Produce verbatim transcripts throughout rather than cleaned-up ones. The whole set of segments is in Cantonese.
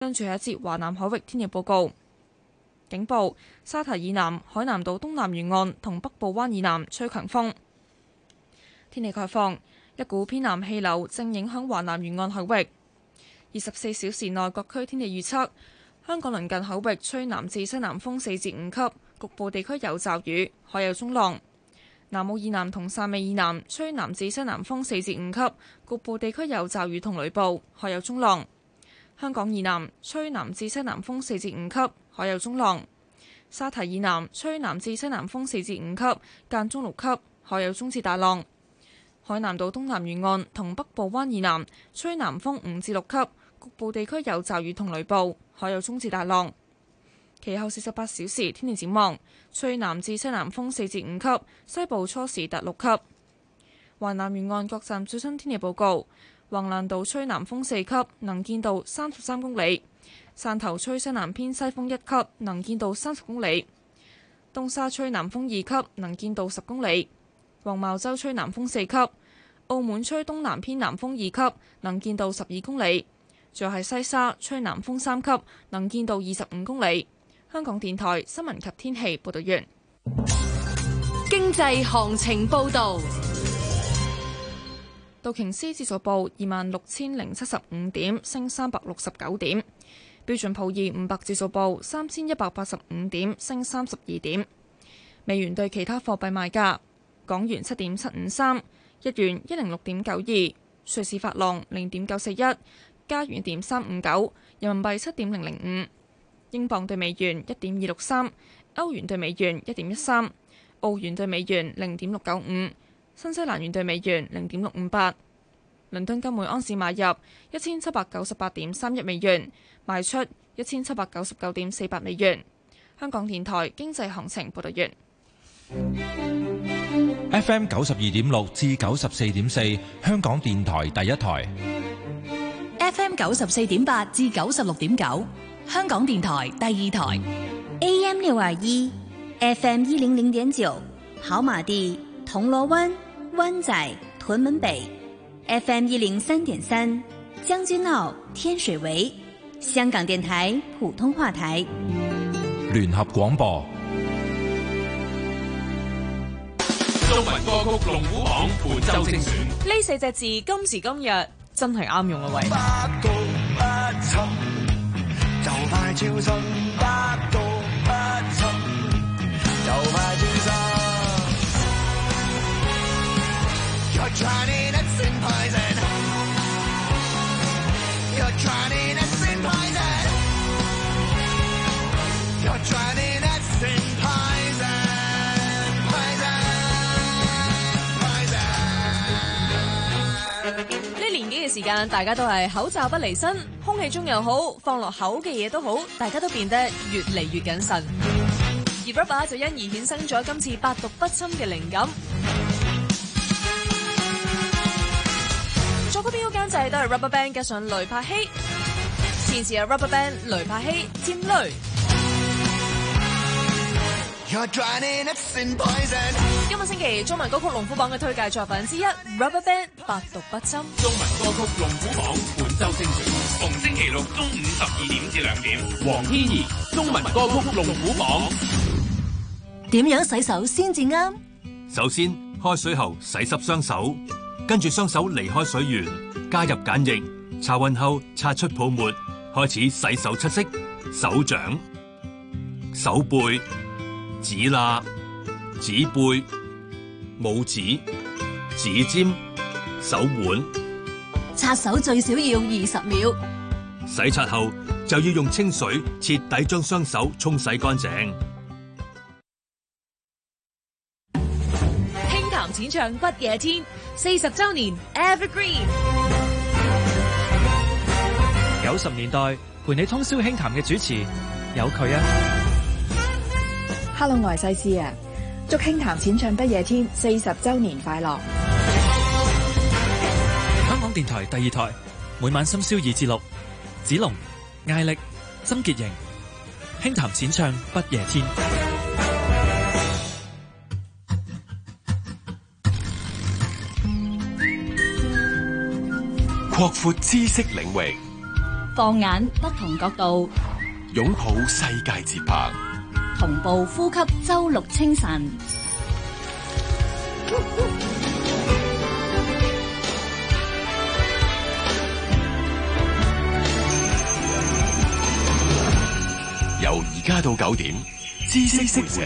跟住係一節華南海域天氣報告。警報：沙堤以南、海南島東南沿岸同北部灣以南吹強風。天氣概況：一股偏南氣流正影響華南沿岸海域。二十四小時內各區天氣預測：香港鄰近海域吹南至西南風四至五級，局部地區有驟雨，海有中浪。南澳以南同汕尾以南吹南至西南風四至五級，局部地區有驟雨同雷暴，海有中浪。香港以南吹南至西南風四至五級，海有中浪。沙堤以南吹南至西南風四至五級，間中六級，海有中至大浪。海南島東南沿岸同北部灣以南吹南風五至六級，局部地區有驟雨同雷暴，海有中至大浪。其後四十八小時天氣展望：吹南至西南風四至五級，西部初時達六級。華南沿岸各站最新天氣報告：橫瀾島吹南風四級，能見度三十三公里；汕頭吹西南偏西風一級，能見度三十公里；東沙吹南風二級，能見度十公里；黃茅洲吹南風四級；澳門吹東南偏南風二級，能見度十二公里；仲有係西沙吹南風三級，能見度二十五公里。香港電台新聞及天氣報道完。 經濟行情報道。 道瓊斯指數報二萬六千零七十五點，升三百六十九點。標準普爾五百指數報三千一百八十五點，升三十二點。美元對其他貨幣賣價：港元七點七五三，日元一零六點九二，瑞士法郎零點九四一，加元點三五九，人民幣七點零零五。英鎊對美元一點二六三，歐元對美元一點一三，澳元對美元零點六九五，新西蘭元對美元零點六五八。倫敦金每盎司買入一千七百九十八點三一美元，賣出一千七百九十九點四八美元。香港電台經濟行情報道完。 F M 九十二點六至九十四點四，香港電台第一台。 F M 九十四點八至九十六點九。香港電台第二台 A M 六二一 F M 一零零點九，跑馬地、銅鑼灣、灣仔、屯門北 F M 一零三點三，將軍澳、天水圍。香港電台普通話台聯合廣播。 中文歌曲龍虎榜本周精選， 呢四隻字今時今日真係啱用啊！喂。 就快超生，百毒不侵，就快轉生。You're trying to sing poison. You're trying to sing poison. You're trying to sing poison. Poison. Poison. 呢年幾嘅時間，大家都係口罩不離身，空氣中又好，放落口嘅嘢都好，大家都變得越嚟越謹慎。而 Rubber 就因而衍生咗今次百毒不侵嘅靈感。作曲編曲監製都係 Rubber Band 加上雷柏希，前次有 Rubber Band 雷柏希占雷。今個星期中文歌曲龍虎榜嘅推介作品之一 Rubber Band 百毒不侵。 中文歌曲龍虎榜本周精選，逢星期六中午十二點至兩點。黃天怡中文歌曲龍虎榜。 點樣洗手先至啱？ 首先開水後洗濕雙手，跟住雙手離開水源，加入鹼液，擦勻後擦出泡沫，開始洗手七式：手掌、手背、指罅、指背、拇指、指尖、手腕。 擦手最少要二十秒。 洗擦後就要用清水徹底將雙手沖洗乾淨。 輕談淺唱不夜天四十周年 Evergreen。 九十年代陪你通宵輕談嘅主持有佢啊。 Hello， 我係西施啊！祝輕談淺唱不夜天四十周年快樂！ 香港電台第二台，每晚深宵二至六，子龍、艾力、曾潔瑩，輕談淺唱不夜天。 擴闊知識領域， 放眼不同角度， 擁抱世界節拍， 同步呼吸周六清晨。 由而家到九點，知識識社。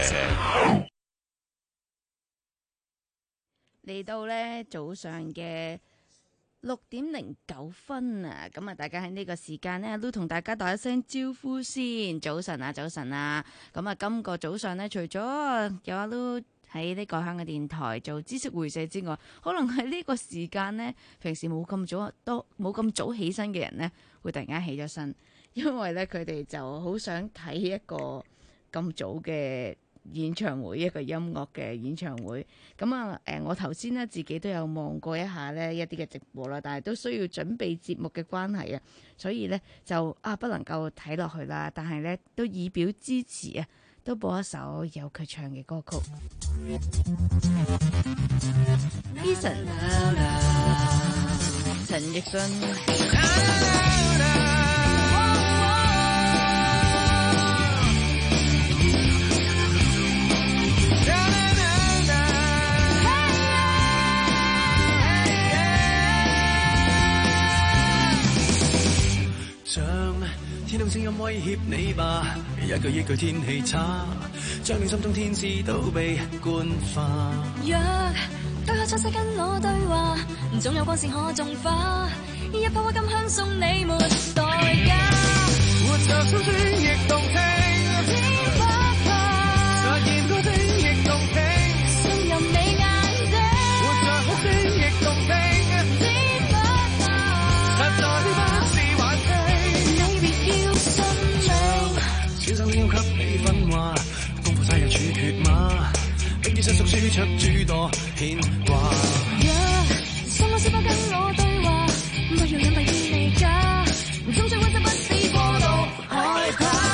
嚟到咧早上嘅六點零九分啊！咁啊，大家喺呢個時間呢，都同大家打一聲招呼先。早晨啊，早晨啊！咁啊，今個早上呢，除咗有阿 Lu 喺呢個香港電台做知識會社之外，可能喺呢個時間呢，平時冇咁早都冇咁早起身嘅人呢，會突然間起咗身，因為咧佢哋就好想睇一個咁早嘅演唱會，一個音樂嘅演唱會。咁啊，誒，我頭先呢，自己都有望過一下呢一啲嘅直播啦，但係都需要準備節目嘅關係啊，所以呢，就啊不能夠睇落去啦。但係呢，都以表支持啊，都播一首有佢唱嘅歌曲。Eason 陳奕迅。 天空聲音威脅你吧，一句一句天氣差，將你心中天使都被灌化。 若推開窗紗跟我對話，總有光線可種花，一泡金香送你沒代價。 活着心聲亦動聽， 天不怕， 實現歌聲亦動聽， 信任你眼睛。 活着哭聲亦動聽， 天不怕， 實在呢不是幻聽。小心要給你分話，功夫西日處血馬，並於世俗輸出諸多牽掛。 若心愛是否跟我對話，不要隱蔽意味假，終將會就不是過度害怕。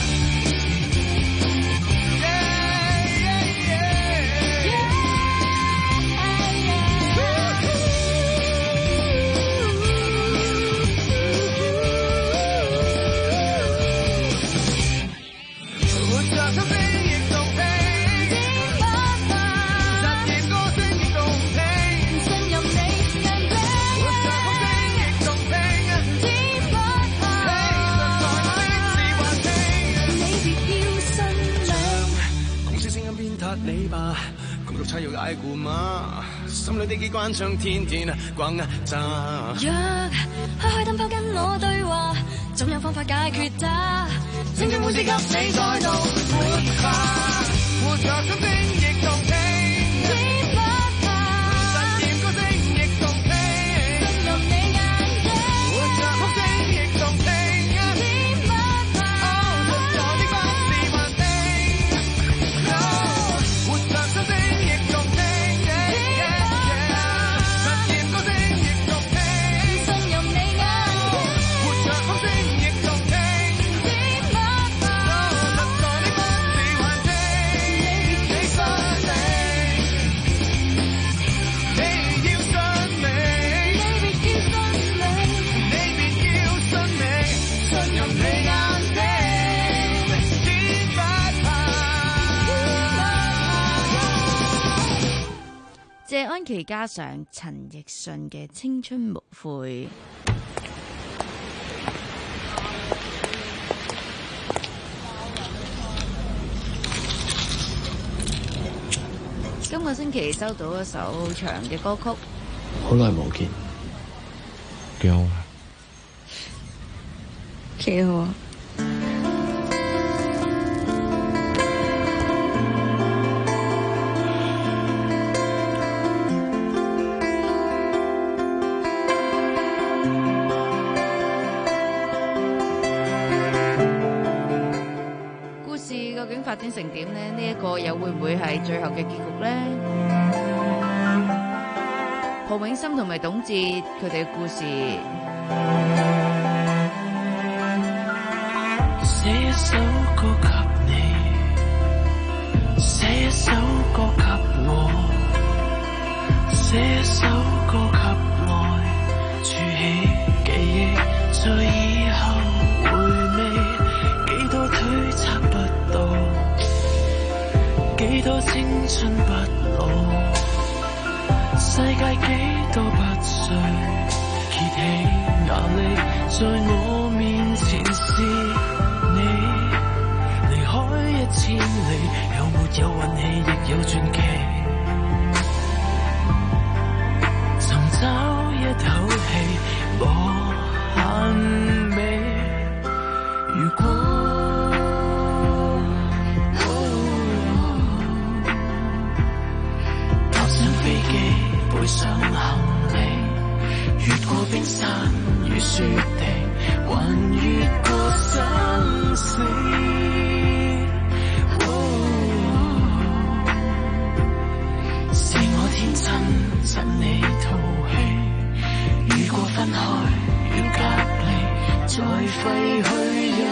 你吧，共獨差要解顧嗎？心裏的機關槍天天轟炸。 若開開燈泡跟我對話，總有方法解決它。青春會是給你再度活化， 活着心聲亦動聽， 天不怕， 實驗歌聲亦動聽， 信任你眼睛。 活着哭聲亦動聽， 天不怕， 實在的不是幻聽。活着心聲亦動聽，實驗歌聲亦動聽， 信任你眼睛。 活着哭聲亦動聽， 天不怕， 實在的不是幻聽。你信你，你要信你， 你別要信你， 你別要信你，信任你眼睛，天不怕。 謝安琪加上陳奕迅嘅青春無悔。今個星期收到一首長嘅歌曲， 好耐冇見，幾好啊！ 幾好啊！究竟發展成點呢？呢、這、一個又會唔會係最後嘅結局呢？蒲永心同埋董哲佢哋嘅故事。 寫一首歌給你，寫一首歌給我，寫一首歌給愛，儲起記憶，在以後。 春不老，世界幾多不碎，揭起壓力在我面前是你，離開一千里，有沒有運氣亦有傳奇，尋找一口氣無限美。如果搭上飛機背上行李，越過冰山與雪地，還越過生死。是我天真趁你淘氣，如果分開要隔離，再廢去一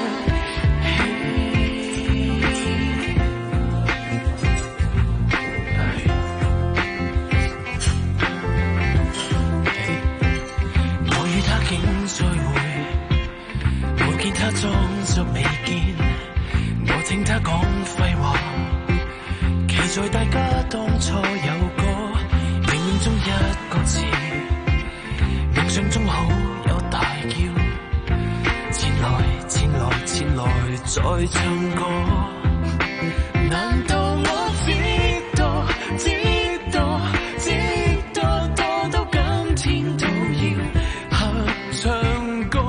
他裝作未見，我聽他講廢話，期待大家當初有個冥冥中一個字，夢想中好有大叫，前來前來前來再唱歌。難道我知道知道知道多到今天都要合唱歌？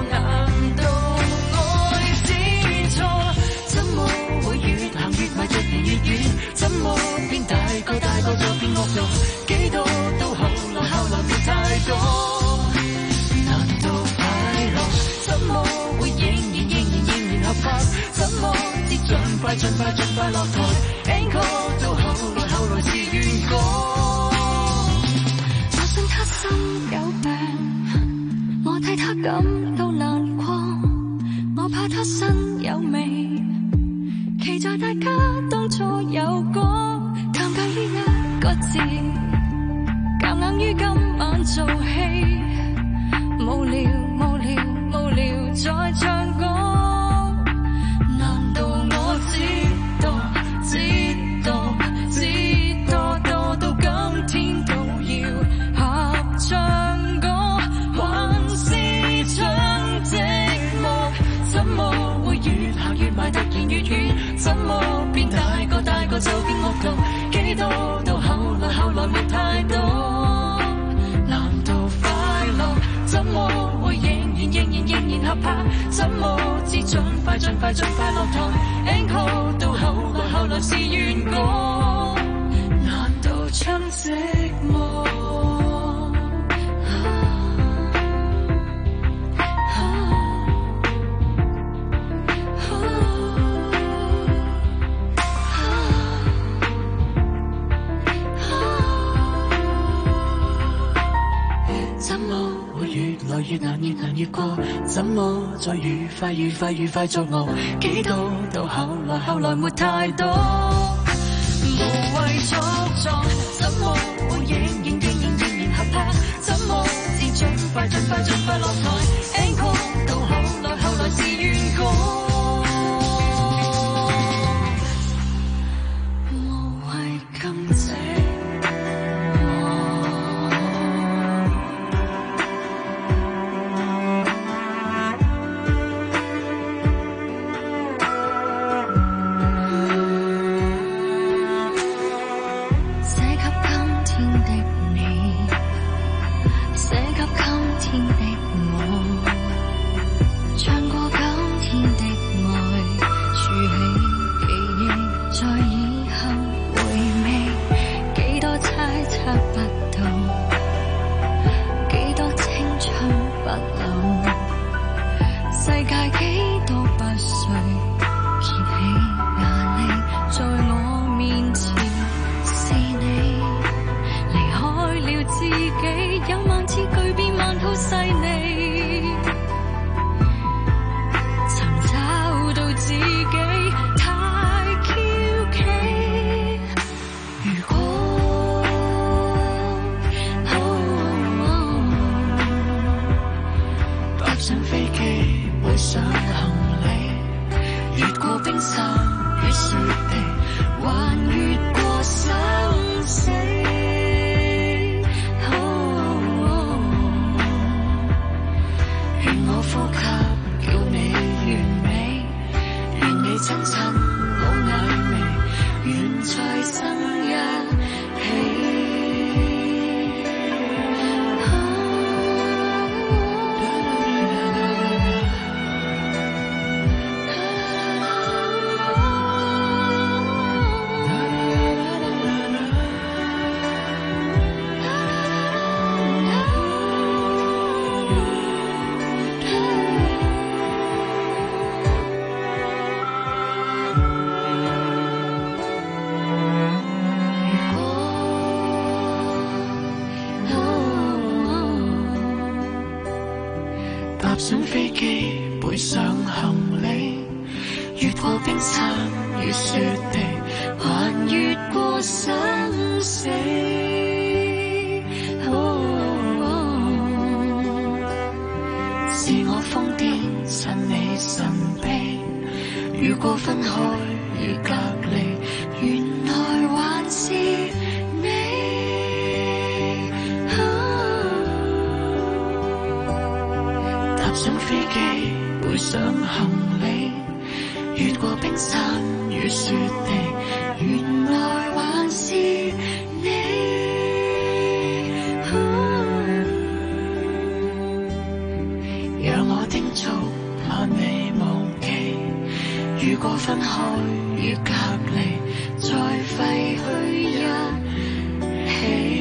怎麼變大個大個就變惡毒？幾多到後來後來沒太多。難道快樂怎麼會仍然仍然仍然合拍？怎麼知盡快盡快盡快落台 ？Encore 到後來後來是怨歌。 我信他心有病，我替他感到難過，我怕他身有味。期待大家當初有個尷尬於一個字，夾硬於今晚做戲，無聊無聊無聊再唱歌。難道我知道知道知道多到今天都要合唱歌，還是唱寂寞？怎麼會越行越埋突然越遠？怎麼變大個大個就變惡毒？幾多到後來後來沒太多。難道快樂怎麼會仍然仍然仍然合拍？怎麼知盡快盡快盡快落台 ？Encore 到後來後來是怨歌。難道唱寂寞？越難越難越過，怎麼再愉快愉快愉快作惡？幾多到後來後來沒太多，無謂錯撞，怎麼會仍然仍然仍然合拍？怎麼知盡快盡快盡快落台 ？Encore 到後來後來是怨歌，無謂咁寂。 親親冇曖昧，願再生一起。 上飛機背上行李，越過冰山與雪地，還越過生死。哦哦、是我瘋癲，趁你神秘，如果分開與隔離，原來還是你。搭上飛機背上行李，越過冰山與雪地，原來還是你。讓我叮囑，怕你忘記，如果分開與隔離，再廢去一起。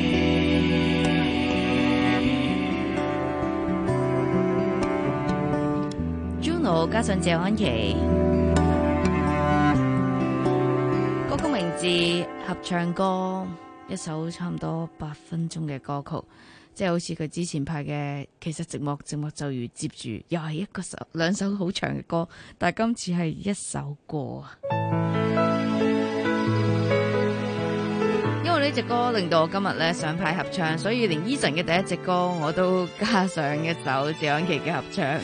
加上謝安琪，歌曲名字合唱歌，一首差唔多八分鐘嘅歌曲，即係好似佢之前拍嘅，其實寂寞寂寞就如接住，又係一個首兩首好長嘅歌，但係今次係一首歌啊！因為呢隻歌令到我今日咧想派合唱，所以連 Eason 嘅第一隻歌我都加上一首謝安琪嘅合唱。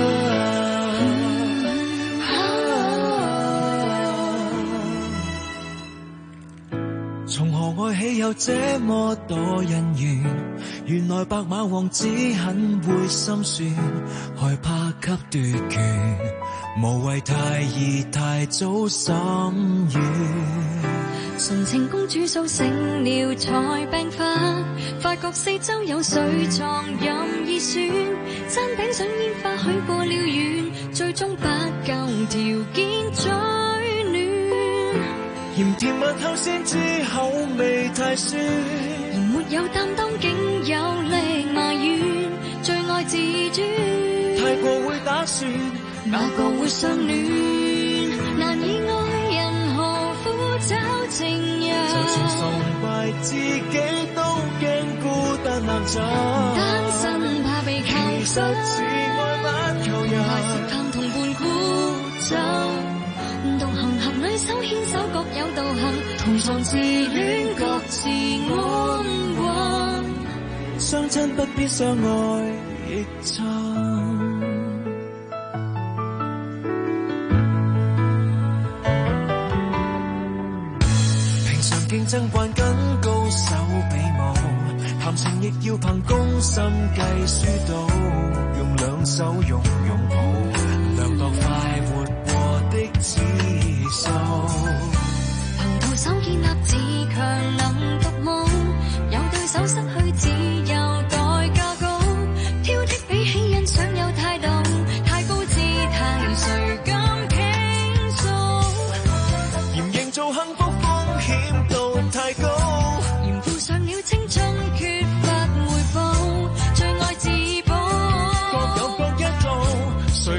從何愛起有這麼多恩怨？原來白馬王子很會心算，害怕給奪權，無謂太易太早心軟。 純情公主蘇醒了才病發，發覺四周有水床任意選，山頂上煙花許過了願，最終不夠條件最暖。 甜甜蜜後先知口味太酸， 而沒有擔當竟有力埋怨，最愛自尊， 太過會打算哪個會相戀，難以愛人何苦找情人， 就算崇拜自己都驚孤單難走， 單身怕被求其實只愛不求人， 來試探同伴孤舟，獨行俠女手牽手各有道行，同床自戀各自安穩， 相親不必相愛亦親。平常競爭慣跟高手比武，談情亦要憑公心計輸到，用兩手擁擁抱，量度快活過的指數。 憑徒手建立自強能獨舞，有對手失去自由代價高，挑剔比起欣賞有態度，太高姿態誰敢傾訴， 嫌營造幸福風險度太高， 嫌付上了青春缺乏回報，最愛自保， 各有各一套，誰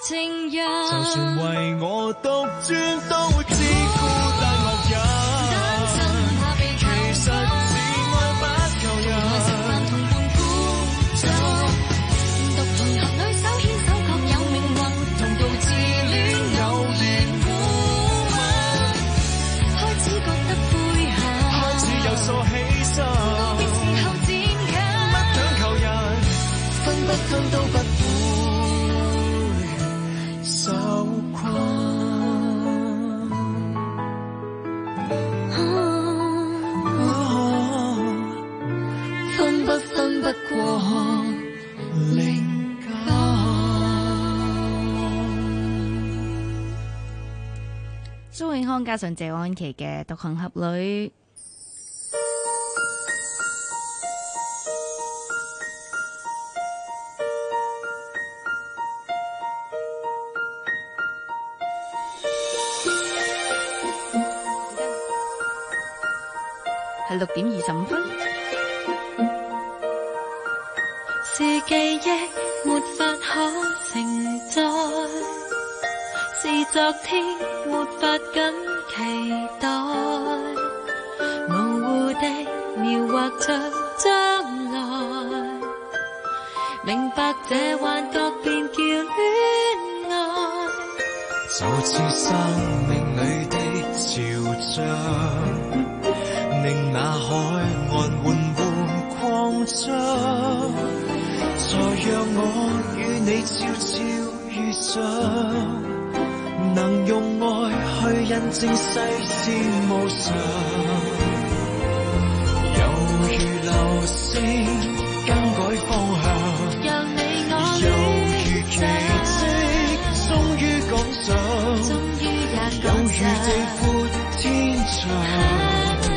情人， 就算為我獨尊，都會只孤單惡人。 單身怕被求其實只愛不求人， 同食飯同伴孤獨，獨同合女手牽手各有命運，同步自戀偶然互吻，開始覺得配合， 開始有所犧牲， 告別時候漸近， 不強求人，分不分都不會受困。 分不分不過靈感。 蘇永康加上謝安琪嘅《獨行俠侶》。係六點二十五分。 是記憶沒法可承載，是昨天沒法緊期待，模糊地描畫着將來，明白這幻覺便叫戀愛， 就似生命裏的潮漲，令那海岸緩緩擴張，再讓我與你悄悄遇上，能用愛去印證世事無常，猶如流星更改方向， 讓你我猶如奇蹟終於趕上， 終於也猶如地闊天長。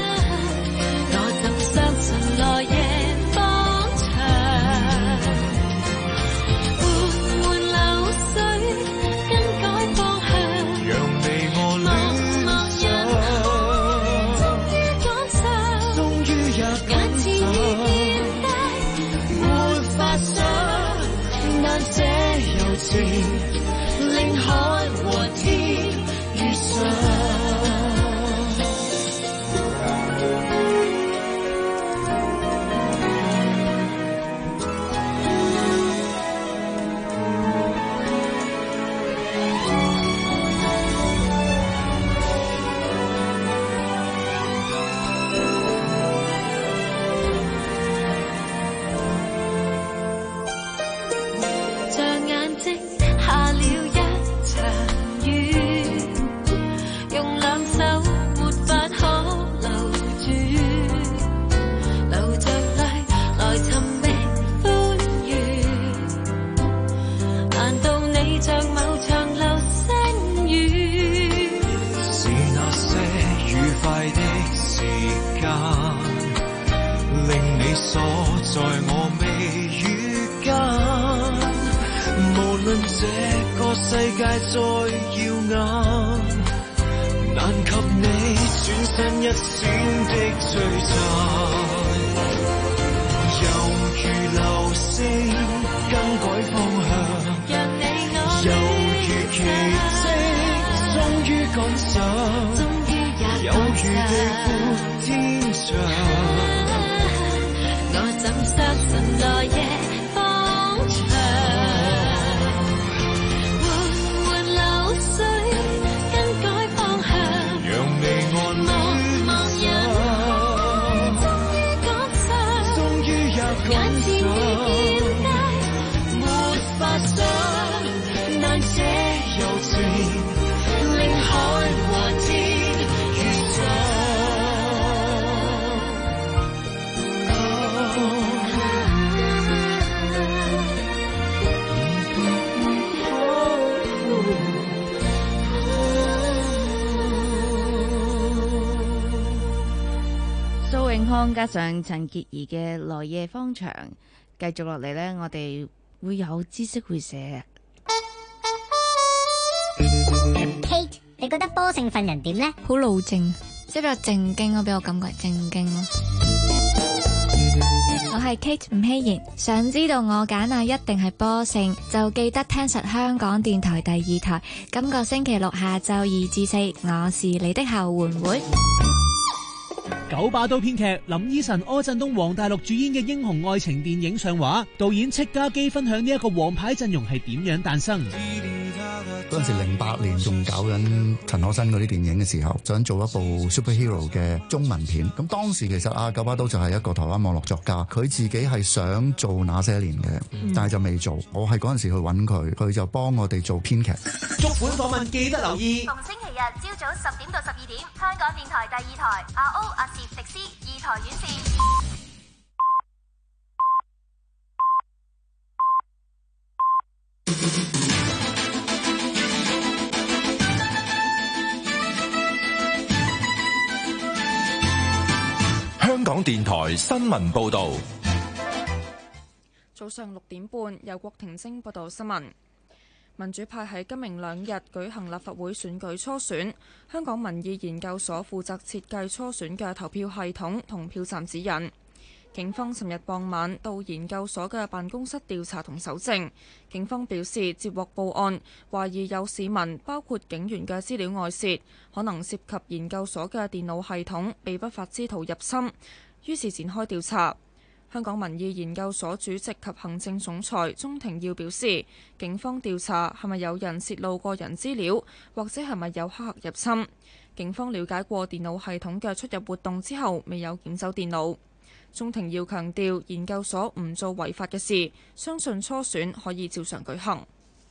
來夜方長，緩緩流水，更改方向， 讓你我戀上， 終於趕上， 終於也趕上，沒法想，但這柔情令海和天遇上。在我未遇見，無論這個世界再耀眼，難及你轉身一閃的璀璨，猶如流星更改方向， 讓你我猶如奇蹟終於趕上， 終於也猶如地闊天長。 怎相信來夜方長，緩緩流水，更改方向， 讓你我戀上， 終於趕上， 終於也趕上， 沒法想，但這柔情令海和天遇上。 蘇永康加上陳潔儀嘅《來夜方長》，繼續落嚟呢，我哋會有知識會寫。 Kate， 你覺得波勝份人點呢？ 好老正，即係比較正經咯，俾我感覺係正經咯。我係 Kate 吳希賢，想知道我揀啊一定係波勝，就記得聽實香港電台第二台。今個星期六下晝二至四，我是你的後援會。 九把刀編劇林依晨、柯震東、黃大陸主演嘅英雄愛情電影上畫，導演戚家基分享呢一個王牌陣容係點樣誕生。 嗰陣時零八年仲搞緊陳可辛嗰啲電影嘅時候，想做一部 superhero 嘅中文片。咁當時其實啊九把刀就係一個台灣網絡作家，佢自己係想做那些年嘅，嗯、但係就未做。我係嗰陣時去揾佢，佢就幫我哋做編劇。 足本訪問記得留意， 逢星期日朝早十點到十二點，香港電台第二台阿 O 阿攝迪斯二台院線。 香港電台新聞報道， 早上六點半，由郭婷晶報道新聞。民主派喺今明兩日舉行立法會選舉初選，香港民意研究所負責設計初選嘅投票系統同票站指引。警方尋日傍晚到研究所嘅辦公室調查同搜證。警方表示接獲報案，懷疑有市民包括警員嘅資料外泄，可能涉及研究所嘅電腦系統被不法之徒入侵，於是展開調查。香港民意研究所主席及行政總裁鍾庭耀表示，警方調查係咪有人泄露個人資料，或者係咪有黑客入侵。警方了解過電腦系統嘅出入活動之後，未有檢走電腦。鍾庭耀強調，研究所唔做違法嘅事，相信初選可以照常舉行。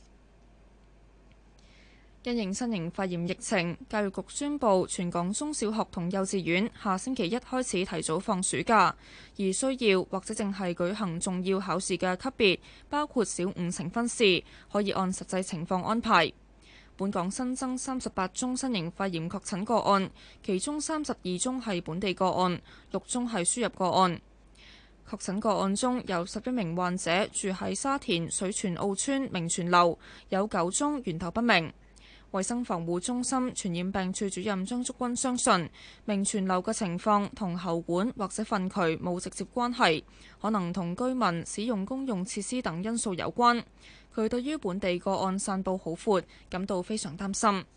因應新型肺炎疫情，教育局宣布全港中小學同幼稚園下星期一開始提早放暑假，而需要或者淨係舉行重要考試嘅級別，包括小五呈分試，可以按實際情況安排。本港新增三十八宗新型肺炎確診個案，其中三十二宗係本地個案，六宗係輸入個案。確診個案中有十一名患者住喺沙田水泉澳村明泉樓，有九宗源頭不明。衛生防護中心傳染病處主任張竹君相信，明泉樓嘅情況同喉管或者糞渠冇直接關係，可能同居民使用公用設施等因素有關。佢對於本地個案散佈好闊感到非常擔心。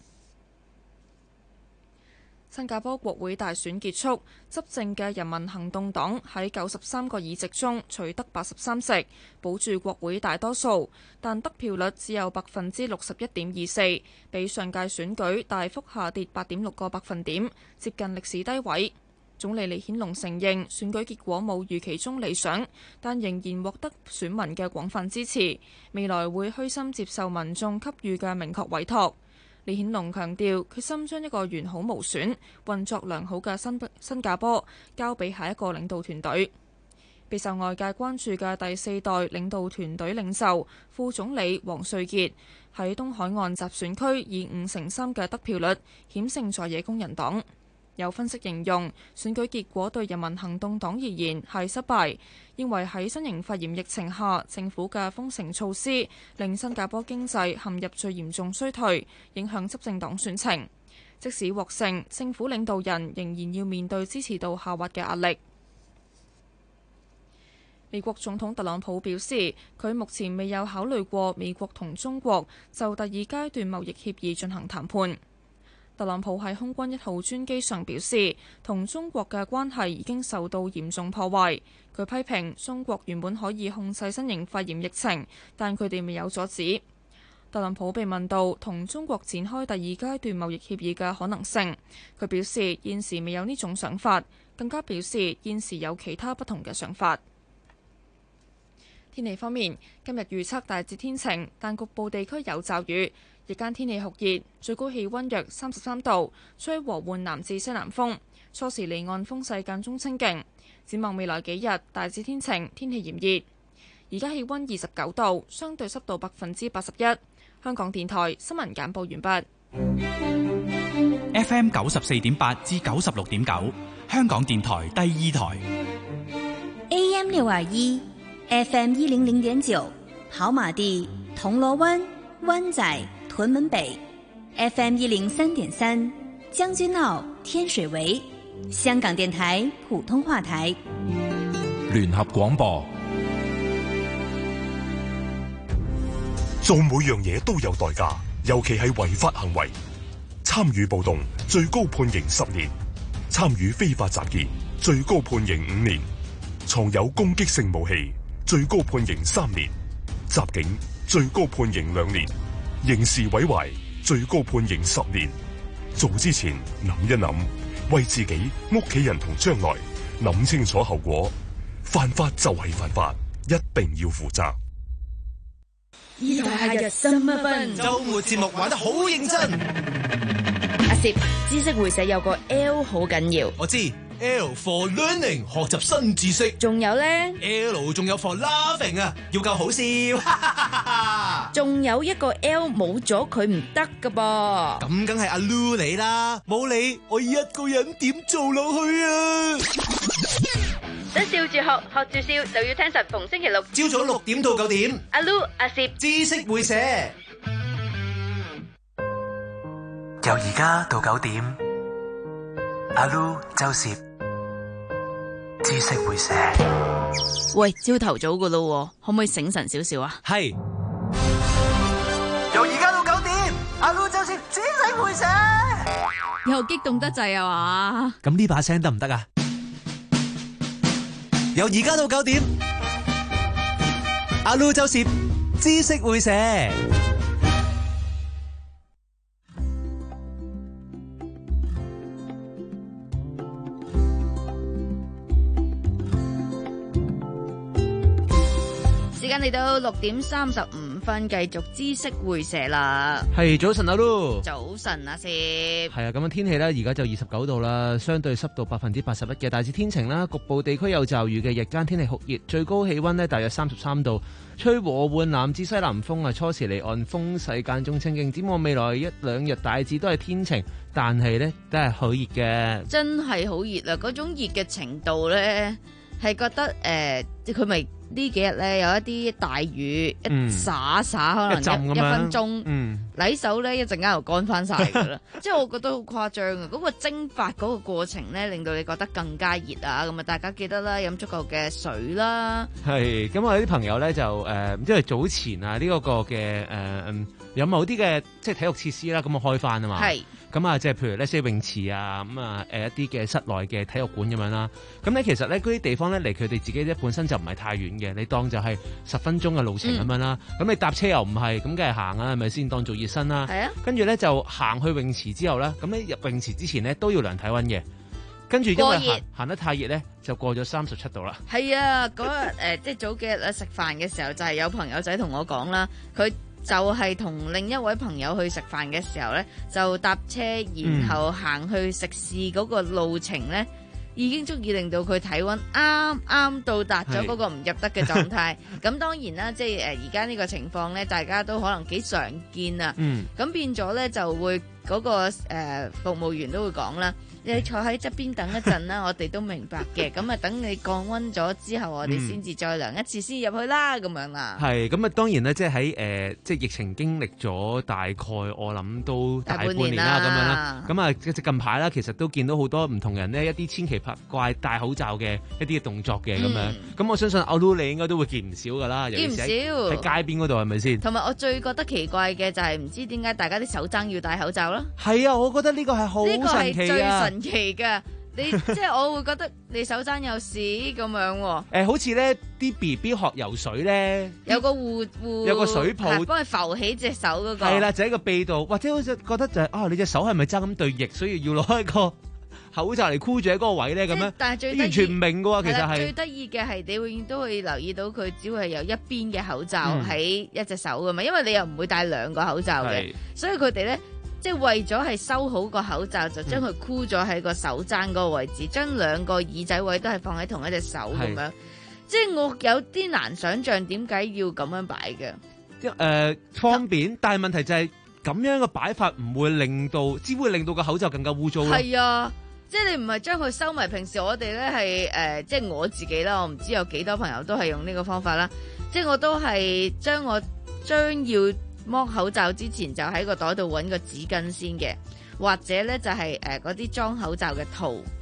新加坡國會大選結束，執政嘅人民行動黨喺九十三個議席中取得八十三席，保住國會大多數，但得票率只有百分之六十一點二四，比上屆選舉大幅下跌八點六個百分點，接近歷史低位。總理李顯龍承認選舉結果冇預期中理想，但仍然獲得選民嘅廣泛支持，未來會虛心接受民眾給予嘅明確委託。李顯龍強調決心將一個完好無損、運作良好嘅新新加坡交俾下一個領導團隊。備受外界關注嘅第四代領導團隊領袖副總理王瑞傑喺東海岸集選區以五成三嘅得票率險勝在野工人黨。有分析形容選舉結果對人民行動黨而言係失敗，認為喺新型肺炎疫情下，政府嘅封城措施令新加坡經濟陷入最嚴重衰退，影響執政黨選情。即使獲勝，政府領導人仍然要面對支持度下滑嘅壓力。美國總統特朗普表示，佢目前未有考慮過美國同中國就第二階段貿易協議進行談判。特朗普喺空軍一號專機上表示，同中國嘅關係已經受到嚴重破壞。佢批評中國原本可以控制新型肺炎疫情，但佢哋未有阻止。特朗普被問到同中國展開第二階段貿易協議嘅可能性，佢表示現時未有呢種想法，更加表示現時有其他不同嘅想法。天氣方面，今日預測大致天晴，但局部地區有驟雨。日間天氣酷熱，最高氣溫約三十三度，吹和緩南至西南風。初時離岸風勢間中清勁。展望未來幾日，大致天晴，天氣炎熱。而家氣溫二十九度，相對濕度百分之八十一。香港電台新聞簡報完畢。 F M 九十四點八至九十六點九，香港電台第二台。 A M 六二一，F M 一零零點九，跑馬地、銅鑼灣、灣仔、屯門北 ，F M 一零三點三，將軍澳、天水圍，香港電台普通話台。 聯合廣播。 做每樣嘢都有代價，尤其係違法行為。參與暴動最高判刑十年，參與非法集結最高判刑五年，藏有攻擊性武器最高判刑三年，襲警最高判刑兩年，刑事毀壞最高判刑十年。做之前諗一諗，為自己、屋企人同將來諗清楚後果。犯法就係犯法，一定要負責。 呢台夏日心一分， 周末節目玩得好認真。 阿攝，知識會社有個 L 好緊要， 我知 L for learning 學習新知識， 仲有咧 L 仲有 for laughing 啊，要夠好笑。 仲有一個 L 冇咗佢唔得噶噃， 咁梗係阿 Lu 你啦，冇你我一個人點做落去啊？ 想笑住學，學住笑，就要聽實逢星期六朝早六點到九點。 阿 Lu 阿攝知識會社， 由而家到九點，阿 Lu 周攝知識會社。 喂，朝頭早噶咯，可唔可以醒神少少啊？ 係。 由而家到九點，阿 Lu 周攝知識會社。 又激動得滯啊嘛？ 咁呢把聲得唔得啊？由而家到九點，阿 Lu 周攝知識會社。 時間嚟到六點三十五分，繼續知識會社啦。 係早晨阿 Lu， 早晨阿攝。 係啊，咁樣天氣咧，而家就二十九度啦，相對濕度百分之八十一嘅，大致天晴啦，局部地區有驟雨嘅，日間天氣酷熱，最高氣溫呢大約三十三度，吹和緩南至西南風啊，初時離岸風勢間中清勁。展望未來一兩日大致都係天晴，但係呢都係好熱嘅， 真係好熱啊！嗰種熱嘅程度咧，係覺得誒，即係佢咪。呢幾日咧有一啲大雨，一灑灑可能一一分鐘，禮手咧一陣間又乾翻晒噶啦，即係我覺得好誇張啊！嗰個蒸發嗰個過程咧，令到你覺得更加熱啊！咁啊，大家記得啦，飲足夠嘅水啦。 係咁，我有啲朋友咧就誒，因為早前啊呢嗰個嘅誒有某啲嘅即係體育設施啦，咁啊開翻啊嘛。係。咁啊，即係譬如咧，些泳池啊，咁啊，誒一啲嘅室內嘅體育館咁樣啦。咁咧，其實咧，嗰啲地方咧，離佢哋自己咧本身就唔係太遠嘅。你當就係十分鐘嘅路程咁樣啦。咁、嗯、你搭車又唔係，咁梗係行啊，係咪先當做熱身啦？係啊。跟住咧就行去泳池之後咧，咁咧入泳池之前咧都要量體溫嘅。跟住因為行行得太熱咧，就過咗三十七度啦。係啊，嗰日誒即係早幾日咧食飯嘅時候，就係、是、有朋友仔同我講啦，佢。就係同另一位朋友去食飯嘅時候呢，就搭車然後行去食肆嗰個路程呢，嗯、已經足以令到佢體溫啱啱到達咗嗰個唔入得嘅狀態。咁當然啦，即係誒而家呢個情況呢，大家都可能幾常見啊。咁、嗯、變咗呢，就會嗰、嗰個、呃、服務員都會講啦。你坐喺側邊等一陣啦，我哋都明白嘅。咁啊，等你降溫咗之後，我哋先至再量一次先入去啦，咁樣啦。係咁啊，當然咧，即係喺誒，即係疫情經歷咗大概我諗都大半年啦，咁樣啦。咁啊，即係近排啦，其實都見到好多唔同人呢，一啲千奇百怪戴口罩嘅一啲嘅動作嘅咁樣。咁、嗯、我相信阿 Lu 你應該都會見唔少噶啦，見唔少喺街邊嗰度係咪先？同埋我最覺得奇怪嘅就係唔知點解大家啲手踭要戴口罩啦。係啊，我覺得呢個係好神奇啊！奇嘅，你即係我會覺得你手踭有屎咁樣喎、啊。誒、欸，好似咧啲 B B 學游水咧，有個護護，有個水泡幫佢浮起隻手嗰、那個。係啦，就喺個臂度，或者好似覺得就係、是、啊，你隻手係咪爭咁對翼，所以要攞一個口罩嚟箍住喺嗰個位咧咁樣。但係最完全唔明嘅喎，其實係最得意嘅係你永遠都會留意到佢只會係有一邊嘅口罩喺一隻手噶嘛、嗯，因為你又唔會戴兩個口罩嘅，所以佢哋咧。即係為咗係收好個口罩，就將佢箍咗喺個手踭嗰個位置，將、嗯、兩個耳仔位都係放喺同一隻手咁樣。即係我有啲難想像點解要咁樣擺嘅。誒、呃、方便，但係問題就係咁樣嘅擺法唔會令到，只會令到個口罩更加污糟咯。係啊，即係你唔係將佢收埋。平時我哋咧係誒，即係我自己啦，我唔知有幾多朋友都係用呢個方法啦。即係我都係將我將要剝口罩之前就喺個袋度揾個紙巾先嘅，或者咧就係誒嗰啲裝口罩嘅套，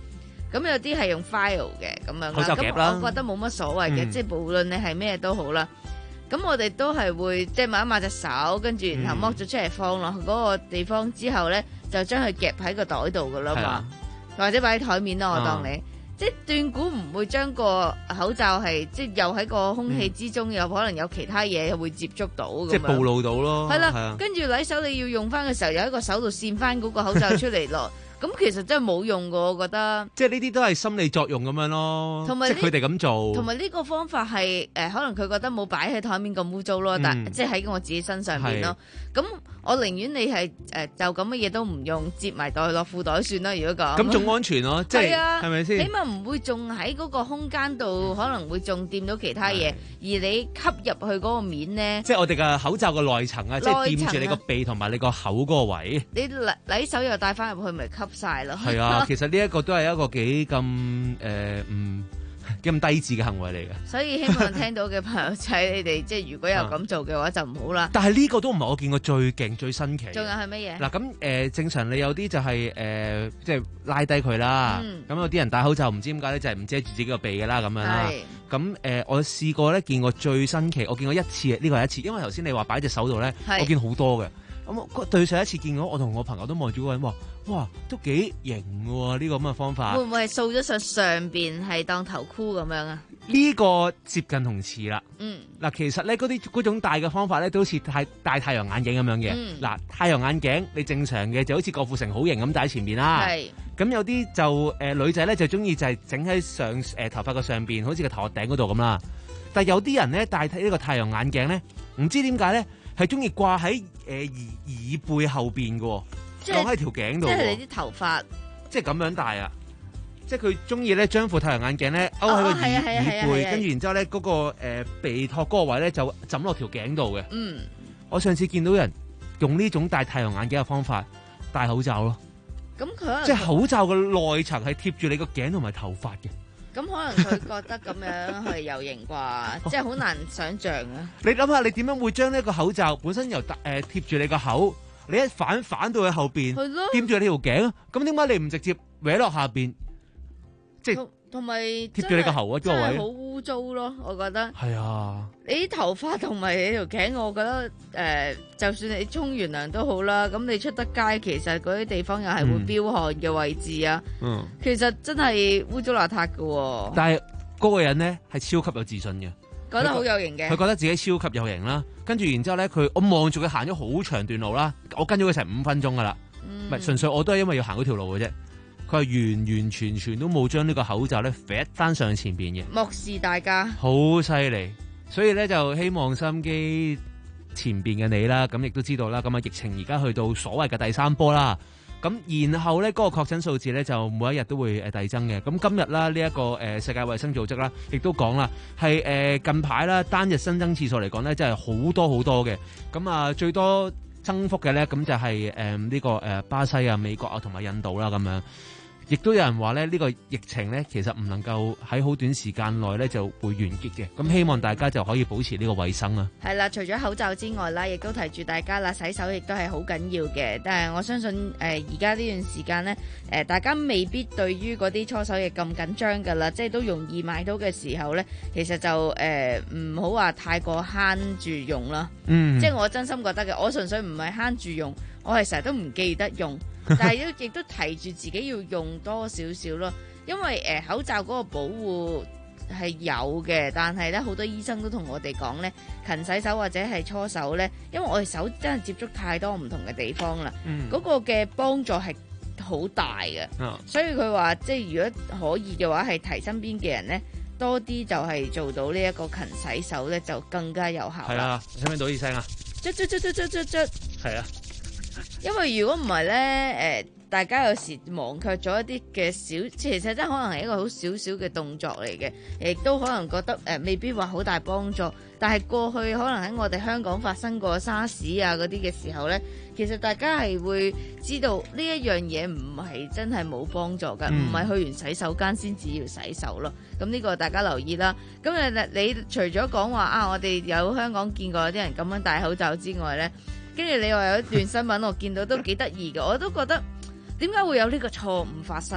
咁有啲係用 file 嘅咁樣啦。 口罩夾啦咁我覺得冇乜所謂嘅， 嗯即係無論你係咩都好啦。咁我哋都係會即係抹一抹隻手，跟住然後剝咗出嚟放落去嗰個地方之後咧，就將佢夾喺個袋度噶啦嘛，或者擺喺台面咯。我當你。啊即係斷估唔會將個口罩係即係又喺個空氣之中，有、嗯、可能有其他嘢會接觸到咁樣， 即係暴露到咯。 係啦，跟住洗手你要用翻嘅時候，有喺個手度扇翻嗰個口罩出嚟咯。咁其實真係冇用噶，我覺得。即係呢啲都係心理作用咁樣咯。同埋即係佢哋咁做。同埋呢個方法係誒、呃，可能佢覺得冇擺喺台面咁污糟咯，嗯、但即係喺我自己身上邊咯。咁我寧願你係誒、呃、就咁嘅嘢都唔用，摺埋袋落褲袋算啦。如果咁，咁仲安全咯，即係係咪先？起碼唔會仲喺嗰個空間度，可能會仲掂到其他嘢，而你吸入去嗰個面咧。即係我哋嘅口罩嘅內層啊，即係掂住你個鼻同埋你個口嗰個位。你禮手又帶翻入去，咪吸晒咯。係啊，其實呢一個都係一個幾咁誒唔幾咁低智嘅行為嚟嘅。所以希望聽到嘅朋友仔，你哋即係如果有咁做嘅話，就唔好啦。但係呢個都唔係我見過最勁最新奇。仲有係乜嘢？嗱咁誒，正常你有啲就係、是、誒、呃，即係拉低佢啦。咁、嗯、有啲人戴口罩唔知點解咧，就係、是、唔遮住自己個鼻嘅啦咁樣啦。咁誒、呃，我試過咧，見過最新奇，我見過一次，呢、這個係一次，因為頭先你話擺隻手度咧，我見好多嘅。咁對上一次見到我同我朋友都望住嗰個人話，哇，都幾型喎！呢個咁嘅方法會唔會係掃咗上上邊係當頭箍咁樣啊？呢個接近同似啦。嗯，嗱，其實咧嗰啲嗰種戴嘅方法咧，都好似戴戴太陽眼鏡咁樣嘅。嗱、嗯，太陽眼鏡你正常嘅就好似郭富城好型咁戴喺前面啦。係。咁有啲就誒、呃、女仔咧就中意就係整喺上誒、呃、頭髮嘅上邊，好似個頭殼頂嗰度咁啦。但係有啲人咧戴呢個太陽眼鏡咧，唔知點解咧？係中意掛喺誒耳耳背後邊嘅，放喺條頸度。即係你啲頭髮，即係咁樣戴啊！即係佢中意咧，將副太陽眼鏡咧勾喺個耳、哦、耳背，跟住然之後咧嗰、那個誒、呃、鼻托嗰個位咧就枕落條頸度嘅。嗯，我上次見到人用呢種戴太陽眼鏡嘅方法戴口罩咯。咁佢即係口罩嘅內層係貼住你個頸同埋頭髮嘅。咁可能佢覺得咁樣係有型啩，即係好難想像啊！你諗下，你點樣會將呢個口罩本身由誒、呃、貼住你個口，你一反反到去後邊，貼住你條頸，咁點解你唔直接搲落下邊？即係同埋貼住你個喉嗰個位，真係好污糟咯！我覺得係啊，你啲頭髮同埋你條頸，我覺得誒、呃，就算你沖完涼都好啦，咁你出得街，其實嗰啲地方又係會飆汗嘅位置啊。嗯，其實真係污糟邋遢嘅。但係嗰個人咧係超級有自信嘅，覺得好有型嘅。佢覺得自己超級有型啦，跟住然之後咧，佢我望住佢行咗好長段路啦，我跟咗佢成五分鐘噶啦，唔係純粹我都係因為要行嗰條路嘅啫。佢係完完全全都冇將呢個口罩咧甩翻上前邊嘅，漠視大家，好犀利。所以咧就希望收音機前邊嘅你啦，咁亦都知道啦。咁啊疫情而家去到所謂嘅第三波啦，咁然後咧嗰、那個確診數字咧就每一日都會誒遞增嘅。咁今日啦呢一、這個誒、呃、世界衛生組織啦，亦都講啦係誒近排啦單日新增次數嚟講咧，真係好多好多嘅。咁啊最多增幅嘅咧，咁就係誒呢個誒、呃、巴西啊、美國啊同埋印度啦咁樣。亦都有人話咧，呢個疫情咧，其實唔能夠喺好短時間內咧就會完結嘅。咁希望大家就可以保持呢個衛生啊。係啦，除咗口罩之外啦，亦都提住大家啦，洗手亦都係好緊要嘅。但係我相信誒而家呢段時間咧，誒、呃、大家未必對於嗰啲搓手液咁緊張㗎啦，即係都容易買到嘅時候咧，其實就誒唔好話太過慳住用啦。嗯，即係我真心覺得嘅，我純粹唔係慳住用，我係成日都唔記得用。但係都亦都提住自己要用多少少咯，因為誒、呃、口罩嗰個保護係有嘅，但係咧好多醫生都同我哋講咧，勤洗手或者係搓手咧，因為我哋手真係接觸太多唔同嘅地方啦，嗰、嗯嗰個嘅幫助係好大嘅、哦，所以佢話即係如果可以嘅話，係提身邊嘅人咧多啲就係做到呢一個勤洗手咧，就更加有效。係啊，聽唔聽到啲聲啊？捽捽捽捽捽捽捽，係啊。因為如果唔係咧，誒、呃，大家有時忘卻咗一啲嘅小，其實真係可能係一個好少少嘅動作嚟嘅，亦都可能覺得誒、呃，未必話好大幫助。但係過去可能喺我哋香港發生過沙士啊嗰啲嘅時候咧，其實大家係會知道呢一樣嘢唔係真係冇幫助㗎，唔、嗯、係去完洗手間先至要洗手咯。咁呢個大家留意啦。咁誒，你除咗講話啊，我哋有香港見過有啲人咁樣戴口罩之外咧。跟住你話有一段新聞我見到都幾得意嘅，我都覺得點解會有呢個錯誤發生嘅？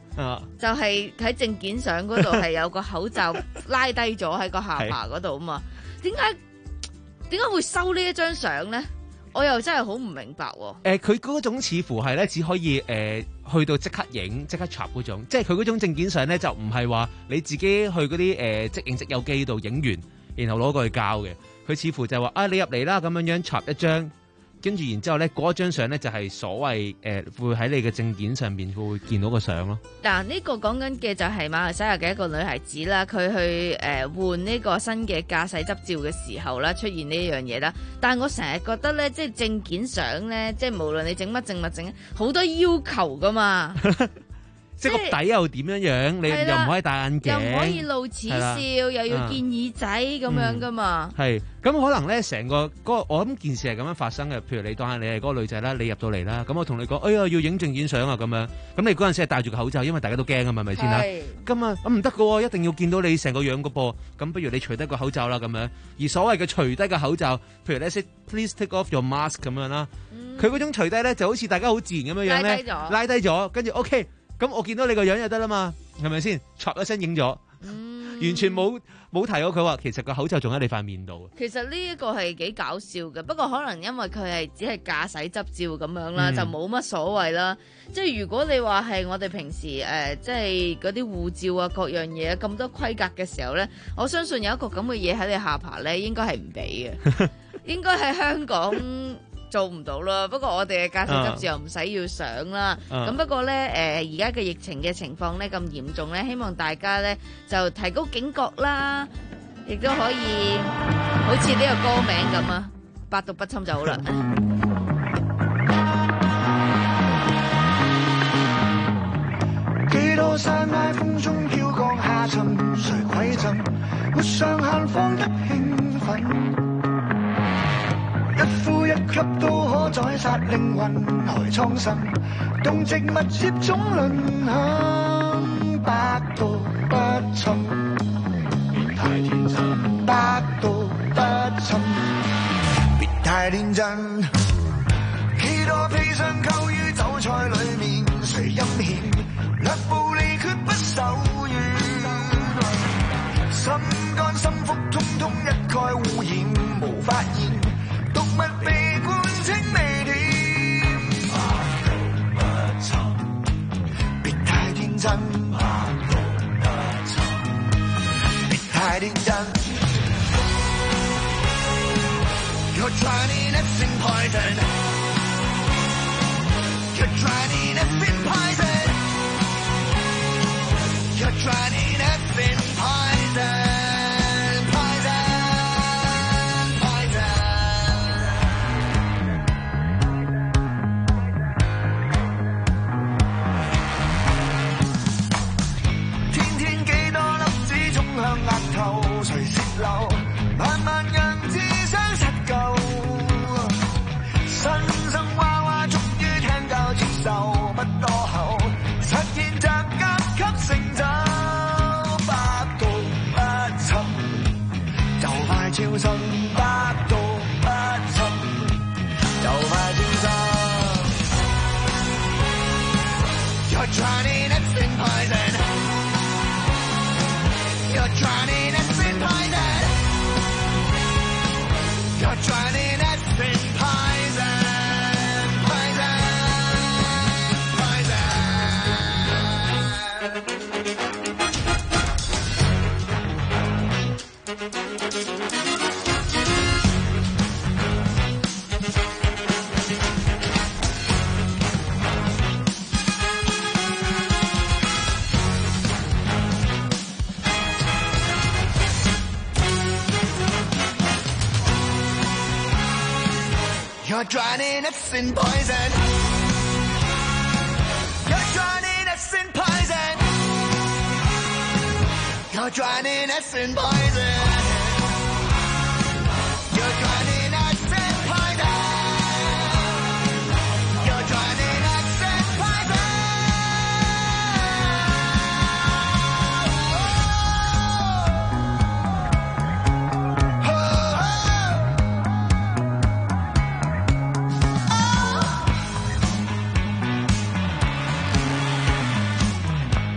啊、就係喺證件相嗰度係有個口罩拉低咗喺個下巴嗰度啊嘛。點解點解會收呢一張相咧？我又真係好唔明白喎、啊。 誒、呃，佢嗰種似乎係咧，只可以誒、呃、去到即刻影、即刻插嗰種，即係佢嗰種證件相咧，就唔係話你自己去嗰啲誒即影即有機度影完，然後攞過去交嘅。佢似乎就係話啊，你入嚟啦，咁樣樣插一張。跟住然之後咧，嗰一張相咧就係所謂誒、呃、會喺你嘅證件上邊會見到個相咯。 嗱，呢個講緊嘅就係馬來西亞嘅一個女孩子啦，佢去誒、呃、換呢個新嘅駕駛執照嘅時候啦，出現呢樣嘢啦。但係我成日覺得咧，即係證件相咧，即係無論你整乜整乜整，好多要求噶嘛。 即係個底又點樣樣？你又唔可以戴眼鏡， 又唔可以露齒笑，又要見耳仔咁、嗯、樣噶嘛？ 係咁可能咧，成個嗰、嗰個我諗件事係咁樣發生嘅。譬如你當下你係嗰個女仔啦，你入到嚟啦，咁我同你講，哎呀要影證件相啊咁樣。咁你嗰陣時係戴住個口罩，因為大家都驚啊嘛，係咪先啦？咁啊咁唔得噶喎，一定要見到你成個樣噶噃。咁不如你除低個口罩啦咁樣。而所謂嘅除低個口罩，譬如咧 say please take off your mask 咁樣啦。佢嗰、嗯、種除低咧就好似大家好自然咁樣樣咧，拉低咗，跟住 OK。咁我見到你個樣就得啦嘛，係咪先？唰一聲影咗，嗯、完全冇冇提過佢話，其實個口罩仲喺你塊面度。 其實呢一個係幾搞笑嘅，不過可能因為佢係只係駕駛執照咁樣啦，嗯、就冇乜所謂啦。即係如果你話係我哋平時誒、呃，即係嗰啲護照啊，各樣嘢咁多規格嘅時候咧，我相信有一個咁嘅嘢喺你下巴咧，應該係唔俾嘅，應該喺香港。做唔到啦，不過我哋嘅駕駛執照又唔使要上啦。咁、uh, 不過呢，誒而家嘅疫情嘅情況呢咁嚴重呢，希望大家呢就提高警覺啦，亦都可以好似呢個歌名咁啊，百毒不侵就好啦。 幾多山崖風中飄降下沉，誰饋贈？沒上限放得興奮。一呼一吸都可宰殺靈魂，來蒼生，動植物接種輪響，百毒不侵，別太天真，百毒不侵，別太天真。幾多砒霜溝於酒菜裡面，誰陰險？略暴力決不手軟，心肝心腹通通一概污染，無發現。毒物被灌清味甜，百毒不侵，別太天真，百毒不侵，別太天真。You're trying anything poison, You're trying anything poison, You're trying anything poison. You're drowning us in poison. You're drowning us in poison. You're drowning us in poison. You're drowning us in poison. You're drowning us in poison. Oh, oh, oh.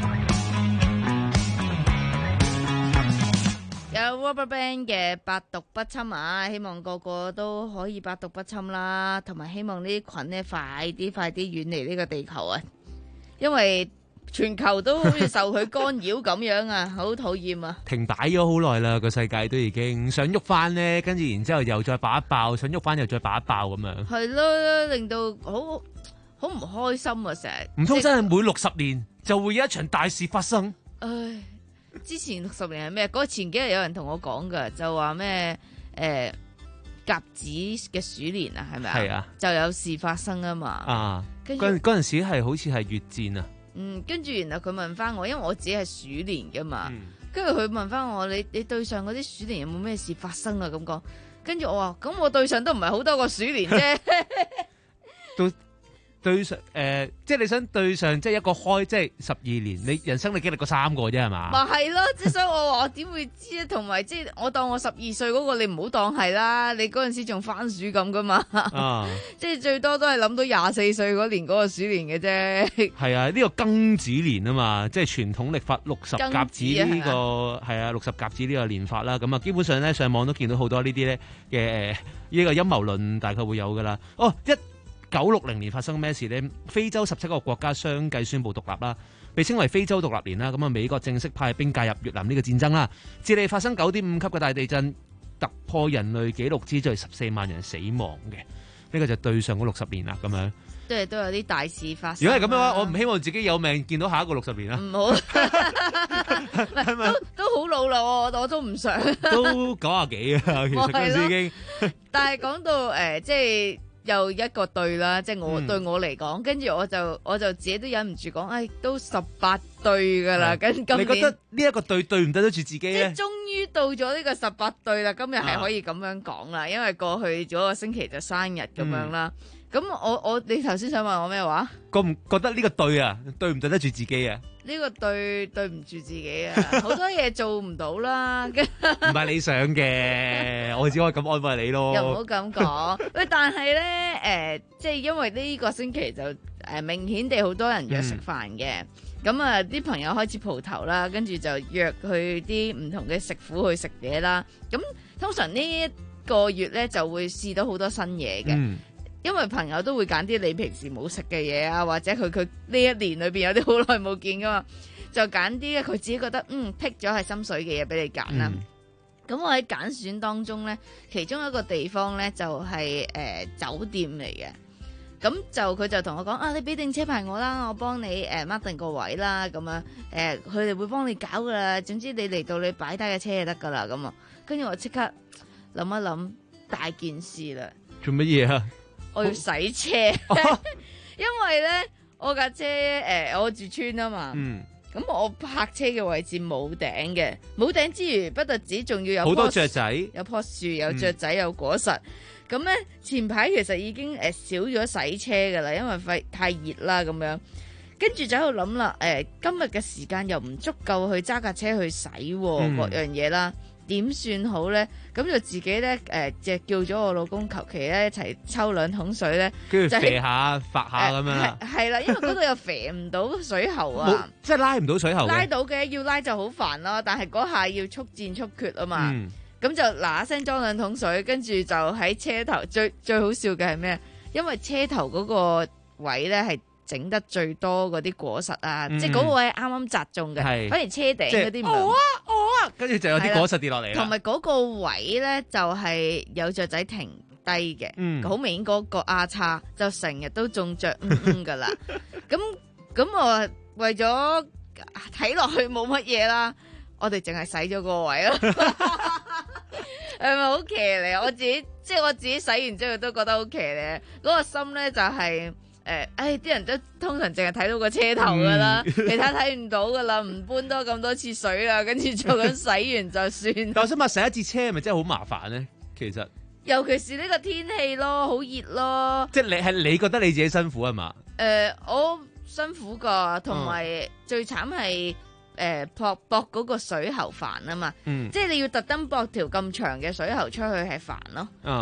RubberBand 嘅百毒不侵啊，希望個個都可以百毒不侵啦，同埋希望呢啲菌咧快啲快啲遠離呢個地球啊，因為全球都好似受佢干擾咁樣啊，好討厭啊！ 停擺咗好耐啦，個世界都已經想喐翻咧，跟住然之後又再爆一爆，想喐翻又再爆一爆咁樣。 係咯，令到好好唔開心啊！成日唔通真係每六十年就會有一場大事發生？ 唉，之前六十年係咩？嗰前幾日有人同我講噶，就話咩誒甲子嘅鼠年啊，係咪啊？係啊，就有事發生啊嘛。 啊，嗰嗰陣時係好似係越戰啊。 嗯，跟住然後佢問翻我，因為我自己係鼠年噶嘛，跟住佢問翻我，你你對上嗰啲鼠年有冇咩事發生啊？咁講，跟住我話，咁我對上都唔係好多個鼠年啫。 都對上誒、呃，即係你想對上，即係一個開，即係十二年，你人生你經歷過三個啫，係嘛？ 咪係咯，即係所以我話我點會知咧？同埋即係我當我十二歲嗰個，你唔好當係啦，你嗰陣時仲番薯咁噶嘛？啊、即係最多都係諗到廿四歲嗰年嗰個鼠年嘅啫。係啊，呢、這個庚子年啊嘛，即係傳統曆法六十甲子呢、這個係啊，六十甲子呢個年法啦。咁啊，基本上咧上網都見到好多呢啲咧嘅呢個陰謀論，大概會有噶啦。哦，一九六零年發生咩事呢？非洲十七個國家相繼宣布獨立啦，被稱為非洲獨立年啦。咁啊，美國正式派兵介入越南呢個戰爭啦。智利發生九點五級嘅大地震，突破人類紀錄，之最十四萬人死亡嘅。呢、這個就對上嗰六十年啦，咁樣。 即係都有啲大事發生。 如果係咁樣嘅話，我唔希望自己有命見到下一個六十年啦。 唔好，係咪都都好老啦？我我都唔想。都九廿幾啊，其實嗰陣時已經。 但係講到誒、呃，即係。又一個對啦，即係我、嗯、對我嚟講，跟住我就我就自己都忍唔住講，誒、哎，都十八對噶啦，跟、嗯、今年你覺得呢一個對對唔對得住自己咧？ 即係終於到咗呢個十八對啦，今日係可以咁樣講啦、啊，因為過去嗰個星期就生日咁樣啦。咁、嗯、我我你頭先想問我咩話？ 覺唔覺得呢個對啊？對唔對得住自己啊？ 呢、這個對對唔住自己啊！好多嘢做唔到啦，唔係你想嘅，我只可以咁安慰你咯。 又唔好咁講，喂！但係咧，誒、呃，即係因為呢個星期就誒、呃、明顯地好多人約食飯嘅，咁啊啲朋友開始蒲頭啦，跟住就約去啲唔同嘅食府去食嘢啦。咁通常呢一個月咧就會試到好多新嘢嘅。嗯，因為朋友都會揀啲你平時冇食嘅嘢啊，或者佢佢呢一年裏邊有啲好耐冇見噶嘛，就揀啲佢自己覺得嗯剔咗係心水嘅嘢俾你揀啦。咁、嗯、我喺揀選當中呢，其中一個地方呢就係、是、誒、呃、酒店嚟嘅。咁就佢就同我講啊，你俾定車牌我啦，我幫你誒 mark 定個位啦，咁樣誒佢哋會幫你搞噶啦。總之你嚟到你擺低嘅車就得噶啦。咁啊，跟住我即刻諗一諗大件事啦。 做乜嘢啊？ 我要洗車，因為咧我架車誒、呃，我住村啊嘛，咁、嗯、我泊車嘅位置冇頂嘅，冇頂之餘不特止，仲要有好多雀仔， 有棵樹，有雀仔，有果實。咁、嗯、咧前排其實已經誒少咗洗車噶啦，因為費太熱啦咁樣。跟住就喺度諗啦，誒、呃、今日嘅時間又唔足夠去揸架車去洗、嗯、各樣嘢啦。點算好咧？咁就自己咧，誒、呃，就叫咗我老公求其咧一齊抽兩桶水咧， 跟住肥下、發下咁樣。 係啦，因為嗰度又肥唔到水喉啊， 即係拉唔到水喉。 拉到嘅，要拉就好煩咯。但係嗰下要速戰速決啊嘛。咁、嗯、就嗱一聲裝兩桶水，跟住就喺車頭。最最好笑嘅係咩？因為車頭嗰個位咧係整得最多嗰啲果實啊，嗯、即係嗰個位啱啱砸中嘅，反而車頂嗰啲唔係。我啊我啊， 跟住就有啲果實跌落嚟啦。 同埋嗰個位咧就係、是、有雀仔停低嘅，好、嗯、明顯嗰個丫叉就成日都中雀嗯嗯噶啦。咁咁我為咗睇落去冇乜嘢啦，我哋淨係洗咗個位咯。係咪好騎呢？我自己即係我自己洗完之後都覺得好騎呢。嗰、那個心咧就係、是。誒、呃，哎，啲人都通常淨係睇到個車頭噶啦，嗯、其他睇唔到噶啦，唔搬多咁多次水啦，跟住就咁洗完就算。 但我想問，洗一次車係咪真係好麻煩咧？其實， 尤其是呢個天氣咯，好熱咯。 即係你係你覺得你自己辛苦係嘛？ 誒、呃，我辛苦噶，同埋最慘係誒駁駁嗰個水喉煩啊嘛。嗯、即係你要特登駁條咁長嘅水喉出去係煩咯。嗯。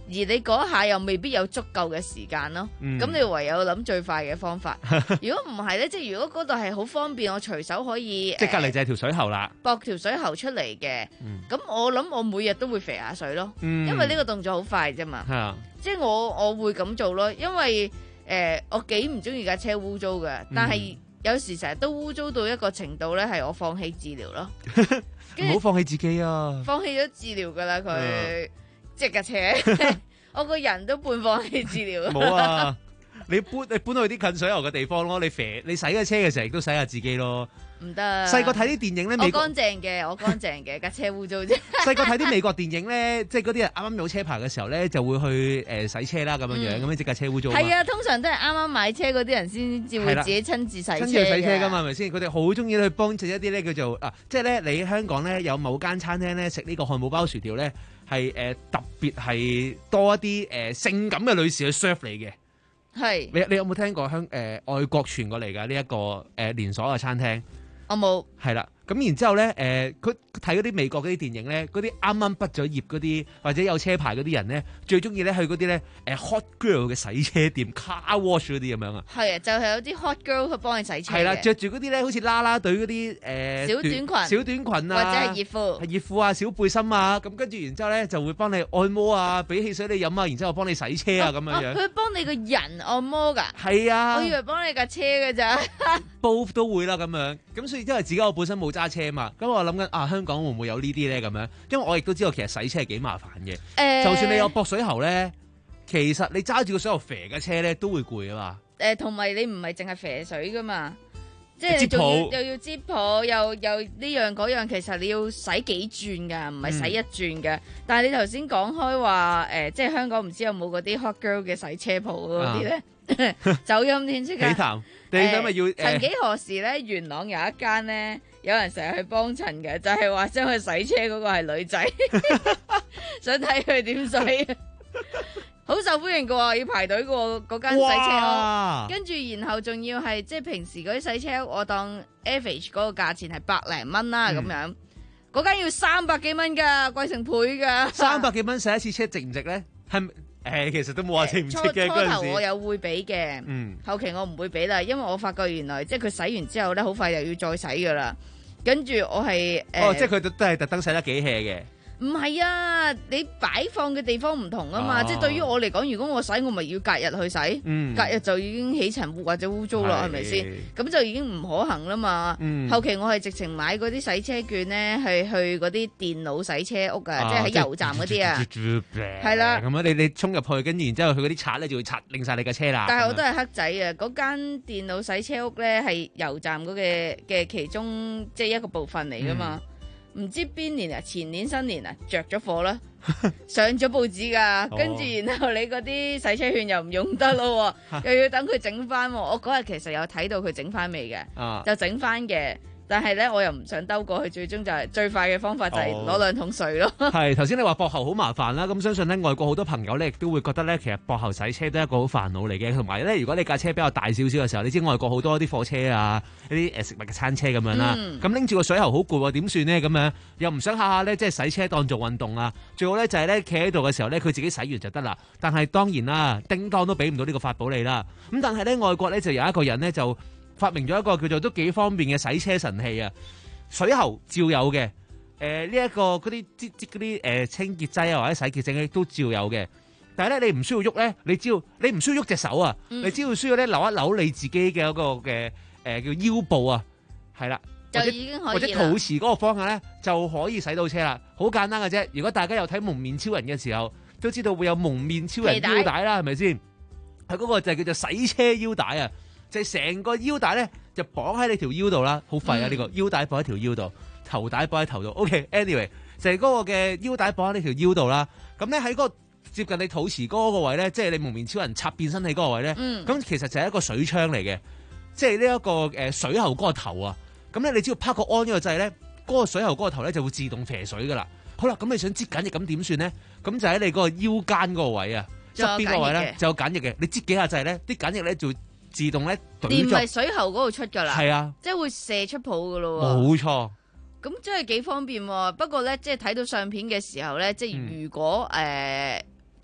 而你嗰下又未必有足夠嘅時間咯。咁、嗯、你唯有諗最快嘅方法。如果唔係咧，即係如果嗰度係好方便，我隨手可以即係隔離就係條水喉啦， 駁條水喉出嚟嘅。咁、嗯、我諗我每日都會肥下水咯，嗯、因為呢個動作好快啫嘛。 係啊， 即係我我會咁做咯，因為誒、呃、我幾唔中意架車污糟嘅，但係有時成日都污糟到一個程度咧，係我放棄治療咯。 唔好放棄自己啊！ 放棄咗治療噶啦，佢即係架車，我個人都半放棄治療。 冇啊！你搬你搬去啲近水喉嘅地方咯，你肥你洗架車嘅時候亦都洗下自己咯。 唔得。細個睇啲電影咧， 我乾淨嘅，我乾淨嘅，架車污糟啫。 細個睇啲美國電影咧，即係嗰啲人啱啱有車牌嘅時候咧，就會去誒洗車啦咁樣樣，咁樣即架車污糟。 係啊，通常都係啱啱買車嗰啲人先至會自己親自洗車。親自洗車噶嘛，係咪先？佢哋好中意去幫襯一啲咧叫做啊，即係咧你香港咧有某間餐廳咧食呢個漢堡包薯條咧係誒特別係多一啲誒、呃、性感嘅女士去 serve 你嘅。 係。 你你有冇聽過香誒、呃、外國傳過嚟㗎呢一個誒、呃、連鎖嘅餐廳？ 我冇。 係啦，咁然之後咧，誒佢睇嗰啲美國嗰啲電影咧，嗰啲啱啱畢咗業嗰啲或者有車牌嗰啲人咧，最中意咧去嗰啲咧誒 hot girl 嘅洗車店 car wash 嗰啲咁樣啊。 係啊，就係、是、有啲 hot girl 去幫你洗車嘅。 係啦，着住嗰啲咧好似啦啦隊嗰啲誒小短裙、 小短裙啊， 或者係熱褲、 係熱褲啊、小背心啊，咁跟住然之後咧就會幫你按摩啊，俾汽水你飲啊，然之後幫你洗車啊咁樣樣。 佢幫、啊啊、你個人按摩㗎？ 係啊， 我以為幫你架車㗎咋。 both 都會啦咁樣，咁所以因為自己我本身冇揸車嘛，咁我諗緊啊香港會唔會有呢啲咧咁樣？因為我亦都知道其實洗車係幾麻煩嘅，欸、就算你有駁水喉咧，其實你揸住個水喉肥嘅車咧都會攰啊嘛。 誒、呃，同埋你唔係淨係肥水噶嘛，即係你仲要又要接泡，又又呢樣嗰樣，其實你要洗幾轉噶，唔係洗一轉嘅。嗯、但係你頭先講開話，誒、呃，即係香港唔知有冇嗰啲 hot girl 嘅洗車鋪嗰啲咧？啊走音添，即刻。 幾談？你想咪要？ 曾、呃、幾何時咧？元朗有一間咧，有人成日去幫襯嘅，就係話將佢洗車嗰個係女仔，想睇佢點洗，好受歡迎嘅喎，要排隊嘅喎，嗰間洗車屋。跟住然後仲要係即係平時嗰啲洗車屋，我當 average 嗰個價錢係百零蚊啦咁樣，嗰間要三百幾蚊㗎，貴成倍㗎。 三百幾蚊洗一次車值唔值咧？係。誒，其實都冇話值唔值嘅。 初頭我有會俾嘅， 嗯， 後期我唔會俾啦，因為我發覺原來即係佢洗完之後咧，好快又要再洗噶啦。跟住我係誒， 哦，即係佢都都係特登洗得幾 hea 嘅。 唔係啊，你擺放嘅地方唔同啊嘛，哦、即係對於我嚟講，如果我洗，我咪要隔日去洗，嗯、隔日就已經起塵污或者污糟啦，係咪先？咁就已經唔可行啦嘛。嗯、後期我係直情買嗰啲洗車券咧，係去嗰啲電腦洗車屋啊，即係喺油站嗰啲啊，係啦。 咁啊，你你衝入去，跟住然之後佢嗰啲刷咧就會刷令晒你嘅車啦。 但係我都係黑仔啊！嗰間電腦洗車屋咧係油站嗰嘅嘅其中即係一個部分嚟噶嘛。嗯唔知邊年啊，前年新年啊，着咗火啦，上咗報紙噶，跟住然後你嗰啲洗車券又唔用得咯，又要等佢整翻。我嗰日其實有睇到佢整翻未嘅，啊、就整翻嘅。但係咧，我又唔想兜過去，最終就係最快嘅方法就係攞兩桶水咯。 係頭先你話駁喉好麻煩啦，咁相信咧外國好多朋友咧亦都會覺得咧，其實駁喉洗車都係一個好煩惱嚟嘅。同埋咧，如果你架車比較大少少嘅時候，你知外國好多啲貨車啊，一啲誒食物嘅餐車咁樣啦，咁拎住個水喉好攰喎，點算呢？咁樣又唔想下下咧，即係洗車當做運動啊。最好咧就係咧企喺度嘅時候咧，佢自己洗完就得啦。但係當然啦，叮當都俾唔到呢個法寶你啦。咁但係咧外國咧就有一個人咧就發明咗一個叫做都幾方便嘅洗車神器啊！水喉照有嘅，誒呢一個嗰啲啲嗰啲誒清潔劑啊或者洗潔精都照有嘅。但係咧你唔需要喐咧，你只要你唔需要喐隻手啊，嗯、你只要需要咧扭一扭你自己嘅嗰個嘅誒、呃、叫腰部啊，係啦， 就已經可以或者肚臍嗰個方向咧就可以洗到車啦，好簡單嘅啫。如果大家有睇蒙面超人嘅時候，都知道會有蒙面超人腰帶啦，係咪先？係嗰個就係叫做洗車腰帶啊！就係成個腰帶咧，就綁喺你條腰度啦，好廢啊！呢、嗯、個腰帶綁喺條腰度，頭帶綁喺頭度。OK，anyway，、okay，就係嗰個嘅腰帶綁喺你條腰度啦。咁咧喺嗰個接近你肚臍嗰個位咧，即係你蒙面超人插變身器嗰個位咧，咁、嗯、其實就係一個水槍嚟嘅，即係呢一個誒水喉嗰個頭啊。咁咧你只要拍個 on 呢個掣咧，嗰、嗰個水喉嗰個頭咧就會自動射水噶啦。好啦，咁你想擠緊液咁點算咧？咁就喺你嗰個腰間嗰個位啊，側邊個位咧就有緊液嘅。你擠幾下掣咧，啲緊液咧就自動咧， 連埋水喉嗰度出噶啦， 係啊， 即係會射出泡噶咯， 冇錯。 咁真係幾方便喎。不過咧，即係睇到相片嘅時候咧，即係如果誒、嗯呃，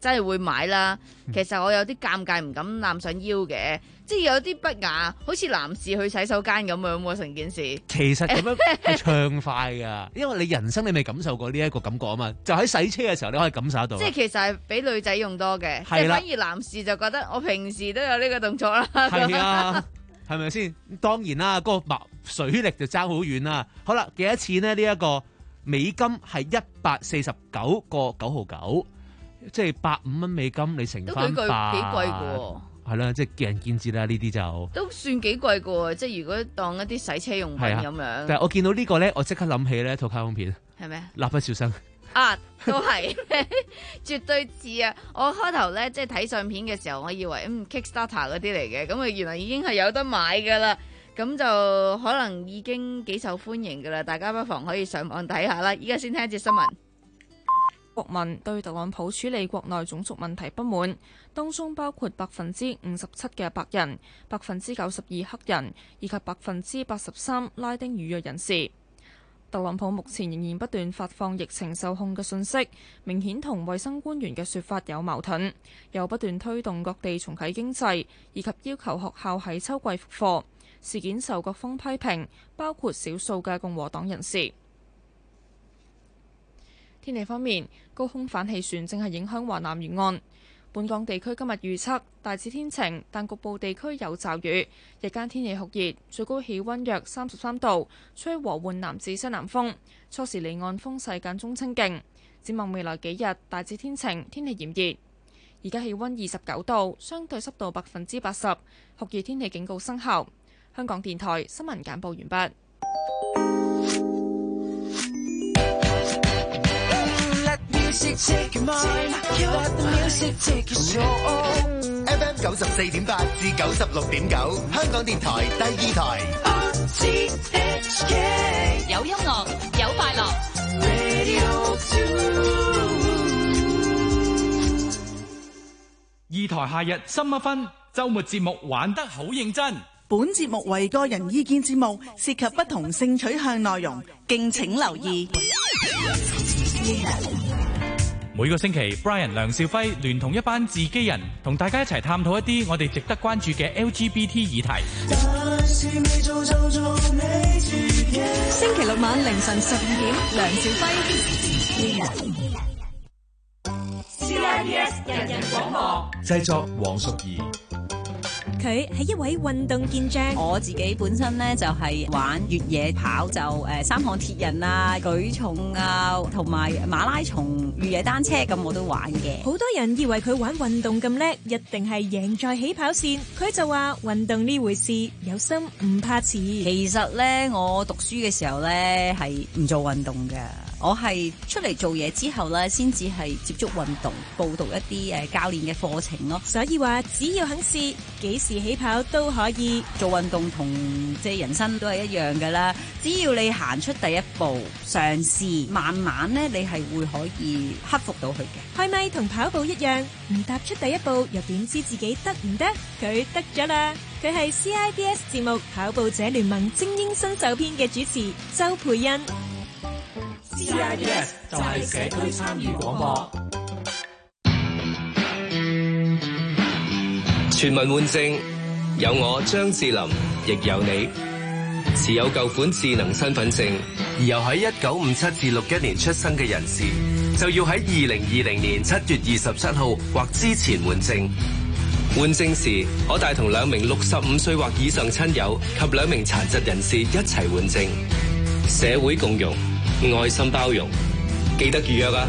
真係會買啦。其實我有啲尷尬，唔敢攬上腰嘅，即係有啲不雅，好似男士去洗手間咁樣喎，成件事。 其實咁樣係暢快㗎，因為你人生你未感受過呢一個感覺啊嘛，就喺洗車嘅時候你可以感受得到。 即係其實係俾女仔用多嘅，即係反而男士就覺得我平時都有呢個動作啦。 係啊。係咪先？當然啦，嗰、那個水力就爭好遠啦。好啦，幾多錢呢？呢、這、一個美金係一百四十九個九毫九，即係百五蚊美金，你乘翻八， 都幾貴嘅喎。 係啦，即係見仁見智啦。呢啲就都算幾貴嘅喎。即係如果當一啲洗車用品咁樣。 但係我見到呢個咧，我即刻諗起呢套卡通片係咩？ 蠟筆小新。 啊，都係絕對似啊！我開頭咧即係睇相片嘅時候，我以為嗯 Kickstarter 嗰啲嚟嘅，咁啊原來已經係有得買噶啦，咁就可能已經幾受歡迎噶啦，大家不妨可以上網睇下啦。依家先聽一節新聞。 國民對特朗普處理國內種族問題不滿，當中包括百分之五十七嘅白人、百分之九十二黑人以及百分之八十三拉丁語裔人士。特朗普目前仍然不斷發放疫情受控嘅信息，明顯同衛生官員嘅說法有矛盾，又不斷推動各地重啟經濟，以及要求學校喺秋季復課。事件受各方批評，包括少數嘅共和黨人士。天氣方面，高空反氣旋正係影響華南沿岸。本港地區今日預測大致天晴，但局部地區有驟雨。日間天氣酷熱，最高氣溫約三十三度，吹和緩南至西南風。初時離岸風勢間中清勁。展望未來幾日，大致天晴，天氣炎熱。而家氣溫二十九度，相對濕度百分之八十，酷熱天氣警告生效。香港電台新聞簡報完畢。 F M 九十四點八至九十六點九，香港電台第二台。 有音樂，有快樂。 二台夏日深一分，週末節目玩得好認真。 本節目為個人意見節目，涉及不同性取向內容，敬請留意。 每個星期 Brian 梁兆輝聯同一班自己人，同大家一齊探討一啲我哋值得關注嘅 L G B T 議題。 星期六晚凌晨十二點，梁兆輝 C I B S 人人廣播， 製作黃淑儀。 佢係一位運動健將， 我自己本身咧就係玩越野跑，就誒三項鐵人啊、舉重啊，同埋馬拉松、越野單車咁我都玩嘅。 好多人以為佢玩運動咁叻，一定係贏在起跑線。佢就話運動呢回事，有心唔怕遲。 其實咧，我讀書嘅時候咧係唔做運動嘅。我係出嚟做嘢之後咧，先至係接觸運動，報讀一啲誒教練嘅課程咯。 所以話只要肯試，幾時起跑都可以。 做運動同即係人生都係一樣噶啦。只要你行出第一步，嘗試，慢慢咧你係會可以克服到佢嘅。 開咪同跑步一樣，唔踏出第一步，又點知自己得唔得？佢得咗啦！佢係 C I B S 節目《跑步者聯盟》精英新秀編嘅主持周佩欣。 C I B S 就係社區參與廣播。 全民換證，有我張智霖，亦有你。持有舊款智能身份證而又喺一九五七至六一年出生嘅人士，就要喺二零二零年七月二十七號或之前換證。換證時，可帶同兩名六十五歲或以上親友及兩名殘疾人士一齊換證。社會共融，愛心包容，記得預約啊！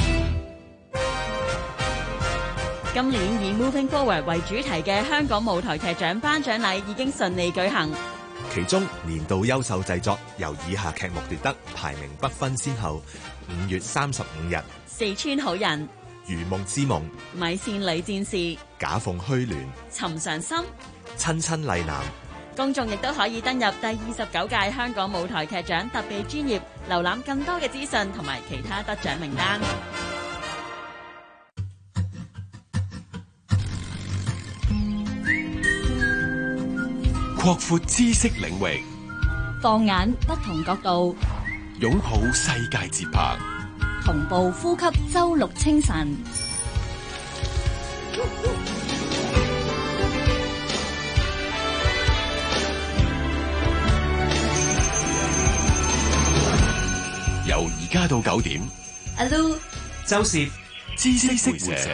今年以 Moving Forward 為主題嘅香港舞台劇獎頒獎禮已經順利舉行。 其中年度優秀製作由以下劇目奪得，排名不分先後。五月三十五日， 四川好人、 如夢之夢、 米線女戰士、 假鳳虛鸞、 尋常心、 親親麗男。 公眾亦都可以登入第二十九屆香港舞台劇獎特備專頁，瀏覽更多嘅資訊同埋其他得獎名單。 擴闊知識領域， 放眼不同角度， 擁抱世界節拍， 同步呼吸周六清晨。 由而家到九點， 阿 Lu、 周涉知識回社。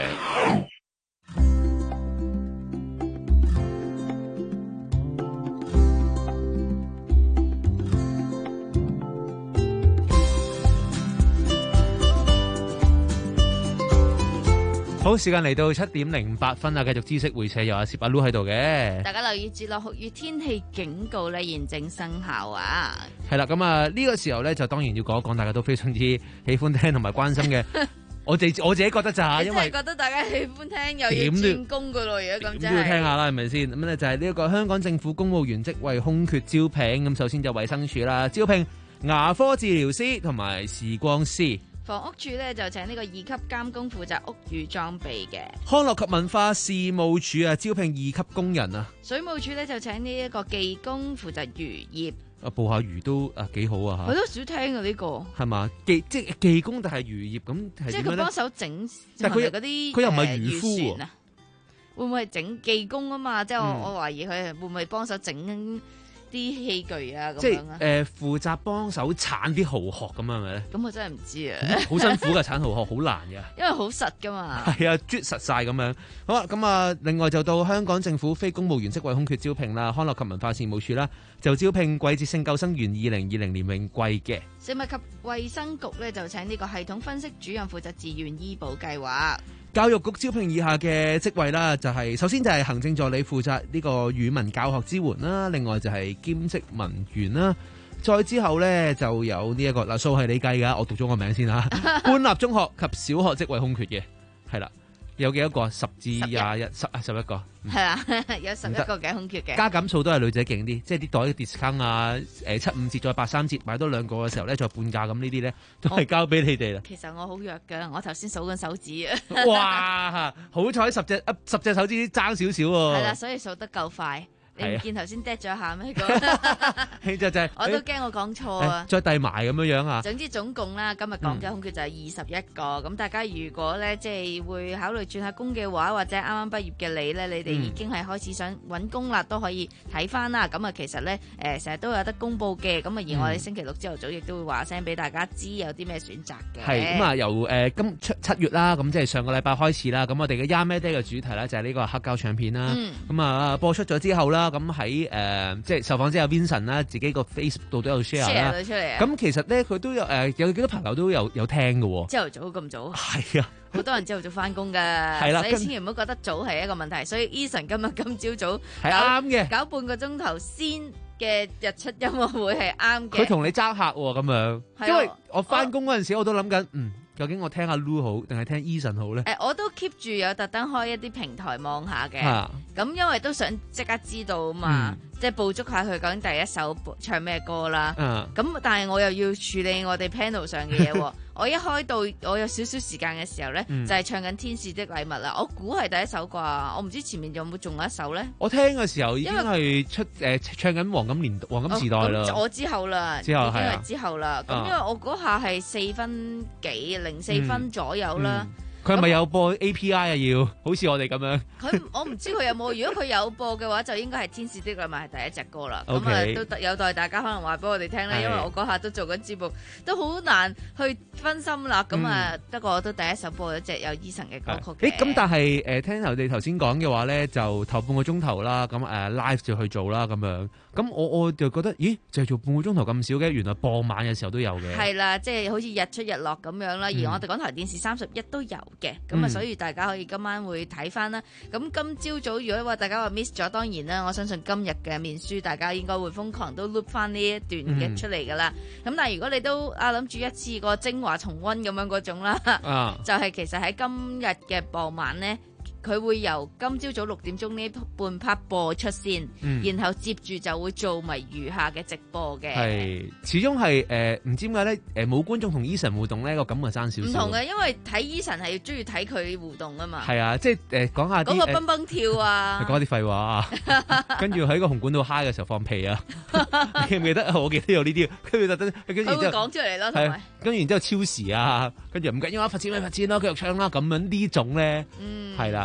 好，時間嚟到七點零八分啊！繼續知識回社，有阿涉阿 Lu 喺度嘅。 大家留意住落酷熱天氣警告咧，現正生效啊！ 係啦，咁啊呢個時候咧，就當然要講一講大家都非常之喜歡聽同埋關心嘅。我自我自己覺得咋，因為覺得大家喜歡聽又要轉工噶咯，如果咁真係都要聽下啦，係咪先？咁咧就係呢一個香港政府公務員職位空缺招聘。咁首先就衛生署啦，招聘牙科治療師同埋視光師。 房屋署咧就請呢個二級監工負責屋宇裝備嘅。 康樂及文化事務署啊，招聘二級工人啊。 水務署咧就請呢一個技工負責漁業。 啊，捕下魚都啊幾好啊嚇！ 我都少聽啊呢個。係嘛？技即係技工，但係漁業咁係點樣咧？ 即係佢幫手整， 但係佢嗰啲佢又唔係漁夫喎。會唔會係整技工啊嘛？即係我、嗯、我懷疑佢會唔會幫手整啲器具啊咁樣啊？ 即係誒負責幫手鏟啲蠔殼咁係咪咧？ 咁我真係唔知啊！ 好辛苦㗎，鏟蠔殼好難㗎。 因為好實㗎嘛。 係啊，啜實晒咁樣。好啦，咁啊，另外就到香港政府非公務員職位空缺招聘啦，康樂及文化事務署啦，就招聘季節性救生員二零二零年泳季嘅。 食物及衛生局咧就請呢個系統分析主任負責自願醫保計劃。 教育局招聘以下嘅職位啦，就係、是、首先就係行政助理負責呢個語文教學支援啦，另外就係兼職文員啦，再之後咧就有呢、這、一個嗱數係你計噶，我讀咗個名先吓，官立中學及小學職位空缺嘅，係啦。有幾多個？十至廿一，十啊十一個。 係啊，有十一個嘅空缺嘅。 加減數都係女仔勁啲，即係啲袋 discount 啊，誒七五折再八三折，買多兩個嘅時候咧，再半價咁呢啲咧，都係交俾你哋啦。 其實我好弱㗎，我頭先數緊手指啊。 哇！好彩十隻十隻手指爭少少喎。 係啦，所以數得夠快。你唔見頭先 dead 咗下咩？ 就就係我都驚我講錯啊！ 再遞埋咁樣樣啊！ 總之總共啦，今日講嘅空缺就係二十一個。咁、嗯、大家如果咧即係會考慮轉下工嘅話，或者啱啱畢業嘅你咧，你哋已經係開始想揾工啦，都可以睇翻啦。咁啊，其實咧誒成日都有得公佈嘅。咁啊，而我哋星期六朝頭早亦都會話聲俾大家知有啲咩選擇嘅。 係咁啊，由誒今出七月啦，咁即係上個禮拜開始啦。咁我哋嘅 Yamada Day 嘅主題咧就係呢個黑膠唱片啦。咁、嗯、啊播出咗之後啦。咁喺誒即係受訪者阿 Vincent 啦，自己個 Facebook 度都有 share 啦。 出嚟咁其實咧，佢都有誒、呃、有幾多朋友都有有聽嘅喎。 朝頭早咁早。 係啊， 好多人朝頭早翻工㗎。係啦，所以千祈唔好覺得早係一個問題。所以 Eason 今日今朝早係啱嘅， 搞半個鐘頭先嘅日出音樂會係啱嘅。 佢同你爭客喎咁樣，因為我翻工嗰陣時我都諗緊嗯。究竟我聽阿 Lu 好定係聽 Eason 好咧？誒、 欸，我都 keep 住有特登開一啲平台望下嘅。咁、啊、因為都想即刻知道啊嘛，嗯、即係捕捉下佢究竟第一首唱咩歌啦。咁、啊、但係我又要處理我哋 panel 上嘅嘢喎。我一開到我有少少時間嘅時候咧、嗯，就係、是、唱緊《天使的禮物》啦。我估係第一首啩，我唔知前面有冇仲有一首咧。 我聽嘅時候已經係出誒、呃、唱緊黃金年黃金時代啦、 哦。我之後啦， 之後係因為之後啦。咁、啊、因為我嗰下係四分幾零四分左右啦。嗯嗯佢係咪有播 A P I 啊？要好似我哋咁樣。 佢我唔知佢有冇。如果佢有播嘅話，就應該係《天使的禮物》係第一隻歌啦。咁、okay. 啊，都有待大家可能話俾我哋聽啦。因為我嗰下都做緊節目，都好難去分心啦。咁、嗯、啊，不過我都第一首播咗隻有 Eason 嘅歌曲嘅。誒，咁但係誒、呃，聽頭你頭先講嘅話咧，就頭半個鐘頭啦。咁誒、呃、live 就去做啦，咁樣。咁我我就覺得，咦，就係做半個鐘頭咁少嘅，原來傍晚嘅時候都有嘅。 係啦，即係好似日出日落咁樣啦。而我哋港台電視三十一都有嘅。咁、嗯、啊，所以大家可以今晚會睇翻啦。咁今朝早如果話大家話 miss 咗，當然啦，我相信今日嘅面書大家應該會瘋狂都 loop 翻呢一段嘅出嚟噶啦。咁、嗯、但係如果你都啊諗住一次過精華重溫咁樣嗰種啦，啊、就係其實喺今日嘅傍晚呢。佢會由今朝早六點鐘呢半 part 播出先、嗯，然後接住就會做埋餘下嘅直播嘅。 係，始終係誒唔知點解咧？誒、呃、冇觀眾同 Eason 互動咧，個感覺爭少少。 唔同嘅，因為睇 Eason 係中意睇佢互動啊嘛。 係啊，即係誒講下啲嗰個蹦蹦跳啊， 講啲廢話啊，跟住喺個紅館度 high 嘅時候放屁啊，你記唔記得？我記得有呢啲，跟住特登跟住然之後講出嚟咯，同埋跟住然之後超時啊，跟住唔緊要啊，發展咪發展咯，繼續唱啦，咁樣呢種咧，係啦。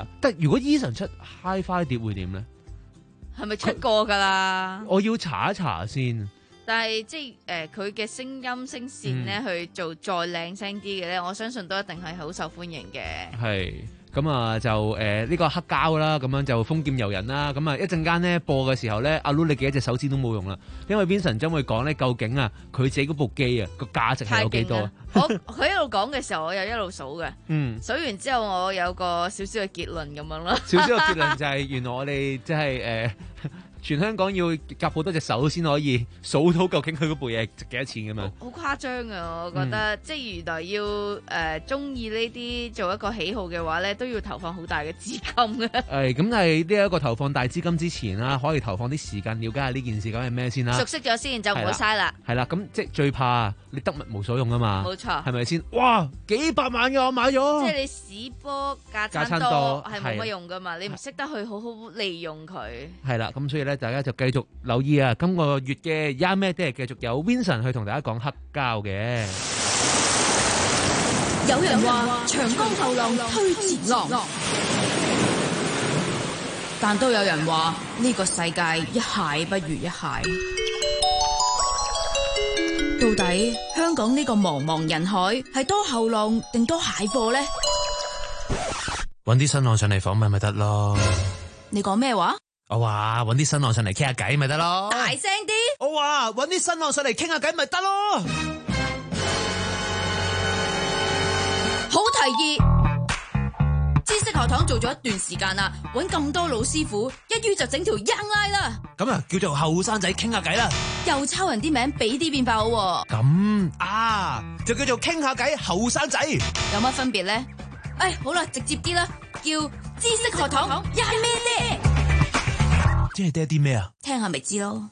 啦。但係如果 Eason 出 Hi-Fi 碟會點咧？ 係咪出過㗎啦？ 我要查一查先。 但係即係誒佢嘅聲音聲線咧、嗯、去做再靚聲啲嘅咧，我相信都一定係好受歡迎嘅。係。 咁啊就誒呢、呃這個黑膠啦，咁樣就封劍遊人啦。咁啊一陣間咧播嘅時候咧，阿 Lu 你幾隻手指都冇用啦，因為 Vincent 將會講咧究竟啊佢自己嗰部機啊個價值係有幾多？ 我佢一路講嘅時候，我又一路數嘅。嗯，數完之後我有個少少嘅結論咁樣咯。 少少嘅結論就係原來我哋即係誒。全香港要夾好多隻手先可以數到究竟佢嗰部嘢值幾多錢㗎嘛？ 好誇張啊！我覺得、嗯、即係原來要誒中意呢啲做一個喜好嘅話咧，都要投放好大嘅資金嘅。 誒咁係呢一個投放大資金之前啦，可以投放啲時間了解下呢件事究竟係咩先啦。 熟悉咗先就唔好嘥啦。係啦，咁即係最怕你得物無所用啊嘛。 冇錯， 係咪先？哇，幾百萬㗎我買咗。 即係你屎波價餐多係冇乜用㗎嘛，你唔識得去好好利用佢。係啦，咁所以咧。大家就繼續留意啊！今個月嘅 Yummy Day 繼續有 Vincent 去同大家講黑膠嘅。 有人話長江後浪推前浪，但都有人話呢個世界一蟹不如一蟹。到底香港呢個茫茫人海係多後浪定多蟹貨呢？ 搵啲新浪上嚟訪問咪得咯。 你講咩話？ 我話搵啲新浪上嚟傾下偈咪得咯， 大聲啲！ 我話搵啲新浪上嚟傾下偈咪得咯， 好提議！知識學堂做咗一段時間啦，搵咁多老師傅，一於就整條 Young Line 啦。 咁啊，叫做後生仔傾下偈啦。 又抄人啲名，俾啲變化好。 咁啊，就叫做傾下偈後生仔。 有乜分別咧？哎，好啦，直接啲啦，叫知識學堂 Yummy Day。 即係爹啲咩啊？ 聽下咪知咯。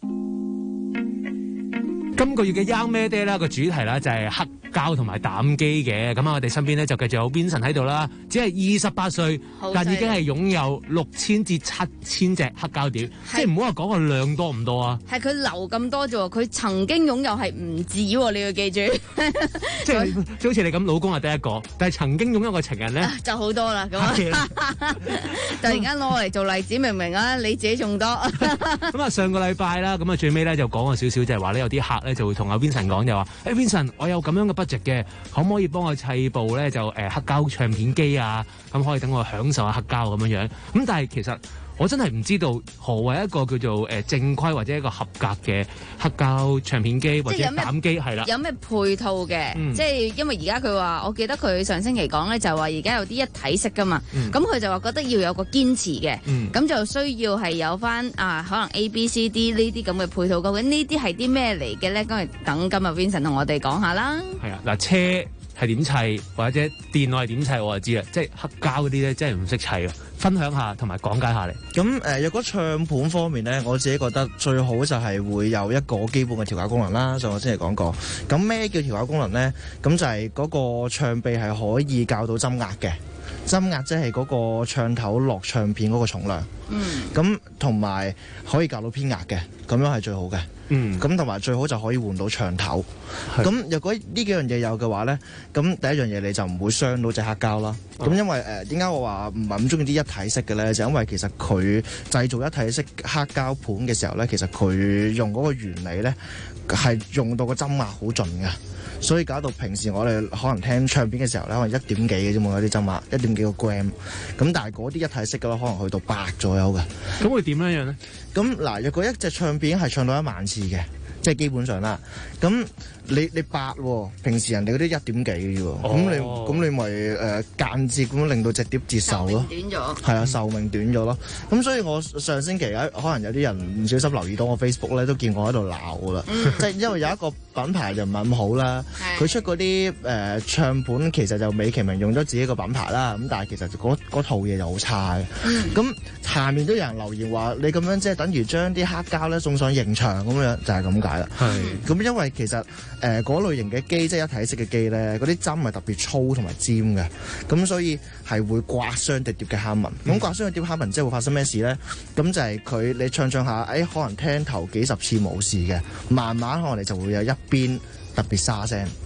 今個月嘅 Yummy Day 啦，個主題啦就係黑膠同埋膽機嘅。咁啊，我哋身邊咧就繼續有 Vincent 喺度啦，只係二十八歲，但已經係擁有六千至七千隻黑膠碟，即係唔好話講個量多唔多啊。 係佢留咁多啫，佢曾經擁有係唔止，你要記住。 即係即好似你咁，老公係得一個，但係曾經擁有個情人咧、啊、 就好多啦。咁啊，突然間攞嚟做例子，明唔明啊？你自己仲多。 咁啊，上個禮拜啦，咁啊最尾咧就講過少少，就係話咧有啲客咧就會同阿 Vincent 講，就話誒 Vincent，我有咁樣嘅 budget 嘅，可唔可以幫我砌部咧就誒、呃、黑膠唱片機啊？咁可以等我享受下黑膠咁樣樣。咁但係其實我真係唔知道何謂一個叫做誒、呃、正規或者一個合格嘅黑膠唱片機或者膽機係啦。 有咩配套嘅？嗯、即係因為而家佢話，我記得佢上星期講咧就話而家有啲一體式噶嘛。咁佢、嗯、就話覺得要有個堅持嘅。咁、嗯、就需要係有翻啊，可能 A、B、C、D 呢啲咁嘅配套。究竟呢啲係啲咩嚟嘅咧？咁等今日 Vincent 同我哋講下啦。 係啊，嗱車係點砌，或者電腦係點砌，我就知啦。即係黑膠嗰啲咧，真係唔識砌啊！分享下同埋講解下嚟。 咁誒，若果唱盤方面咧，我自己覺得最好就係會有一個基本嘅調校功能啦。上我先嚟講過。咁咩叫調校功能咧？咁就係嗰個唱臂係可以校到針壓嘅，針壓即係嗰個唱頭落唱片嗰個重量。嗯。咁同埋可以校到偏壓嘅，咁樣係最好嘅。嗯，咁同埋最好就可以換到唱頭。咁若果呢幾樣嘢有嘅話咧，咁第一樣嘢你就唔會傷到隻黑膠啦。咁、嗯、因為誒點解我話唔係咁中意啲一體式嘅咧？就因為其實佢製造一體式黑膠盤嘅時候咧，其實佢用嗰個原理咧係用到個針壓好盡嘅，所以搞到平時我哋可能聽唱片嘅時候咧，可能一點幾嘅啫嘛，有啲針壓一點幾個 gram。咁但係嗰啲一體式嘅咧，可能去到八左右嘅。 咁會點樣樣咧？ 咁嗱，若果一隻唱片係唱到一萬次嘅，即係基本上啦。咁你你八喎，平時人哋嗰啲一點幾嘅啫喎。咁、哦、你咁你咪誒、呃、間接咁令到隻碟折壽咯。短咗。係啊，壽命短咗咯。咁所以我上星期可能有啲人唔小心留意到我 Facebook 咧，都見我喺度鬧噶啦。即係因為有一個品牌就唔係咁好啦，佢出嗰啲誒唱盤其實就美其名用咗自己個品牌啦。咁但係其實嗰套嘢就好差嘅。咁、嗯、下面都有人留言話你咁樣即係等於將啲黑膠咧送上刑場咁樣，就係咁解啦。係。咁因為其實誒嗰、呃、類型嘅機即係一體式嘅機咧，嗰啲針係特別粗同埋尖嘅，咁所以係會刮傷隻碟嘅敲紋。咁、嗯、刮傷隻碟敲紋之後會發生咩事咧？咁就係佢你唱唱下，誒、哎、可能聽頭幾十次冇事嘅，慢慢可能你就會有一邊特別沙聲。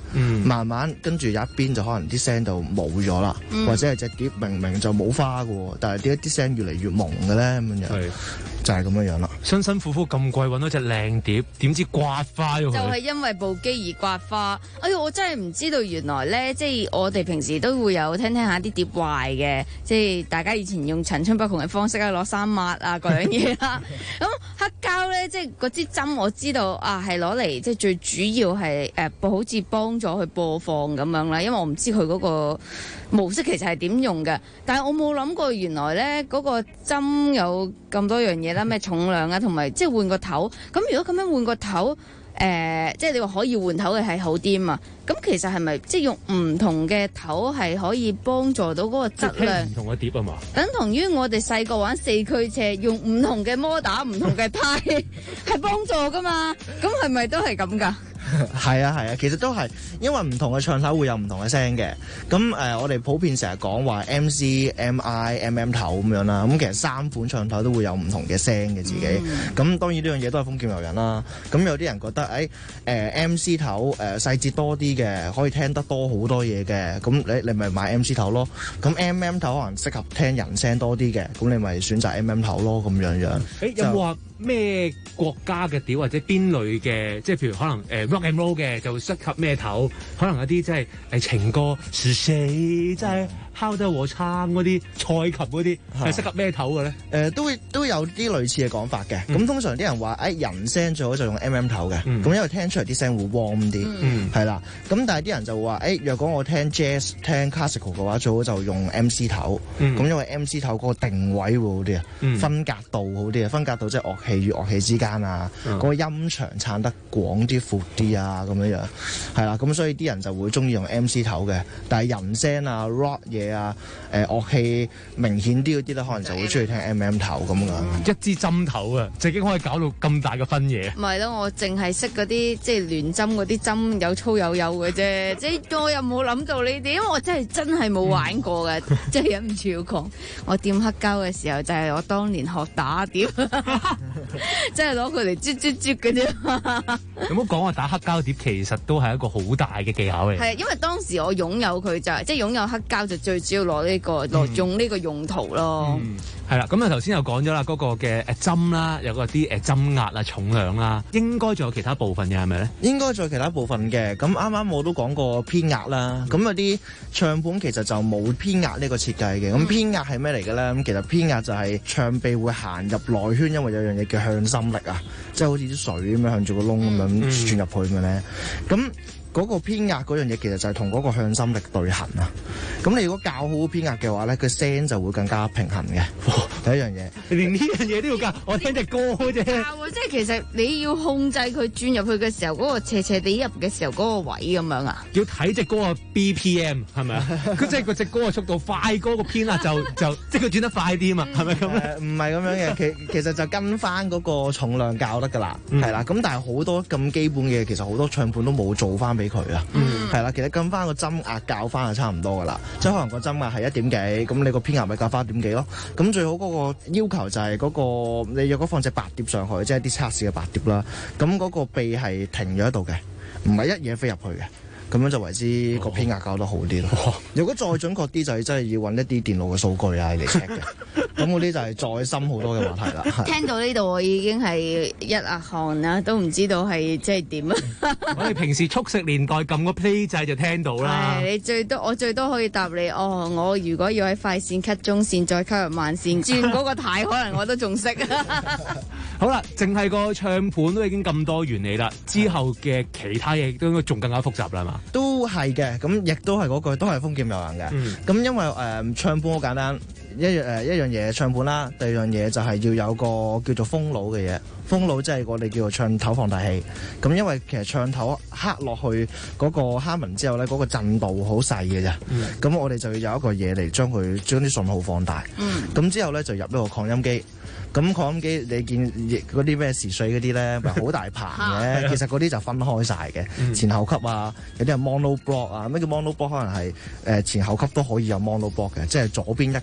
嗯、慢慢跟住有一邊就可能啲聲就冇咗啦， 嗯、 或者係隻碟明明就冇花嘅，但係點解啲聲越嚟越朦嘅咧咁樣？就係咁樣樣啦。 辛辛苦苦咁貴揾到隻靚碟，點知刮花咗佢？ 就係因為部機而刮花。哎呀，我真係唔知道原來咧，即係我哋平時都會有聽聽下啲碟壞嘅，即係大家以前用陳春不窮嘅方式啊，攞衫抹啊嗰樣嘢啦。咁黑膠咧，即係嗰支針我知道啊，係攞嚟即係最主要係誒，好似幫咗去播放咁樣啦。因為我唔知佢嗰個模式其實係點用嘅，但係我冇諗過原來咧嗰個針有咁多樣嘢啦，咩重量啊，同埋即係換個頭。咁如果咁樣換個頭，誒、呃，即係你話可以換頭嘅係好啲嘛？咁其實係咪即係用唔同嘅頭係可以幫助到嗰個質量？ 唔同嘅碟啊嘛， 等同於我哋細個玩四驅車，用唔同嘅摩打、唔同嘅胎，係幫助噶嘛？咁係咪都係咁噶？ 係啊係啊，其實都係因為唔同嘅唱頭會有唔同嘅聲嘅。咁誒、呃，我哋普遍成日講話 M C、M I、M M 頭咁樣啦。咁其實三款唱頭都會有唔同嘅聲嘅自己。咁、嗯、當然呢樣嘢都係豐儉由人啦。咁有啲人覺得誒誒、呃、M C 頭誒、呃、細節多啲嘅，可以聽得多好多嘢嘅。咁你你咪買 M C 頭咯。咁 M M 頭可能適合聽人聲多啲嘅，咁你咪選擇 M M 頭咯。咁樣樣。 誒有冇話咩國家嘅碟或者邊類嘅，即係譬如可能誒、呃、rock and roll 嘅就適合咩頭？可能有啲即係誒情歌，是誰即係敲得我撐嗰啲蔡琴嗰啲係適合咩頭嘅咧？誒、 呃、都會都有啲類似嘅講法嘅。咁、嗯、通常啲人話誒、哎、人聲最好就用 M M 頭嘅，咁、嗯、因為聽出嚟啲聲會 warm 啲，係、嗯、啦。咁但係啲人就話誒、哎，若果我聽 jazz 聽 classical 嘅話，最好就用 M C 頭。咁、嗯、因為 M C 頭嗰個定位會好啲啊、嗯，分隔度好啲啊，分隔度即係樂器與樂器之間啊，嗰、嗯、個音場撐得廣啲、闊啲啊，咁樣樣係啦。咁所以啲人就會中意用 M C 頭嘅，但係人聲啊、rock 嘢啊、誒、呃、樂器明顯啲嗰啲咧，可能就會中意聽 M M 頭咁樣、嗯。 一支針頭啊，就已經可以搞到咁大嘅分野。 唔係咯，我淨係識嗰啲即係連針嗰啲針有粗有幼嘅啫，即係我又冇諗到呢啲，因為我真係真係冇玩過嘅，即、嗯、係忍唔住要講。我掂黑膠嘅時候就係我當年學打碟，即係攞佢嚟啜啜啜嘅啫。 有冇講話打黑膠碟其實都係一個好大嘅技巧嚟？ 係，因為當時我擁有佢就係即係擁有黑膠就最主要攞呢、這個攞、嗯、用呢個用途咯。 嗯係啦，咁啊頭先又講咗啦，嗰個嘅誒針啦，有嗰啲誒針壓啊、重量啦，應該仲有其他部分嘅係咪咧？ 應該仲有其他部分嘅，咁啱啱我都講過偏壓啦，咁有啲唱盤其實就冇偏壓呢個設計嘅，咁、嗯、偏壓係咩嚟嘅咧？咁其實偏壓就係唱臂會行入內圈，因為有樣嘢叫向心力啊，即係好似啲水咁樣向住個窿咁樣轉入去咁樣咧，咁、嗯。嗰、那個偏壓嗰樣嘢其實就係同嗰個向心力對衡啊！咁你如果校好偏壓嘅話咧，個聲就會更加平衡嘅。第一樣嘢， 連呢樣嘢都要教，我聽隻歌啫。 教啊！即係其實你要控制佢轉入去嘅時候，嗰、那個斜斜地入嘅時候嗰個位咁樣啊？ 要睇隻歌嘅 B P M 係咪啊？佢即係個隻歌嘅速度快歌個偏壓就就即係佢轉得快啲啊嘛？係咪咁咧？ 唔係咁樣嘅，其其實就跟翻嗰個重量校得㗎啦，係、嗯、啦。咁但係好多咁基本嘅，其實好多唱盤都冇做翻俾佢啊。嗯，係啦，其實跟翻個針壓校翻就差唔多噶啦，即係可能個針壓係一點幾，咁你個偏壓咪校翻一點幾咯。咁最好嗰個要求就係嗰、嗰個你若果放隻白碟上去，即係啲測試嘅白碟啦，咁嗰個臂係停咗喺度嘅，唔係一嘢飛入去嘅。咁樣就為之個偏壓校得好啲咯、哦。如果再準確啲，就係真係要揾一啲電腦嘅數據啊嚟 check 嘅。咁嗰啲就係再深好多嘅話題啦。 聽到呢度我已經係一額汗啦，都唔知道係即係點啊！ 我哋平時速食年代撳個 play 掣就聽到啦。 你最多我最多可以答你哦。我如果要喺快線 cut 中線再 cut 入慢線，轉嗰個軚可能我都仲識。 好啦，淨係個唱盤都已經咁多原理啦，之後嘅其他嘢都應該仲更加複雜啦，係嘛？ 都係嘅，咁亦都係嗰句，都係豐儉由人嘅。咁、嗯、因為誒、呃、唱盤好簡單，一樣誒、呃、一樣嘢唱盤啦，第二樣嘢就係要有個叫做封腦嘅嘢，封腦即係我哋叫做唱頭放大器。咁因為其實唱頭刻落去嗰個哈文之後咧，嗰、那個震度好細嘅啫。咁、嗯、我哋就要有一個嘢嚟將佢將啲信號放大。咁、嗯、之後咧就入呢個擴音機。咁擴音機你見嗰啲咩時碎嗰啲咧，咪好大棚嘅。其實嗰啲就分開晒嘅、嗯，前後級啊，有啲係 mono block 啊。咩叫 mono block？可能係誒前後級都可以有 mono block 嘅，即係左邊一楷右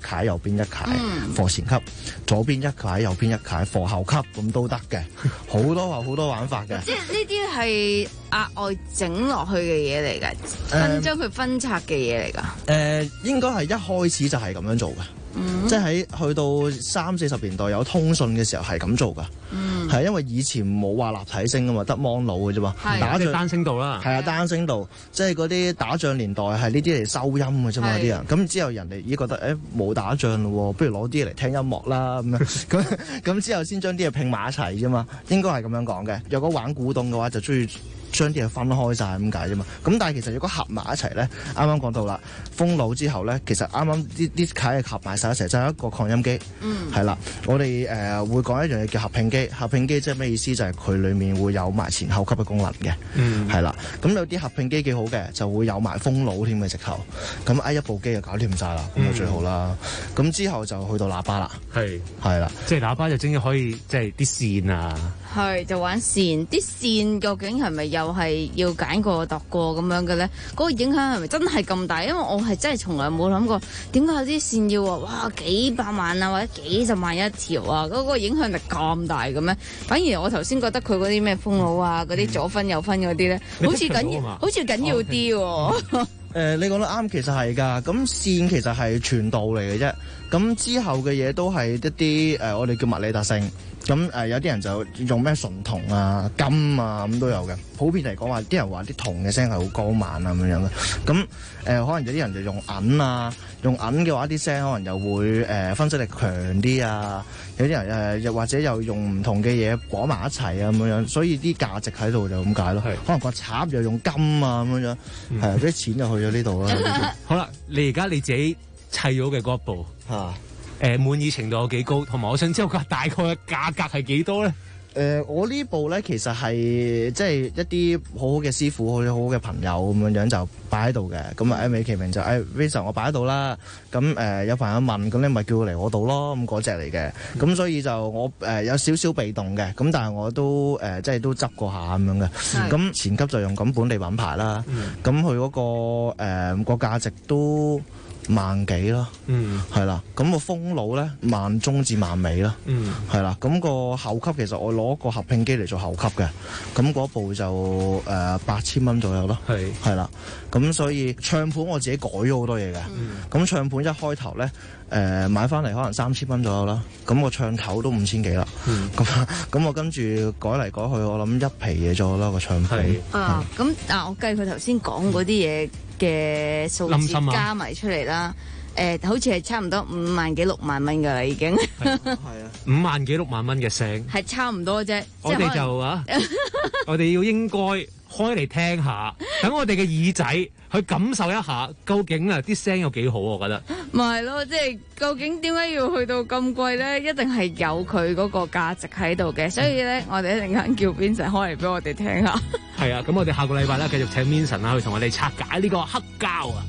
邊一階課前級，左邊一階右邊一階課後級，咁都得嘅，好多話好多玩法嘅。 即係呢啲係額外整落去嘅嘢嚟㗎，分將佢分拆嘅嘢嚟㗎。誒、 呃，應該係一開始就係咁樣做嘅。嗯、即係喺去到三四十年代有通訊嘅時候係咁做㗎，係、嗯、因為以前冇話立體聲啊嘛，得芒腦嘅啫嘛，打仗單聲道啦， 係啊單聲道，即係嗰啲打仗年代係呢啲嚟收音嘅啫嘛啲人，咁之後人哋已經覺得誒冇、欸、打仗咯，不如攞啲嘢嚟聽音樂啦咁樣，咁咁之後先將啲嘢拼埋一齊啫嘛，應該係咁樣講嘅。如果玩古董嘅話就中意將啲嘢分開晒咁解啫嘛，咁但係其實如果合埋一齊咧，啱啱講到啦，封腦之後咧，其實啱啱啲啲啀係合埋晒一齊，就係、是、一個擴音機，係、嗯、啦，我哋誒、呃、會講一樣嘢叫合併機，合併機即係咩意思？就係、是、佢裡面會有埋前後級嘅功能嘅，係、嗯、啦，咁有啲合併機幾好嘅，就會有埋封腦添嘅直頭，咁挨一部機就搞掂晒啦，咁就最好啦。咁、嗯、之後就去到喇叭啦，係係啦， 即係喇叭就終於可以即係啲線啊， 係就玩線，啲線究竟係咪又係要揀過度過咁樣嘅咧？嗰、那個影響係咪真係咁大？因為我係真係從來冇諗過，點解有啲線要話哇幾百萬啊，或者幾十萬一條啊？嗰、那個影響力咁大嘅咩？反而我頭先覺得佢嗰啲咩封腦啊，嗰啲左分右分嗰啲咧，好似緊要，好似緊要啲喎。誒、 呃，你講得啱，其實係㗎。咁線其實係傳導嚟嘅啫。咁之後嘅嘢都係一啲誒、呃，我哋叫物理特性。咁誒、呃、有啲人就用咩純銅啊、金啊咁都有嘅。普遍嚟講話，啲人話啲銅嘅聲係好光猛啊咁樣嘅。咁誒、呃、可能有啲人就用銀啊，用銀嘅話啲聲可能又會誒、呃、分析力強啲啊。有啲人誒又、呃、或者又用唔同嘅嘢綁埋一齊啊咁樣，所以啲價值喺度就咁解咯。可能個插又用金啊咁樣，係、嗯、啊，啲錢就去咗呢度啦。 好啦，你而家你自己砌咗嘅嗰一部嚇。誒滿意程度有幾高，同埋我想知道佢大概嘅價格係幾多咧？ 誒、呃，我呢部咧其實係即係一啲好好嘅師傅，好好嘅朋友咁樣樣就擺喺度嘅。咁啊，美其名就誒 Vincent 我擺喺度啦。咁誒、呃、有朋友問，咁你咪叫佢嚟我度咯。咁嗰隻嚟嘅。咁、嗯、所以就我誒、呃、有少少被動嘅。咁但係我都誒、呃、即係都執過下咁樣嘅。咁、嗯、前級就用緊本地品牌啦。咁佢嗰個誒、呃那個價值都萬幾咯，嗯，係啦，咁個封腦咧萬中至萬尾啦，嗯，係啦，咁個後級其實我攞個合併機嚟做後級嘅，咁嗰部就誒八千蚊左右咯，係，係啦，咁所以唱盤我自己改咗好多嘢嘅，咁、嗯、唱盤一開頭咧誒買翻嚟可能三千蚊左右啦，咁個唱頭都五千幾啦，咁咁、嗯、我跟住改嚟改去，我諗一皮嘢咗啦個唱盤， 啊，咁啊我計佢頭先講嗰啲嘢嘅數字加埋出嚟啦，誒、呃，好似係差唔多五萬幾六萬蚊噶啦，已經係啊， 五萬幾六萬蚊嘅聲， 係差唔多啫。 我哋就啊，我哋要應該開嚟聽下，等我哋嘅耳仔去感受一下，究竟啊啲聲有幾好，我覺得。 咪係咯，即係究竟點解要去到咁貴咧？一定係有佢嗰個價值喺度嘅，所以咧，我哋一陣間叫 Vincent 開嚟俾我哋聽下。 係啊，咁我哋下個禮拜咧繼續請 Vincent 啊去同我哋拆解呢個黑膠啊。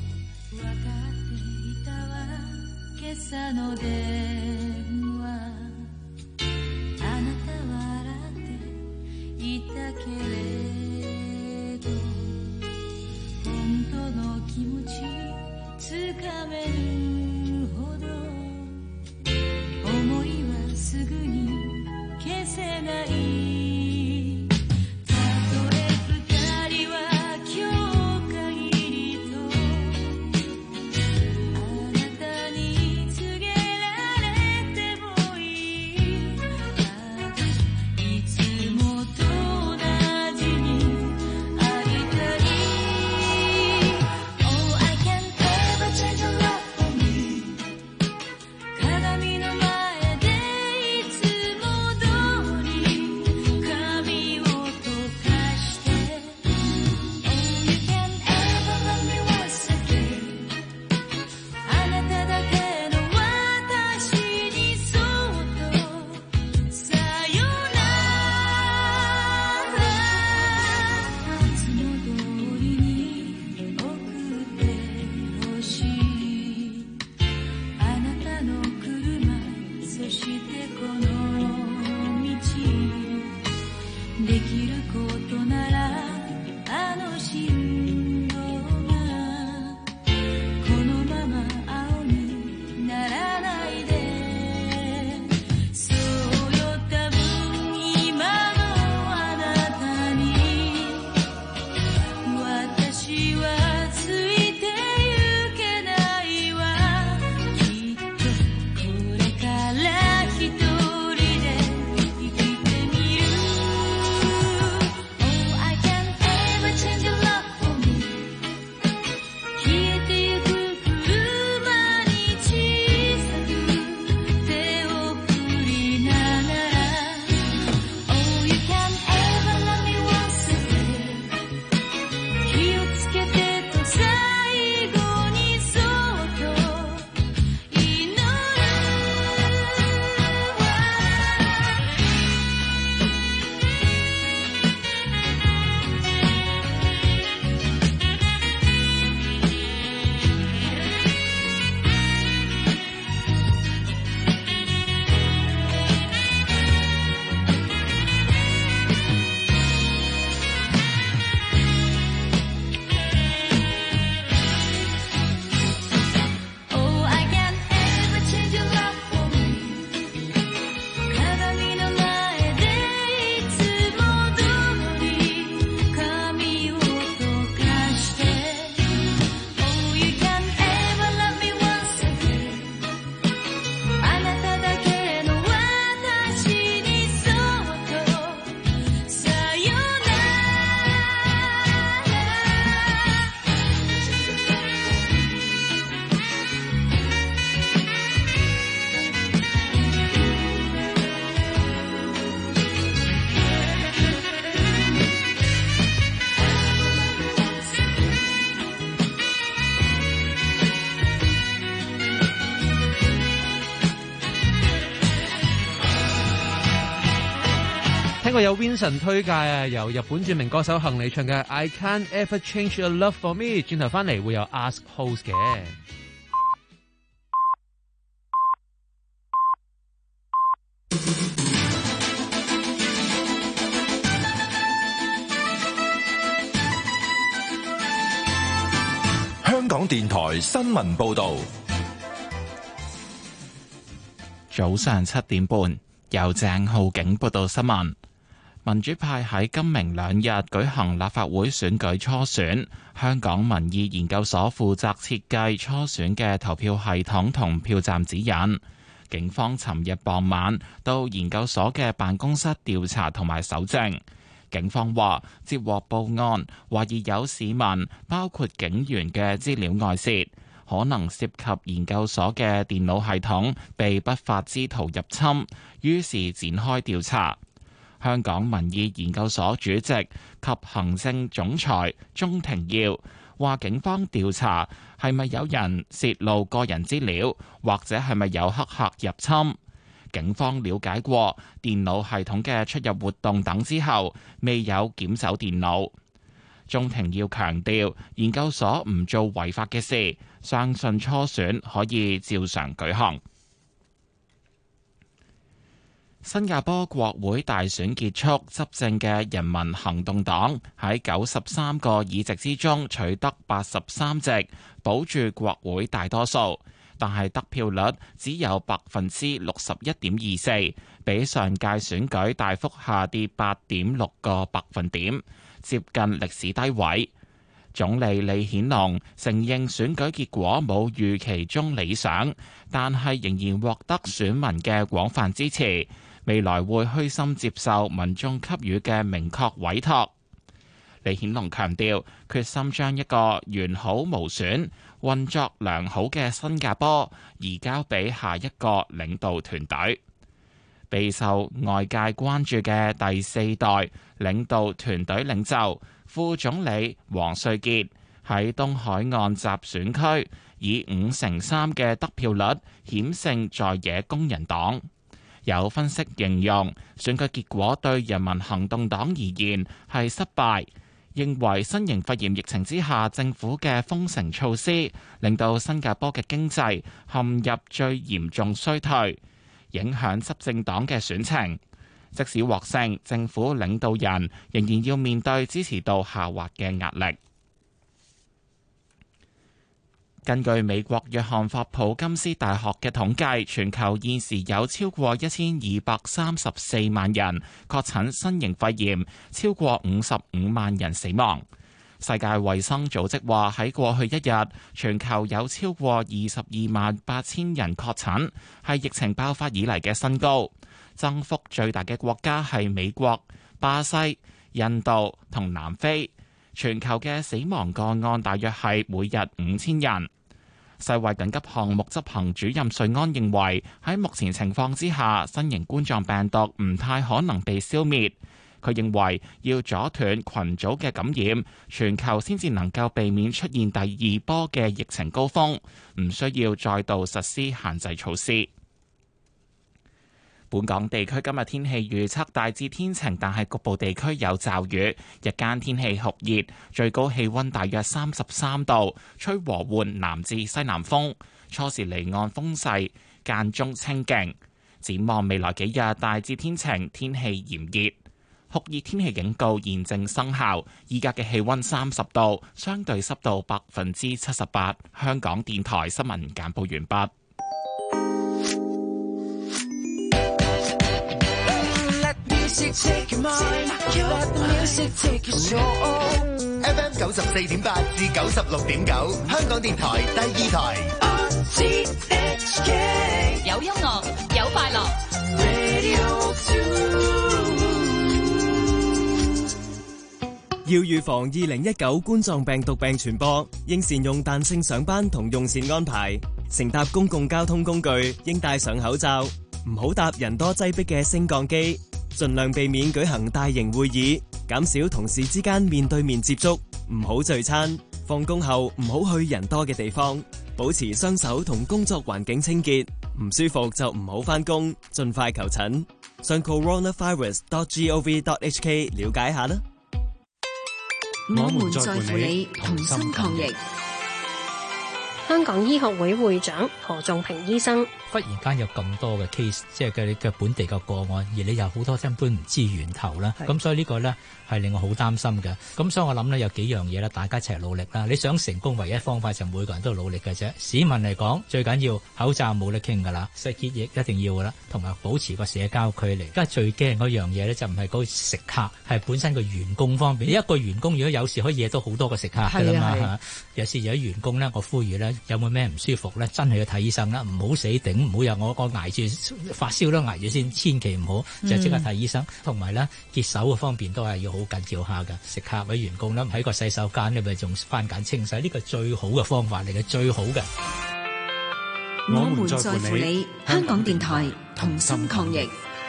個有 Vincent 推介啊，由日本著名歌手杏里唱嘅 I Can't Ever Change Your Love For Me， 轉頭翻嚟會有 Ask Host 嘅。 香港電台新聞報道。 早上七點半，由鄭浩景報道新聞。民主派喺今明兩日舉行立法會選舉初選，香港民意研究所負責設計初選嘅投票系統同票站指引。警方尋日傍晚到研究所嘅辦公室調查同埋搜證。警方話接獲報案，懷疑有市民包括警員嘅資料外泄，可能涉及研究所嘅電腦系統被不法之徒入侵，於是展開調查。香港民意研究所主席及行政總裁鍾庭耀話，警方調查係咪有人泄露個人資料，或者係咪有黑客入侵。警方了解過電腦系統嘅出入活動等之後，未有檢走電腦。鍾庭耀強調，研究所唔做違法嘅事，相信初選可以照常舉行。新加坡國會大選結束，執政嘅人民行動黨喺九十三個議席之中取得八十三席，保住國會大多數。但係得票率只有百分之六十一點二四，比上屆選舉大幅下跌八點六個百分點，接近歷史低位。總理李顯龍承認選舉結果冇預期中理想，但係仍然獲得選民嘅廣泛支持，未來會虛心接受民眾給予嘅明確委託。李顯龍強調，決心將一個完好無損、運作良好嘅新加坡移交俾下一個領導團隊。備受外界關注嘅第四代領導團隊領袖副總理王瑞傑喺東海岸集選區以五成三嘅得票率險勝在野工人黨。有分析形容選舉結果對人民行動黨而言係失敗，認為新型肺炎疫情之下政府嘅封城措施令到新加坡嘅經濟陷入最嚴重衰退，影響執政黨嘅選情。即使獲勝，政府領導人仍然要面對支持度下滑嘅壓力。根據美國約翰霍普金斯大學嘅統計，全球現時有超過一千二百三十四萬人確診新型肺炎，超過五十五萬人死亡。世界衛生組織話喺過去一日，全球有超過二十二萬八千人確診，係疫情爆發以嚟嘅新高。增幅最大嘅國家係美國、巴西、印度同南非。全球嘅死亡個案大約係每日五千人。世衛緊急項目執行主任瑞安認為，喺目前情況之下，新型冠狀病毒唔太可能被消滅。佢認為要阻斷群組嘅感染，全球先至能夠避免出現第二波嘅疫情高峰，唔需要再度實施限制措施。本港地區今日天氣預測大致天晴，但係局部地區有驟雨。日間天氣酷熱，最高氣溫大約三十三度，吹和緩南至西南風。初時離岸風勢間中清勁。展望未來幾日，大致天晴，天氣炎熱。酷熱天氣警告現正生效。依家嘅氣溫三十度，相對濕度百分之七十八。香港電台新聞簡報完畢。 Take your mind, let the music take your soul. F M 九十四點八至九十六點九，香港電台第二台。R T H K 有音樂，有快樂。 Radio two 要預防二零一九冠狀病毒病傳播，應善用彈性上班同用膳安排。乘搭公共交通工具應戴上口罩，唔好搭人多擠迫嘅升降機。盡量避免舉行大型會議，減少同事之間面對面接觸，唔好聚餐。放工後唔好去人多嘅地方，保持雙手同工作環境清潔。唔舒服就唔好返工，盡快求診。 上 coronavirus dot gov dot hk 了解下啦。 我們在乎你，同心抗疫。 香港醫學會會長何仲平醫生， 忽然間有咁多嘅 case， 即係嘅嘅本地嘅個案，而你有好多根本唔知源頭啦，咁所以呢個呢係令我好擔心嘅。咁所以我諗呢有幾樣嘢啦，大家一齊努力啦。你想成功，唯一方法就每個人都努力嘅啫。市民嚟講，最緊要口罩冇得傾噶啦，洗潔液一定要噶啦，同埋保持個社交距離。而家最驚嗰樣嘢呢，就唔係嗰個食客，係本身個員工方面。一個員工如果有時可以惹到好多個食客噶啦嘛，有時有啲員工呢，我呼籲呢，有冇咩唔舒服呢？真係要睇醫生啦，唔好死頂，唔好有我我捱住發燒都捱住先，千祈唔好就即刻睇醫生。同埋呢，潔手嘅方面都係要好緊要下㗎。食客或者員工呢，喺個洗手間你咪仲番梘清洗，呢個最好嘅方法嚟嘅，最好嘅。 我們在乎你，香港電台同心抗疫。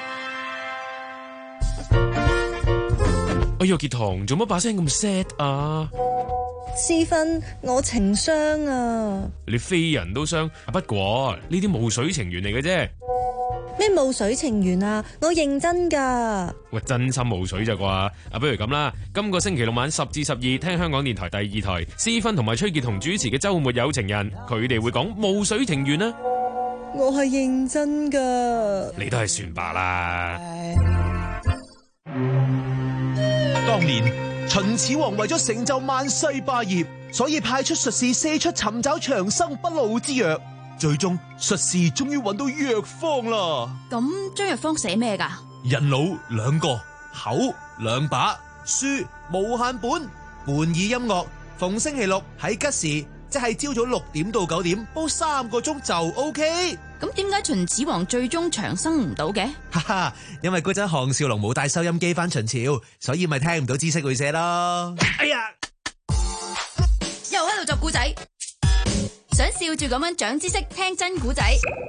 哎呀，傑堂做乜把聲咁 sad 啊？ 思芬，我情傷啊！ 你非人都傷，不過呢啲霧水情緣嚟嘅啫。 咩霧水情緣啊？我認真噶。 喂，真心霧水咋啩？啊，不如咁啦，今個星期六晚十至十二，聽香港電台第二台，思芬同埋崔潔彤主持嘅週末有情人，佢哋會講霧水情緣啊。 我係認真噶。 你都係算罷啦。 當年秦始皇為咗成就萬世霸業，所以派出術士四出尋找長生不老之藥。最終術士終於揾到藥方啦。 咁張藥方寫咩噶？ 人腦兩個，口兩把，書無限本，伴以音樂。逢星期六喺吉時，即係朝早六點到九點，煲三個鐘就 OK。 咁點解秦始皇最終長生唔到嘅？ 哈哈，因為嗰陣項少龍冇帶收音機翻秦朝，所以咪聽唔到知識會社咯。哎呀， 又喺度作古仔，想笑住咁樣長知識，聽真古仔，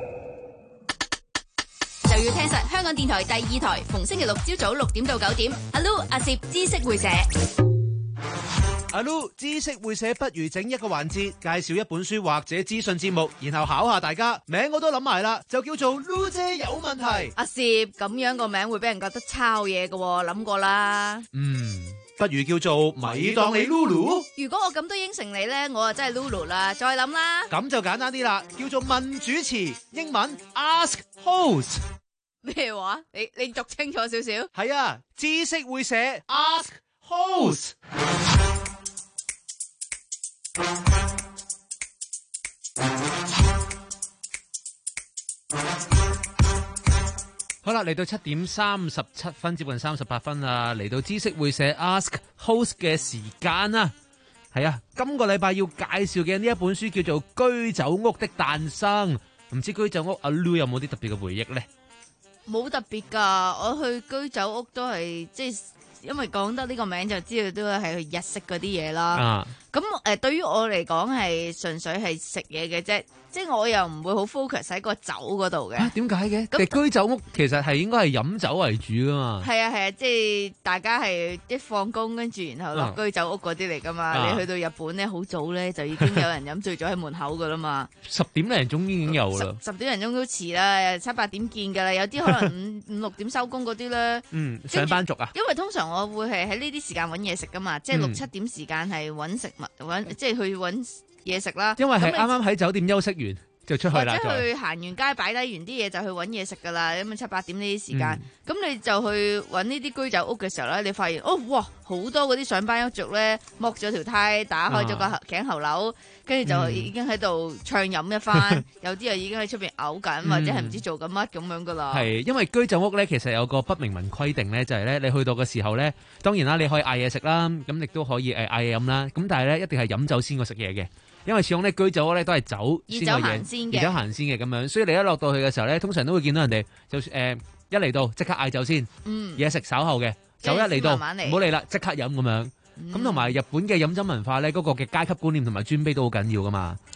就要聽實香港電台第二台，逢星期六朝早六點到九點。阿 Lu 阿攝知識會社。 阿 Lu 知識會社，不如整一個環節，介紹一本書或者資訊節目，然後考下大家。名我都諗埋啦，就叫做 Lu 姐有問題。 阿攝咁樣個名會俾人覺得抄嘢嘅，諗過啦。 嗯，不如叫做咪當你 Lulu。 如果我咁都應承你咧，我啊真係 Lulu 啦。再諗啦， 咁就簡單啲啦，叫做問主持，英文 Ask Host。 咩話？你你讀清楚少少。 係啊，知識會社 Ask Host。 好啦，嚟到七點三十七分，接近三十八分啦，嚟到知識會社 Ask Host 嘅時間啦。係啊，今個禮拜要介紹嘅呢一本書叫做《居酒屋的誕生》。唔知居酒屋阿 Lu 有冇啲特別嘅回憶呢？ 冇特別噶，我去居酒屋都係即係，因為講得呢個名就知道都係去日式嗰啲嘢啦。咁誒、啊呃，對於我嚟講係純粹係食嘢嘅啫。即係我又唔會好 focus 喺個酒嗰度嘅。 點解嘅？咁居酒屋其實係應該係飲酒為主噶嘛。 係啊係啊，即係大家係一放工跟住然後落居酒屋嗰啲嚟噶嘛。啊、你去到日本咧，好早咧就已經有人飲醉咗喺門口噶啦嘛。 十點零鐘已經有啦。 十點零鐘都遲啦，七八點見噶啦。有啲可能五五六點收工嗰啲咧。 嗯，上班族啊。 因為通常我會係喺呢啲時間揾嘢食噶嘛，即係六七點時間係揾食物揾，即係去揾嘢食啦。 因為係啱啱喺酒店休息完就出去啦， 或者去行完街擺低完啲嘢就去揾嘢食噶啦，咁啊七八點呢啲時間，咁、嗯、你就去揾呢啲居酒屋嘅時候咧，你發現哦，哇，好多嗰啲上班一族咧，剝咗條呔，打開咗個頸喉鈕，跟住、啊、就已經喺度暢飲一番，嗯、有啲又已經喺出邊嘔緊，嗯、或者係唔知做緊乜咁樣噶啦。 係因為居酒屋咧，其實有個不明文規定咧，就係、是、咧，你去到嘅時候咧，當然啦，你可以嗌嘢食啦，咁亦都可以誒嗌嘢飲啦，咁但係咧一定係飲酒先過食嘢嘅。因為始終咧居酒屋咧都係酒先嘅嘢，熱酒行先嘅咁樣，所以你一落到去嘅時候咧，通常都會見到人哋就誒、呃、一嚟到即刻嗌酒先，嘢食、嗯、稍後嘅，酒一嚟到唔好嚟啦，即刻飲咁樣。咁同埋日本嘅飲酒文化咧，嗰、那個嘅階級觀念同埋尊卑都好緊要噶嘛。 啊，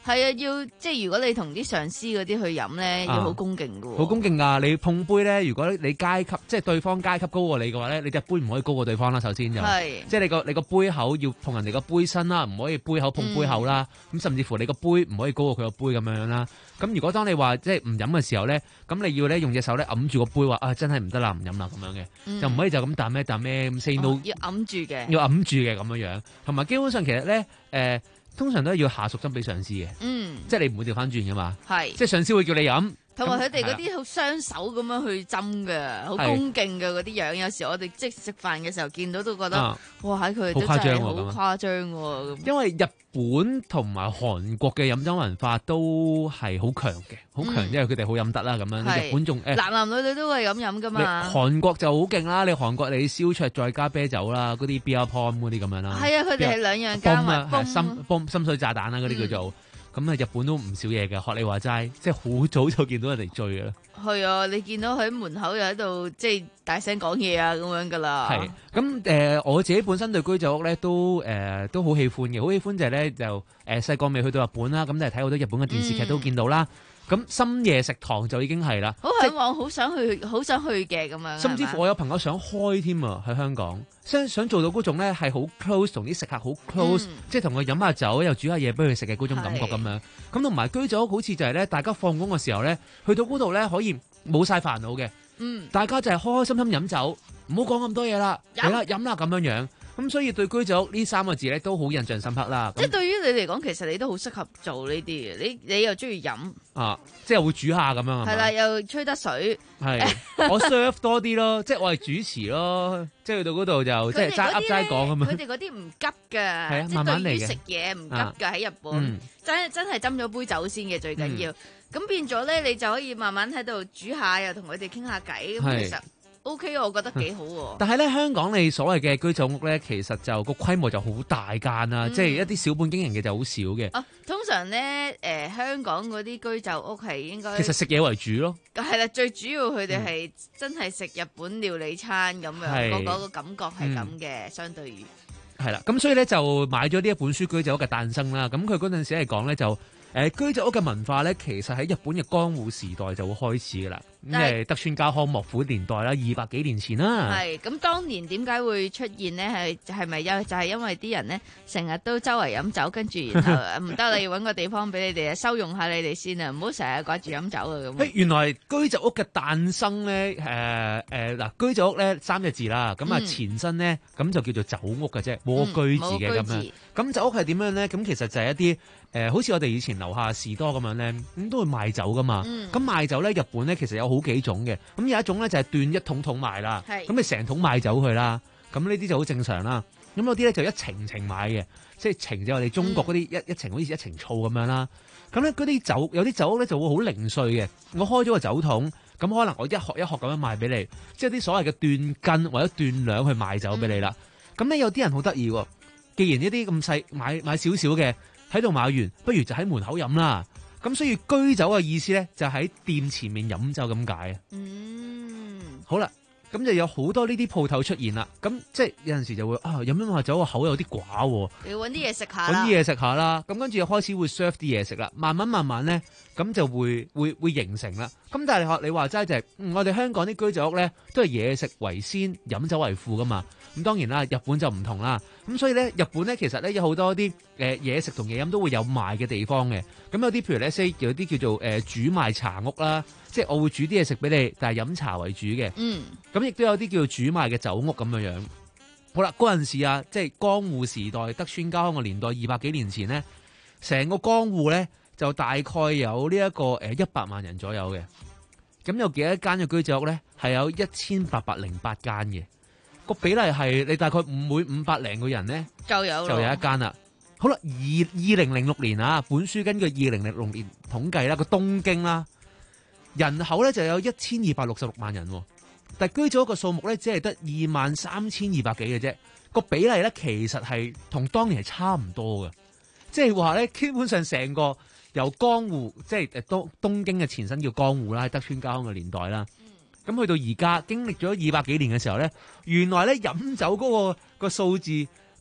係啊，要即係如果你同啲上司嗰啲去飲咧，要好恭敬㗎。 好恭敬㗎！你碰杯咧，如果你階級即係對方階級高過你嘅話咧，你隻杯唔可以高過對方啦。首先就係即係你個你個杯口要碰人哋個杯身啦，唔可以杯口碰杯口啦。咁、嗯、甚至乎你個杯唔可以高過佢個杯咁樣啦。咁如果當你話即係唔飲嘅時候咧，咁你要咧用隻手咧揞住個杯話啊，真係唔得啦，唔飲啦咁樣嘅，嗯、就唔可以就咁啖咩啖咩咁 say no， 哦、要揞住嘅， 要揞住嘅咁樣樣。同埋基本上其實咧誒。呃通常都係要下屬斟俾上司嘅，嗯，即係你唔會調翻轉噶嘛，係，即係上司會叫你飲， 同埋佢哋嗰啲好雙手咁樣去斟嘅，好恭敬嘅嗰啲樣，有時我哋即係食飯嘅時候見到都覺得，啊、哇喺佢哋都真係好誇張喎， 因為日本同埋韓國嘅飲酒文化都係好強嘅，好強，因為佢哋好飲得啦咁樣，日本仲誒， 男男女女都係咁飲噶嘛， 韓國就好勁啦，你韓國你燒酎再加啤酒啦，嗰啲 beer pong 嗰啲咁樣啦， 係啊，佢哋係兩樣加埋， 深泵深水炸彈啦嗰啲叫做。咁啊，日本都唔少嘢嘅，學你話齋，即係好早就見到人哋醉嘅啦。 係啊，你見到佢喺門口又喺度即係大聲講嘢啊咁樣噶啦。 係，咁誒、呃、我自己本身對居酒屋咧都誒、呃、都好喜歡嘅，好喜歡就係咧就誒細個未去到日本啦，咁就係睇好多日本嘅電視劇都見到啦。咁、嗯、深夜食堂就已經係啦， 好向往，好想去，好想去嘅咁樣。 甚至乎我有朋友想開添啊，喺香港，想想做到嗰種咧係好 close 同啲食客好 close，、嗯、即係同佢飲下酒又煮下嘢俾佢食嘅嗰種感覺咁樣。咁同埋居酒屋好似就係咧，大家放工嘅時候咧，去到嗰度咧可以冇晒煩惱嘅，嗯，大家就係開開心心飲酒，唔好講咁多嘢啦，係啦，飲啦咁樣樣。咁所以對居酒屋呢三個字咧都好印象深刻啦。 即係對於你嚟講，其實你都好適合做呢啲嘅。你你又中意飲啊，即係會煮下咁樣。 係啦，又吹得水。 係我 serve 多啲咯，即係我係主持咯。即係去到嗰度就即係齋噏齋講咁樣。 佢哋嗰啲唔急㗎， 係啊， 即慢慢嚟嘅。 對於食嘢唔急㗎喺、啊、日本，嗯、真真係斟咗杯酒先嘅最緊要。咁、嗯、變咗咧，你就可以慢慢喺度煮下，又同佢哋傾下偈。咁其實。O、okay, K， 我覺得幾好喎。 但係咧，香港你所謂嘅居酒屋咧，其實就個規模就好大間啦，嗯、即係一啲小本經營嘅就好少嘅。 啊，通常咧，誒、呃、香港嗰啲居酒屋係應該其實食嘢為主咯。 係啦，最主要佢哋係真係食日本料理餐咁樣，個嗰個感覺係咁嘅，嗯、相對於係啦。咁所以咧就買咗呢一本書《居酒屋嘅誕生》啦。咁佢嗰陣時係講咧就。誒居酒屋嘅文化咧，其實喺日本嘅江戶時代就會開始噶啦，咁係德川家康幕府年代啦，二百幾年前啦。 係咁，當年點解會出現呢？係係咪因就係、是、因為啲人呢成日都周圍飲酒，跟住然後唔得啦，要揾個地方俾你哋收容下你哋先啊，唔好成日掛住飲酒啊咁。 原來居酒屋嘅誕生咧，誒誒嗱，居酒屋咧三隻字啦，咁啊前身咧咁就叫做酒屋嘅啫，冇居字嘅咁樣。咁酒屋係點樣咧？咁其實就係一啲誒、呃，好似我哋以前樓下士多咁樣咧，咁都會賣酒噶嘛。咁、嗯、賣酒咧，日本咧其實有好幾種嘅。咁有一種咧就係斷一桶桶賣啦，咁你成桶賣走佢啦。咁呢啲就好正常啦。咁有啲咧就一程程買嘅，即係程就我哋中國嗰啲一、嗯、一程好似一程醋咁樣啦。咁咧嗰啲酒有啲酒屋咧就會好零碎嘅。我開咗個酒桶，咁可能我一殼一殼咁樣賣俾你，即係啲所謂嘅斷斤或者斷兩去賣酒俾你啦。咁、嗯、咧有啲人好得意喎。既然呢啲咁細買買少少嘅喺度買完，不如就喺門口飲啦。咁所以居酒嘅意思咧，就喺店前面飲酒咁解啊。嗯，好啦，咁就有好多呢啲鋪頭出現啦。咁即係有陣時就會啊飲飲下酒個口有啲寡喎。 你要揾啲嘢食下啦，揾啲嘢食下啦。咁跟住又開始會 serve 啲嘢食啦。慢慢慢慢咧，咁就會會會形成啦。咁但係學你話齋就係、是嗯，我哋香港啲居酒屋咧都係嘢食為先，飲酒為輔噶嘛。咁當然啦，日本就唔同啦。咁所以咧，日本咧其實咧有好多啲誒嘢食同嘢飲都會有賣嘅地方嘅。咁有啲譬如咧 say 有啲叫做誒、呃、煮賣茶屋啦，即係我會煮啲嘢食俾你，但係飲茶為主嘅。嗯。咁亦都有啲叫做煮賣嘅酒屋咁樣樣。好啦，嗰陣時啊，即係江戶時代，德川家康嘅年代，二百幾年前咧，成個江戶咧就大概有呢一個誒一百萬人左右嘅。咁有幾多間嘅居酒屋咧？係有一千八百零八間嘅。個比例係你大概每五百零個人咧， 就有就有一間啦。好啦，二二零零六年啊，本書根據二零零六年統計啦，個東京啦，人口咧就有一千二百六十六萬人，但居酒屋個數目咧只係得二萬三千二百幾嘅啫。個比例咧其實係同當年係差唔多嘅，即係話咧基本上成個由江戶，即係誒東東京嘅前身叫江戶啦，喺德川家康嘅年代啦。咁去到而家經歷咗二百幾年嘅時候咧，原來咧飲酒嗰個個數字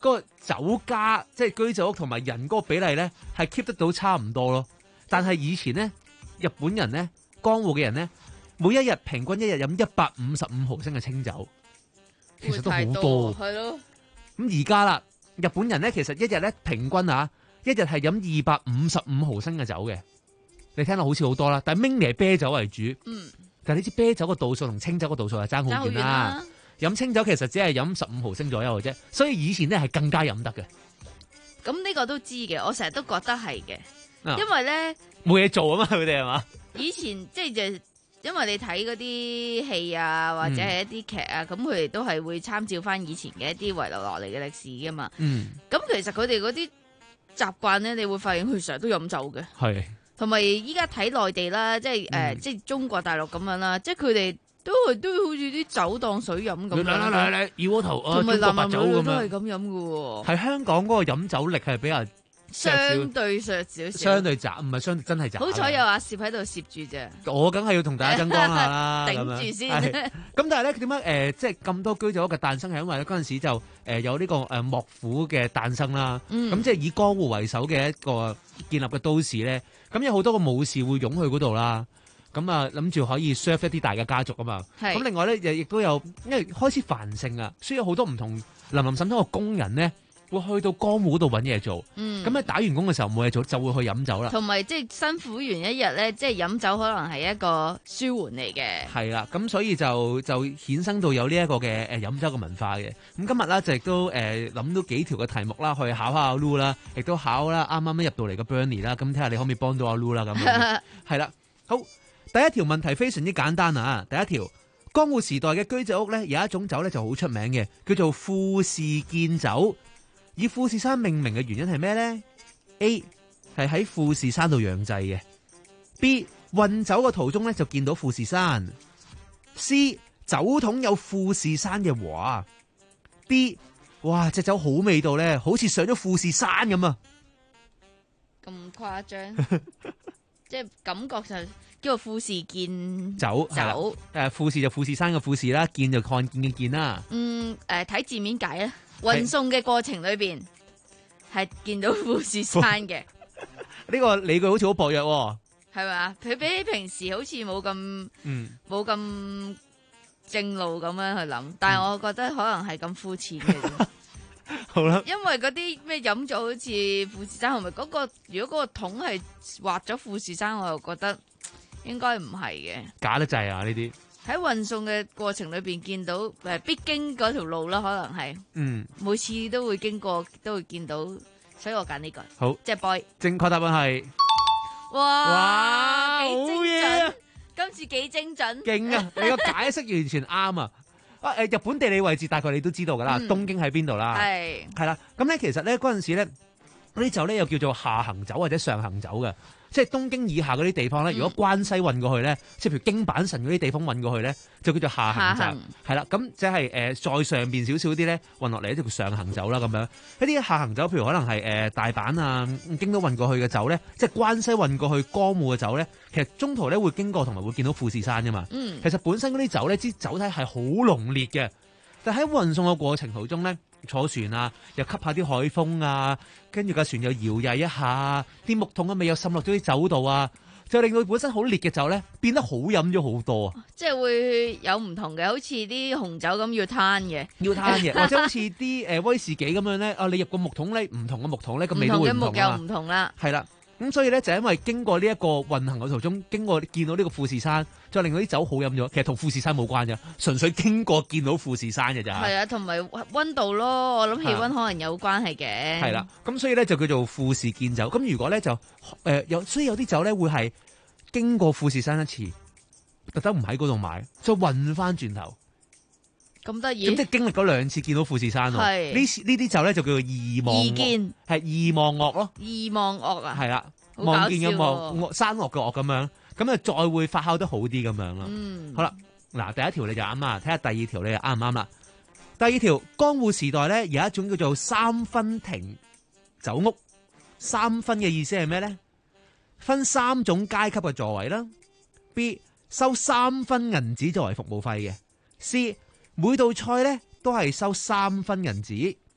嗰個酒家即係居酒屋同埋人嗰個比例咧係 keep 得到差唔多咯。但係以前咧，日本人咧，江戶嘅人咧，每一日平均一日飲一百五十五毫升嘅清酒，其實都好多。 係咯。 咁而家啦，日本人咧其實一日咧平均啊，一日係飲二百五十五毫升嘅酒嘅。你聽落好似好多啦，但係 mainly 係啤酒為主。 嗯。 但係你知啤酒個度數同清酒個度數係爭好遠啦。飲清酒其實只係飲十五毫升左右嘅啫，所以以前咧係更加飲得嘅。 咁呢個都知嘅，我成日都覺得係嘅，啊、因為咧冇嘢做啊嘛，佢哋係嘛？ 以前即係就因為你睇嗰啲戲啊，或者係一啲劇啊，咁佢哋都係會參照翻以前嘅一啲遺留落嚟嘅歷史噶嘛。嗯。咁其實佢哋嗰啲習慣咧，你會發現佢成日都飲酒嘅。係。同埋依家睇內地啦，即係誒、呃，即係中國大陸咁樣啦，即係佢哋都係都好似啲酒當水飲咁樣。嚟嚟嚟嚟，二鍋頭啊，中國白酒咁樣。都係咁飲嘅喎。係香港嗰個飲酒力係比較相對弱少少。 相對渣，唔係相對真係渣。 好彩有阿攝喺度攝住啫。 我梗係要同大家爭光下啦， 頂住先。 咁但係咧，點解誒即係咁多居酒屋嘅誕生係因為咧嗰陣時就誒、呃、有呢個誒幕府嘅誕生啦。咁、嗯、即係以江戶為首嘅一個建立嘅都市咧。咁有好多個武士會湧去嗰度啦，咁啊諗住可以 serve 一啲大嘅家族啊嘛。咁另外咧，亦亦都有，因為開始繁盛啊，所以有好多唔同林林滲滲嘅工人咧，會去到江戶嗰度揾嘢做。嗯，咁喺打完工嘅時候冇嘢做，就會去飲酒啦。同埋即係辛苦完一日咧，即係飲酒可能係一個舒緩嚟嘅。係啦，咁所以就就衍生到有呢一個嘅誒飲酒嘅文化嘅。咁今日咧就亦都誒諗到幾條嘅題目啦，去考下阿 Lu 啦，亦都考啦啱啱入到嚟嘅 Bernie 啦，咁睇下你可唔可以幫到阿 Lu 啦咁。係啦，好，第一條問題非常之簡單啊！第一條，江戶時代嘅居酒屋咧有一種酒咧就好出名嘅，叫做富士見酒。以富士山命名嘅原因係咩咧 ？A 係喺富士山度釀製嘅。B 運酒嘅途中咧就見到富士山。C 酒桶有富士山嘅畫。D 哇隻酒好味道咧，好似上咗富士山咁啊！ 咁誇張，即係感覺就叫做富士見酒。酒誒，富士就富士山嘅富士啦，見就看見嘅見啦。 嗯誒，睇、呃、字面解啦。運送嘅過程裏邊係見到富士山嘅， 呢個理據好似好薄弱喎， 係咪？佢比起平時好似冇咁，冇咁正路咁樣去諗，但係我覺得可能係咁膚淺嘅啫。好啦，因為嗰啲咩飲咗好似富士山，係咪嗰個？如果嗰個桶係畫咗富士山，我又覺得應該唔係嘅， 假得滯啊！呢啲。 喺運送嘅過程裏邊見到誒必經嗰條路啦，可能係，嗯，每次都會經過，都會見到，所以我揀呢個。好，即係 boy。正確答案係，哇，哇，幾精準，啊、今次幾精準。勁啊！你個解釋完全啱啊！啊誒，日本地理位置大概你都知道噶啦，嗯、東京喺邊度啦？係係啦，咁咧其實咧嗰陣時咧，嗰啲酒咧又叫做下行酒或者上行酒嘅。即係東京以下嗰啲地方咧，如果關西運過去咧，即係譬如京阪神嗰啲地方運過去咧，就叫做下行酒，係啦。咁即係誒再上邊少少啲咧，運落嚟就叫上行酒啦。咁樣一啲下行酒，譬如可能係誒、呃、大阪啊、京都運過去嘅酒咧，即係關西運過去江戶嘅酒咧，其實中途咧會經過同埋會見到富士山噶嘛。嗯，其實本身嗰啲酒咧，支酒體係好濃烈嘅，但喺運送嘅過程途中咧。坐船啊，又吸下啲海風啊，跟住架船又搖曳一下，啲木桶嘅味又滲落咗啲酒度啊，就令到本身好烈嘅酒咧變得好飲咗好多啊！即係會有唔同嘅，好似啲紅酒咁要攤嘅，要攤嘅，或者好似啲誒威士忌咁樣咧，啊你入個木桶咧，唔同嘅木桶咧，個味都會唔同啊！唔同嘅木又唔同啦，係啦。咁所以咧就因為經過呢一個運行嘅途中，經過見到呢個富士山，再令到啲酒好飲咗。其實同富士山冇關嘅，純粹經過見到富士山嘅咋。係啊，同埋溫度咯，我諗氣溫可能有關係嘅。係啦，咁所以咧就叫做富士見酒。咁如果咧就誒有、呃，所以有啲酒咧會係經過富士山一次，特登唔喺嗰度買，再運翻轉頭。咁得意。咁即係經歷咗兩次見到富士山喎。係。呢呢啲酒咧就叫做異望。異見。係異望岳咯。異望岳啊。係啦。望見嘅望，山岳嘅岳咁樣，咁啊再會發酵得好啲咁樣咯。嗯。好啦，嗱第一條你就啱啦，睇下第二條你就啱唔啱啦。第二條江戶時代咧有一種叫做三分亭酒屋，三分嘅意思係咩咧？分三種階級嘅座位啦。B 收三分銀紙作為服務費嘅。C 每道菜咧都係收三分銀紙。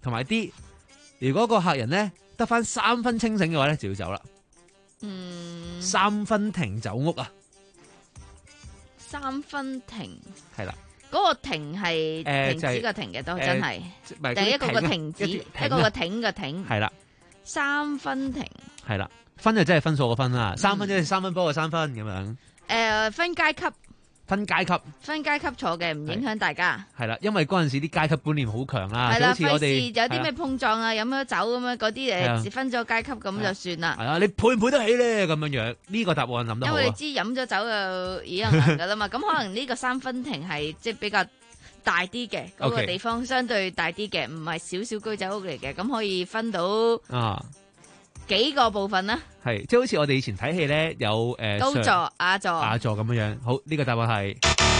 同埋 D， 如果個客人咧得翻三分清醒嘅話咧，就要走啦。 嗯， 三分停走屋啊， 三分停係啦。 嗰個停係停止個停嘅都真係，第一個個停止，一個個停嘅停， 係啦。 三分停係啦，分就真係分數個分啦，三分即係三分波嘅三分咁樣。 誒，分階級， 分階級， 分階級坐嘅，唔影響大家。 係啦，因為嗰陣時啲階級觀念好強啦， 係啦， 好似我哋有啲咩碰撞啊，飲咗酒咁樣嗰啲誒，分咗階級咁就算啦。 係啊，你配唔配得起咧？咁樣樣呢個答案諗得好啊。 因為你知飲咗酒就已經行噶啦嘛，咁可能呢個三分亭係即係比較大啲嘅，嗰個地方相對大啲嘅，唔係少少居酒屋嚟嘅，咁可以分到啊幾個部分啦。 係即係好似我哋以前睇戲咧，有誒高座、雅座、 雅座咁樣樣。好，呢個答案係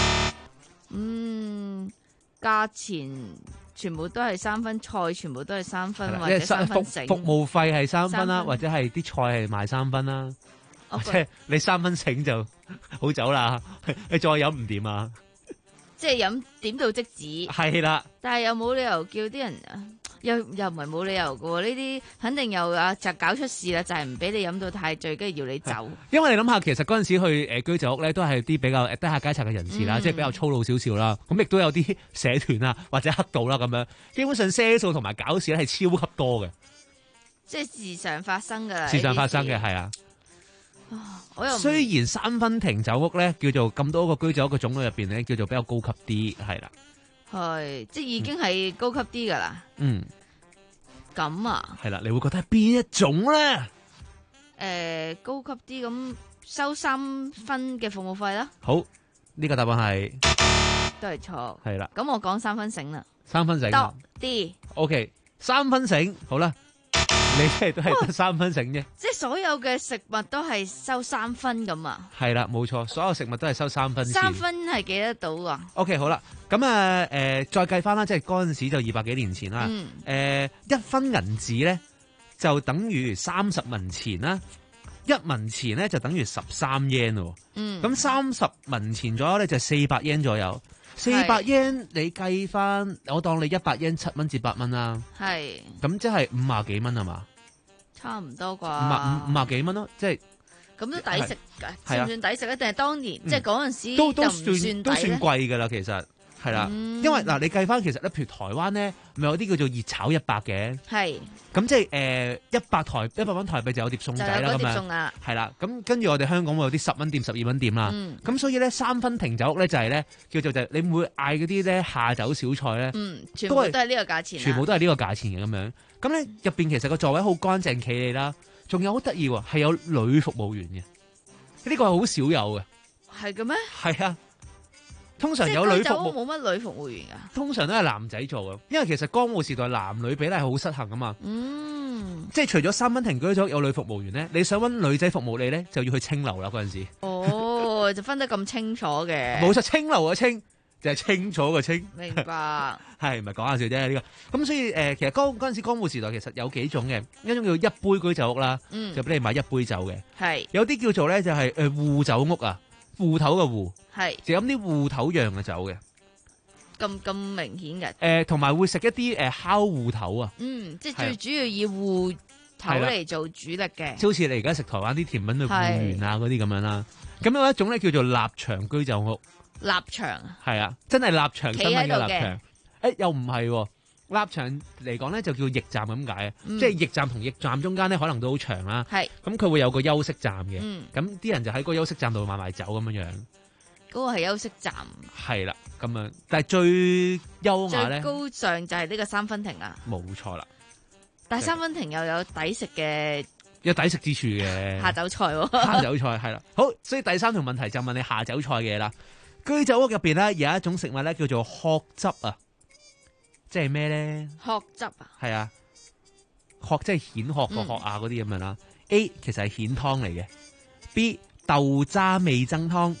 嗯，價錢全部都係三分，菜全部都係三分或者三分醒。 服務費係三分啦，或者係啲菜係賣三分啦，或者你三分醒就好走啦，你再飲唔掂啊！ 即係飲點到即止， 係啦。 但係又冇理由叫啲人，又又唔係冇理由嘅喎。呢啲肯定又啊就搞出事啦，就係唔俾你飲到太醉，跟住要你走。 因為你諗下，其實嗰陣時去誒居酒屋咧，都係啲比較低下階層嘅人士啦，嗯、即係比較粗魯少少啦。咁亦都有啲社團啊，或者黑道啦咁樣。基本上賒數同埋搞事咧係超級多嘅， 即係時常發生㗎。 時常發生嘅係啊。 我又雖然三分亭酒屋咧叫做咁多個居酒屋嘅種類入邊咧叫做比較高級啲，係啦， 係即係已經係高級啲噶啦。 嗯， 咁啊， 係啦，你會覺得係邊一種咧？誒、 呃，高級啲咁收三分嘅服務費啦。 好，呢、這個答案係都係錯， 係啦。 咁我講三分醒啦， 三分醒多啲。 O K， 三分醒，好啦。你即係都係得三分醒啫， 即係所有嘅食物都係收三分咁啊？ 係啦，冇錯，所有食物都係收三分。 三分係幾得到啊 ？O K， 好啦，咁啊，誒、呃，再計翻啦，即係嗰陣時就二百幾年前啦。誒、嗯呃，一分銀紙咧就等於三十文錢啦，一文錢咧就等於十三 yen 咯。嗯，咁三十文錢左右咧就四百 yen 左右。四百 yen 你計翻，我當你一百 yen 七蚊至八蚊啦。係，咁即係五廿幾蚊係嘛？ 差唔多啩。 五廿五五廿幾蚊咯，即係。 咁都抵食㗎，算唔算抵食咧？定係當年、嗯、即係嗰陣時都都算都算貴㗎啦，其實係啦、嗯。因為嗱，你計翻其實咧，譬如台灣咧，咪有啲叫做熱炒一百嘅。係。咁即係誒一百台一百蚊台幣就有碟餸仔啦，咁樣。係啦，咁跟住我哋香港會有啲十蚊店、十二蚊店啦。咁、嗯、所以咧，三分亭酒屋咧就係咧叫做就係你唔會嗌嗰啲咧下酒小菜咧， 嗯，全部都係呢個價錢。 全部都係呢個價錢嘅咁樣。咁咧入邊其實個座位好乾淨企理啦，仲有好得意喎，係有女服務員嘅。呢、這個係好少有嘅， 係嘅咩？ 係啊，通常有女服務， 冇乜女服務員啊。 通常都係男仔做嘅，因為其實江戶時代男女比例係好失衡噶嘛。嗯，即係除咗三分亭居酒屋有女服務員咧，你想搵女仔服務你咧，就要去青樓啦嗰陣時。 哦，就分得咁清楚嘅。 冇錯，青樓嘅清就係、是、清楚嘅清。 明白。係咪講下笑啫呢個？咁所以誒、呃，其實江嗰陣時江戶時代其實有幾種嘅，一種叫一杯居酒屋啦，嗯、就俾你買一杯酒嘅。係有啲叫做咧就係誒芋酒屋啊，芋頭嘅芋，係就飲啲芋頭釀嘅酒嘅。 咁咁明顯嘅。誒、 呃，同埋會食一啲誒、呃、烤芋頭啊。 嗯，即係最主要以芋頭嚟做主力嘅。 即好似你而家食台灣啲甜品嘅芋圓啊嗰啲咁樣啦。咁有一種咧叫做臘腸居酒屋。 臘腸係啊，真係臘腸新聞嘅臘腸。誒、欸，又唔係臘腸嚟講咧，就叫驛站咁解啊，即係驛站同驛站中間咧，可能都好長啦。係，咁佢會有個休息站嘅，咁、嗯、啲人就喺個休息站度買埋酒咁樣樣。嗰、 那個係休息站。係啦，咁樣，但係最優雅咧， 最高尚就係呢個三分亭啊。 冇錯啦， 但係三分亭又有抵食嘅， 有抵食之處嘅下酒菜、哦。 下酒菜係啦，好，所以第三條問題就問你下酒菜嘅嘢啦。居酒屋入邊咧有一種食物咧叫做殼汁啊。即係咩咧？ 殼汁啊？係啊， 殼即係蜆殼個殼啊，嗰啲咁樣啦。A 其實係蜆湯嚟嘅 ，B 豆渣味噌湯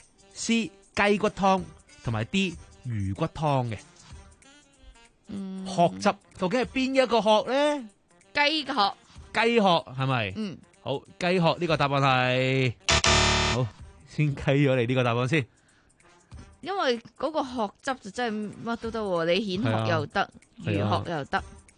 ，C 雞骨湯，同埋 D 魚骨湯嘅。嗯，殼汁究竟係邊一個殼咧？ 雞殼， 雞殼係咪？嗯，好，雞殼呢個答案係好，先計咗你呢個答案先。 因為嗰個殼汁就真係乜都得，你蜆殼又得，魚殼又得。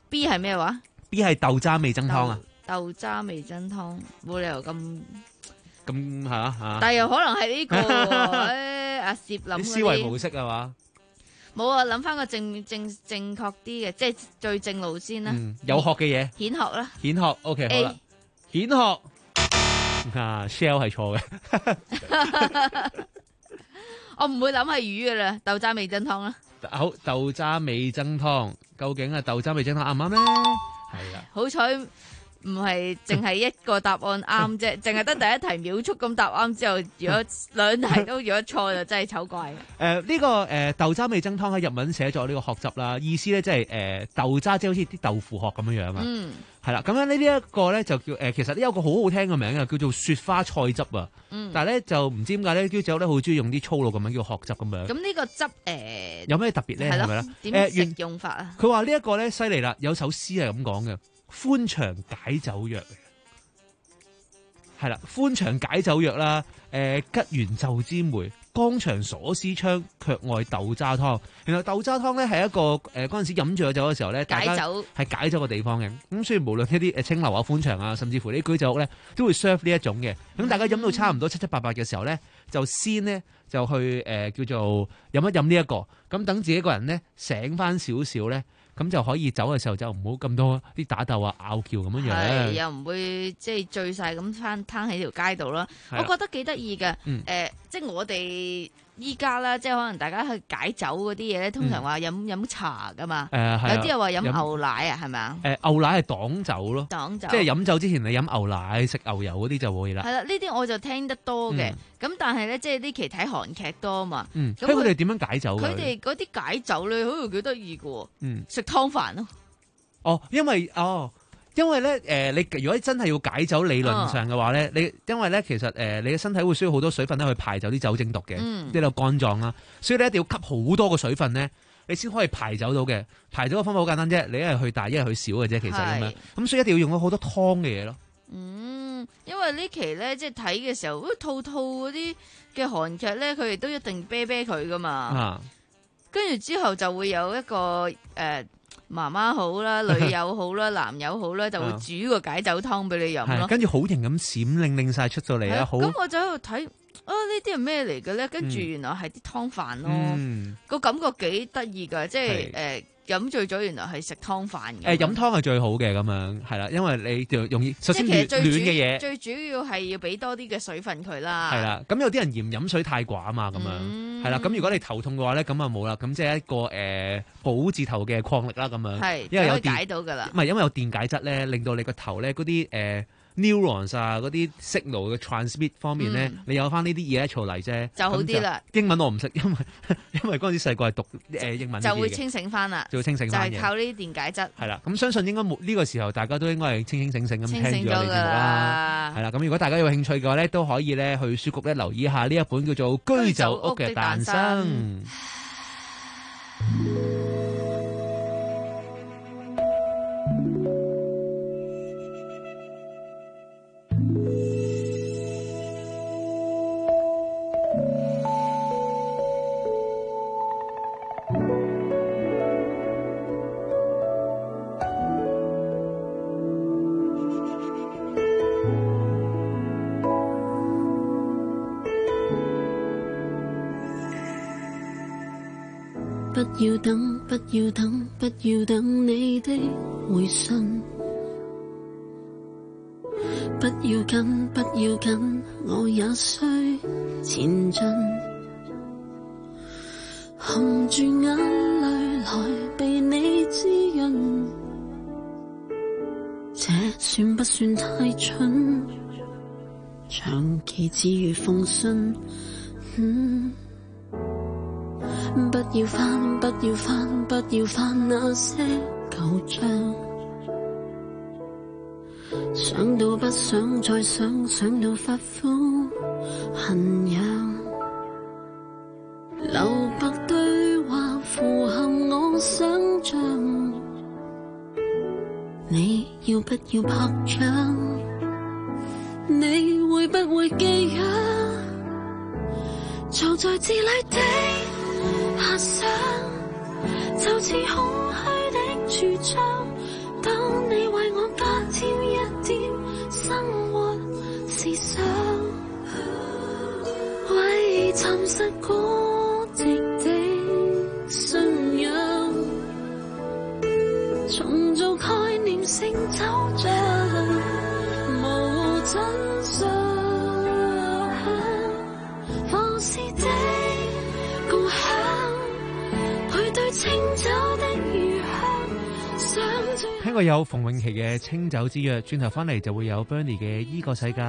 B 係咩話 ？B 係豆渣味噌湯啊！ 豆渣味噌湯冇理由咁咁係啊嚇， 但係又可能係呢、這個誒阿攝諗啲思維模式係嘛？ 冇啊，諗翻個正正正確啲嘅，即係最正路先啦、 嗯。有學嘅嘢， 顯學啦， 顯學 OK 好啦，顯學啊 Shell 係錯嘅， 我唔會諗係魚嘅啦，豆渣味噌湯啦。 好，豆渣味噌湯，究竟啊豆渣味噌湯啱唔啱咧？係啦， 好彩唔係淨係一個答案啱啫，淨係得第一題秒速咁答啱之後，如果兩題都如果錯就真係醜怪。誒、 呃，呢、這個誒、呃、豆渣味噌湯喺日文寫咗呢個學習啦，意思咧即係誒豆渣即係好似啲豆腐殼咁樣樣啊。嗯，係啦，咁樣呢呢一個咧就叫誒、呃，其實呢有個好好聽嘅名啊，叫做雪花菜汁啊。嗯，但係咧就唔知點解咧，啲酒咧好中意用啲粗魯咁樣叫學汁咁樣。 咁呢個汁誒、呃、 有咩特別咧？係咪咧？ 點食用法啊？ 佢話呢一個咧犀利啦，有首詩係咁講嘅。寬長解酒藥係啦，寬長解酒藥啦，誒、呃，吉原奏之梅，江場鎖絲槍，卻愛豆渣湯。然後豆渣湯咧係一個誒嗰陣時飲醉咗酒嘅時候咧， 解酒係解酒嘅地方嘅。咁所以無論一啲誒清流啊、寬長啊，甚至乎啲居酒屋咧，都會 serve 呢一種嘅。咁、嗯、大家飲到差唔多七七八八嘅時候咧，就先呢，就去誒、呃、叫做飲一飲呢一個，咁等自己個人咧醒翻少少咧。咁就可以走嘅時候就唔好咁多啲打鬥啊、拗撬咁樣樣， 又唔會即係醉晒咁翻攤喺條街度啦。我覺得幾得意嘅，誒、嗯呃，即係我哋依家啦，即係可能大家去解酒嗰啲嘢咧，通常話飲飲茶噶嘛， 嗯呃、 有啲又話飲牛奶啊，係咪啊？ 誒，牛奶係擋酒咯， 擋酒， 即係飲酒之前你飲牛奶、食牛油嗰啲就會啦。 係啦，呢啲我就聽得多嘅，咁、嗯、但係咧，即係呢期睇韓劇多啊嘛。 嗯，咁佢哋點樣解酒？ 佢哋嗰啲解酒咧，好似幾得意嘅。嗯，食湯飯咯。 哦，因為哦。因為咧，誒、呃，你如果真係要解酒，理論上嘅話咧，你因為咧，其實誒、呃，你嘅身體會需要好多水分咧去排走啲酒精毒嘅，即係肝臟啦，所以你一定要吸好多個水分咧，你先可以排走到嘅。排走嘅方法好簡單啫，你一係去大，一係去少嘅啫，其實咁樣。咁所以一定要用到好多湯嘅嘢咯。 嗯，因為呢期咧，即係睇嘅時候，套套嗰啲嘅韓劇咧，佢哋都一定啤啤佢噶嘛。跟、啊、住之後就會有一個誒。呃媽媽好啦，女友好啦，男友好啦，就會煮個解酒湯俾你飲咯。 跟住好型咁閃靈靈晒出咗嚟啊！好， 咁我就喺度睇啊，呢啲係咩嚟嘅咧？跟住原來係啲湯飯咯，個、嗯、感覺幾得意噶，即係誒飲醉咗，原來係食湯飯嘅。誒飲湯係最好嘅咁樣，係啦，因為你就容易首先暖暖嘅嘢， 最主要係要俾多啲嘅水分佢啦。 係啦，咁有啲人嫌飲水太寡啊嘛，咁樣。嗯係啦，咁如果你頭痛嘅話咧，咁啊冇啦，咁即係一個誒寶字頭嘅礦力啦，咁樣，係，因為有電解到噶啦， 唔係因為有電解質咧，令到你個頭咧嗰啲誒 neurons 啊，嗰啲 signal 嘅 transmit 方面咧、嗯，你有翻呢啲嘢出嚟啫， 就好啲啦。 英文我唔識，因為因為嗰陣時細個係讀誒英文， 就會清醒翻啦， 就會清醒翻， 就係、是、靠呢啲電解質。 係啦，咁相信應該冇呢個時候，大家都應該係清清醒醒咁聽住我哋節目啦。係啦，咁如果大家有興趣嘅話咧，都可以咧去書局咧留意一下呢一本叫做《居酒屋嘅誕生》。 不要等，不要等，不要等你的回信。不要緊，不要緊，我也需前進。含住眼淚來被你滋潤，這算不算太蠢？長期只如封信。嗯不要翻，不要翻，不要翻那些舊帳。想到不想再想，想到發膚痕癢。留白對話符合我想像。你要不要拍掌？你會不會記得？就在字裏的遐想，就似空虛的櫥窗， 未尋實過直的信仰，重做概念性走着，無真相，放肆的共享，配對清酒的餘香，想住聽過有馮詠琪嘅《清酒之約》，轉頭翻嚟就會有 Bernie 嘅《依個世界》。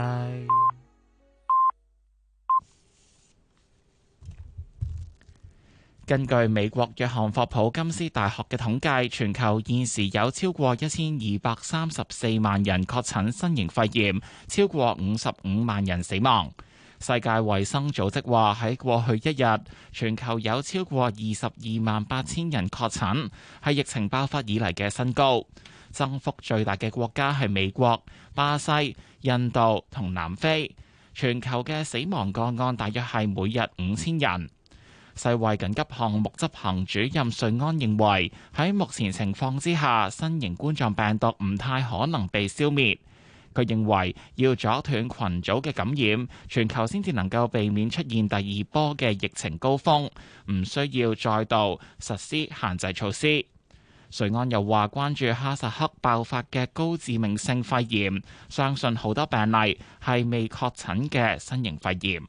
根據美國約翰霍普金斯大學嘅統計，全球現時有超過一千二百三十四萬人確診新型肺炎，超過五十五萬人死亡。世界衛生組織話喺過去一日，全球有超過二十二萬八千人確診，係疫情爆發以嚟嘅新高。增幅最大嘅國家係美國、巴西、印度同南非。全球嘅死亡個案大約係每日五千人。世衛緊急項目執行主任瑞安認為，喺目前情況之下，新型冠狀病毒唔太可能被消滅。佢認為要阻斷群組嘅感染，全球先至能夠避免出現第二波嘅疫情高峰，唔需要再度實施限制措施。瑞安又話關注哈薩克爆發嘅高致命性肺炎，相信好多病例係未確診嘅新型肺炎。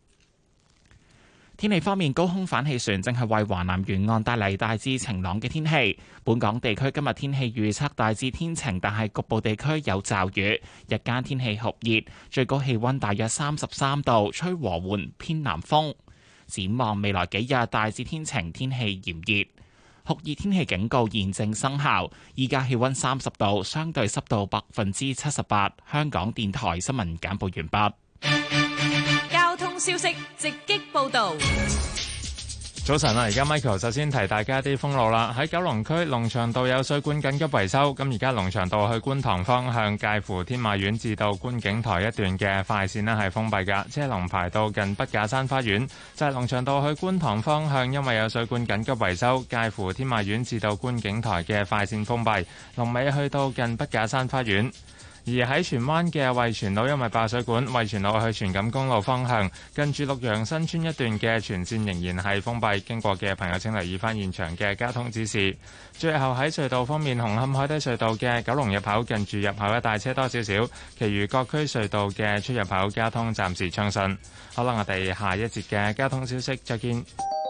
天氣方面，高空反氣旋正係為華南沿岸帶嚟大致晴朗嘅天氣。本港地區今日天氣預測大致天晴，但係局部地區有驟雨。日間天氣酷熱，最高氣溫大約三十三度，吹和緩偏南風。展望未來幾日，大致天晴，天氣炎熱。酷熱天氣警告現正生效。依家氣溫三十度，相對濕度百分之七十八。香港電台新聞簡報完畢。 消息直擊報道。 早晨啊，而家 Michael 首先提大家啲封路啦。喺九龍區龍翔道有水管緊急維修，咁而家龍翔道去觀塘方向介乎天馬苑至到觀景台一段嘅快線咧係封閉㗎，車龍排到近筆架山花園。就係龍翔道去觀塘方向，因為有水管緊急維修，介乎天馬苑至到觀景台嘅快線封閉，龍尾去到近筆架山花園。而喺荃灣嘅惠荃路，因為爆水管，惠荃路去荃錦公路方向，近住綠楊新村一段嘅全線仍然係封閉，經過嘅朋友請留意翻現場嘅交通指示。最後喺隧道方面，紅磡海底隧道嘅九龍入口近住入口一帶車多少少，其餘各區隧道嘅出入口交通暫時暢順。好啦，我哋下一節嘅交通消息再見。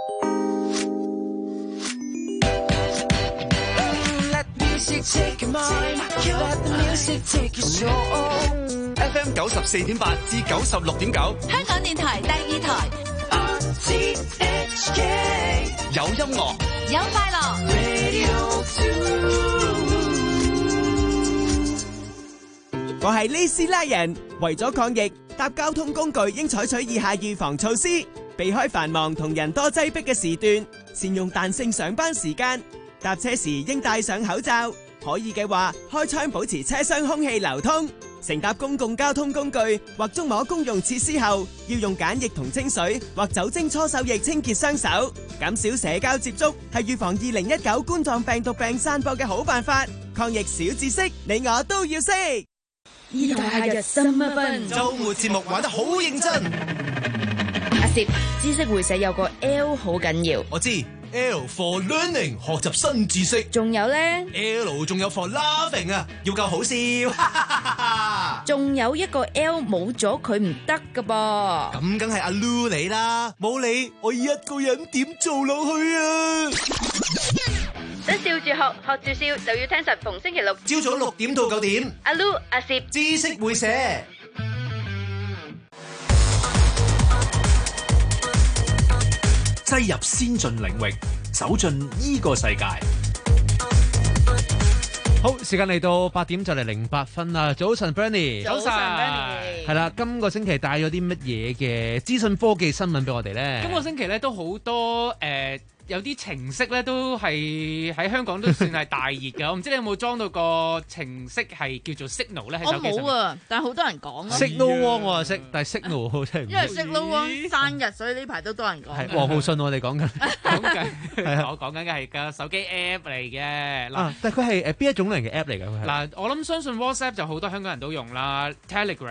Take your mind, let the music take your soul. F M 九十四點八至九十六點九， 香港電台第二台。 R T H K 有音樂， 有快樂。 Radio two 我係呢斯拉人，為咗抗疫，搭交通工具應採取以下預防措施：避開繁忙同人多擠迫嘅時段，善用彈性上班時間。搭車時應戴上口罩，可以嘅話開窗保持車廂空氣流通。乘搭公共交通工具或觸摸公用設施後，要用梘液同清水或酒精搓手液清潔雙手。減少社交接觸係預防二零一九冠狀病毒病散播嘅好辦法。抗疫小知識，你我都要識。 意大夏日十乜分？ 週末節目玩得好認真。 阿攝，知識會社有個 L 好緊要。 我知。L for learning 學習新知識， 仲有呢 L 仲有 for laughing 啊，要夠好笑。 仲有一個 L 冇咗佢唔得噶噃， 咁梗係阿 Lu 你啦，冇你我一個人點做落去啊？ 想笑住學，學住笑，就要聽實逢星期六朝早六點到九點， 阿 Lu 阿攝知識會社。 擠入先進領域，走進呢個世界。 好，時間嚟到八點就嚟零八分啦。早晨 ，Bernie。 早晨 ，Bernie。 係啦，今個星期帶咗啲乜嘢嘅資訊科技新聞俾我哋咧？ 今個星期咧都好多誒。呃有啲程式咧都係喺香港都算係大熱㗎，我唔知你有冇裝到個程式係叫做 Signal 咧喺手機上面。 我冇啊，但係好多人講。 Signal Wong 我係識，但係 Signal 好真係唔識。 因為 Signal Wong 生日，所以呢排都多人講。 係黃浩信我哋講緊， 講緊係我講緊嘅係個手機 app 嚟嘅。 嗱，但係佢係誒邊一種類型嘅 app 嚟㗎？ 嗱，我諗相信 WhatsApp 就好多香港人都用啦 ，Telegram 亦都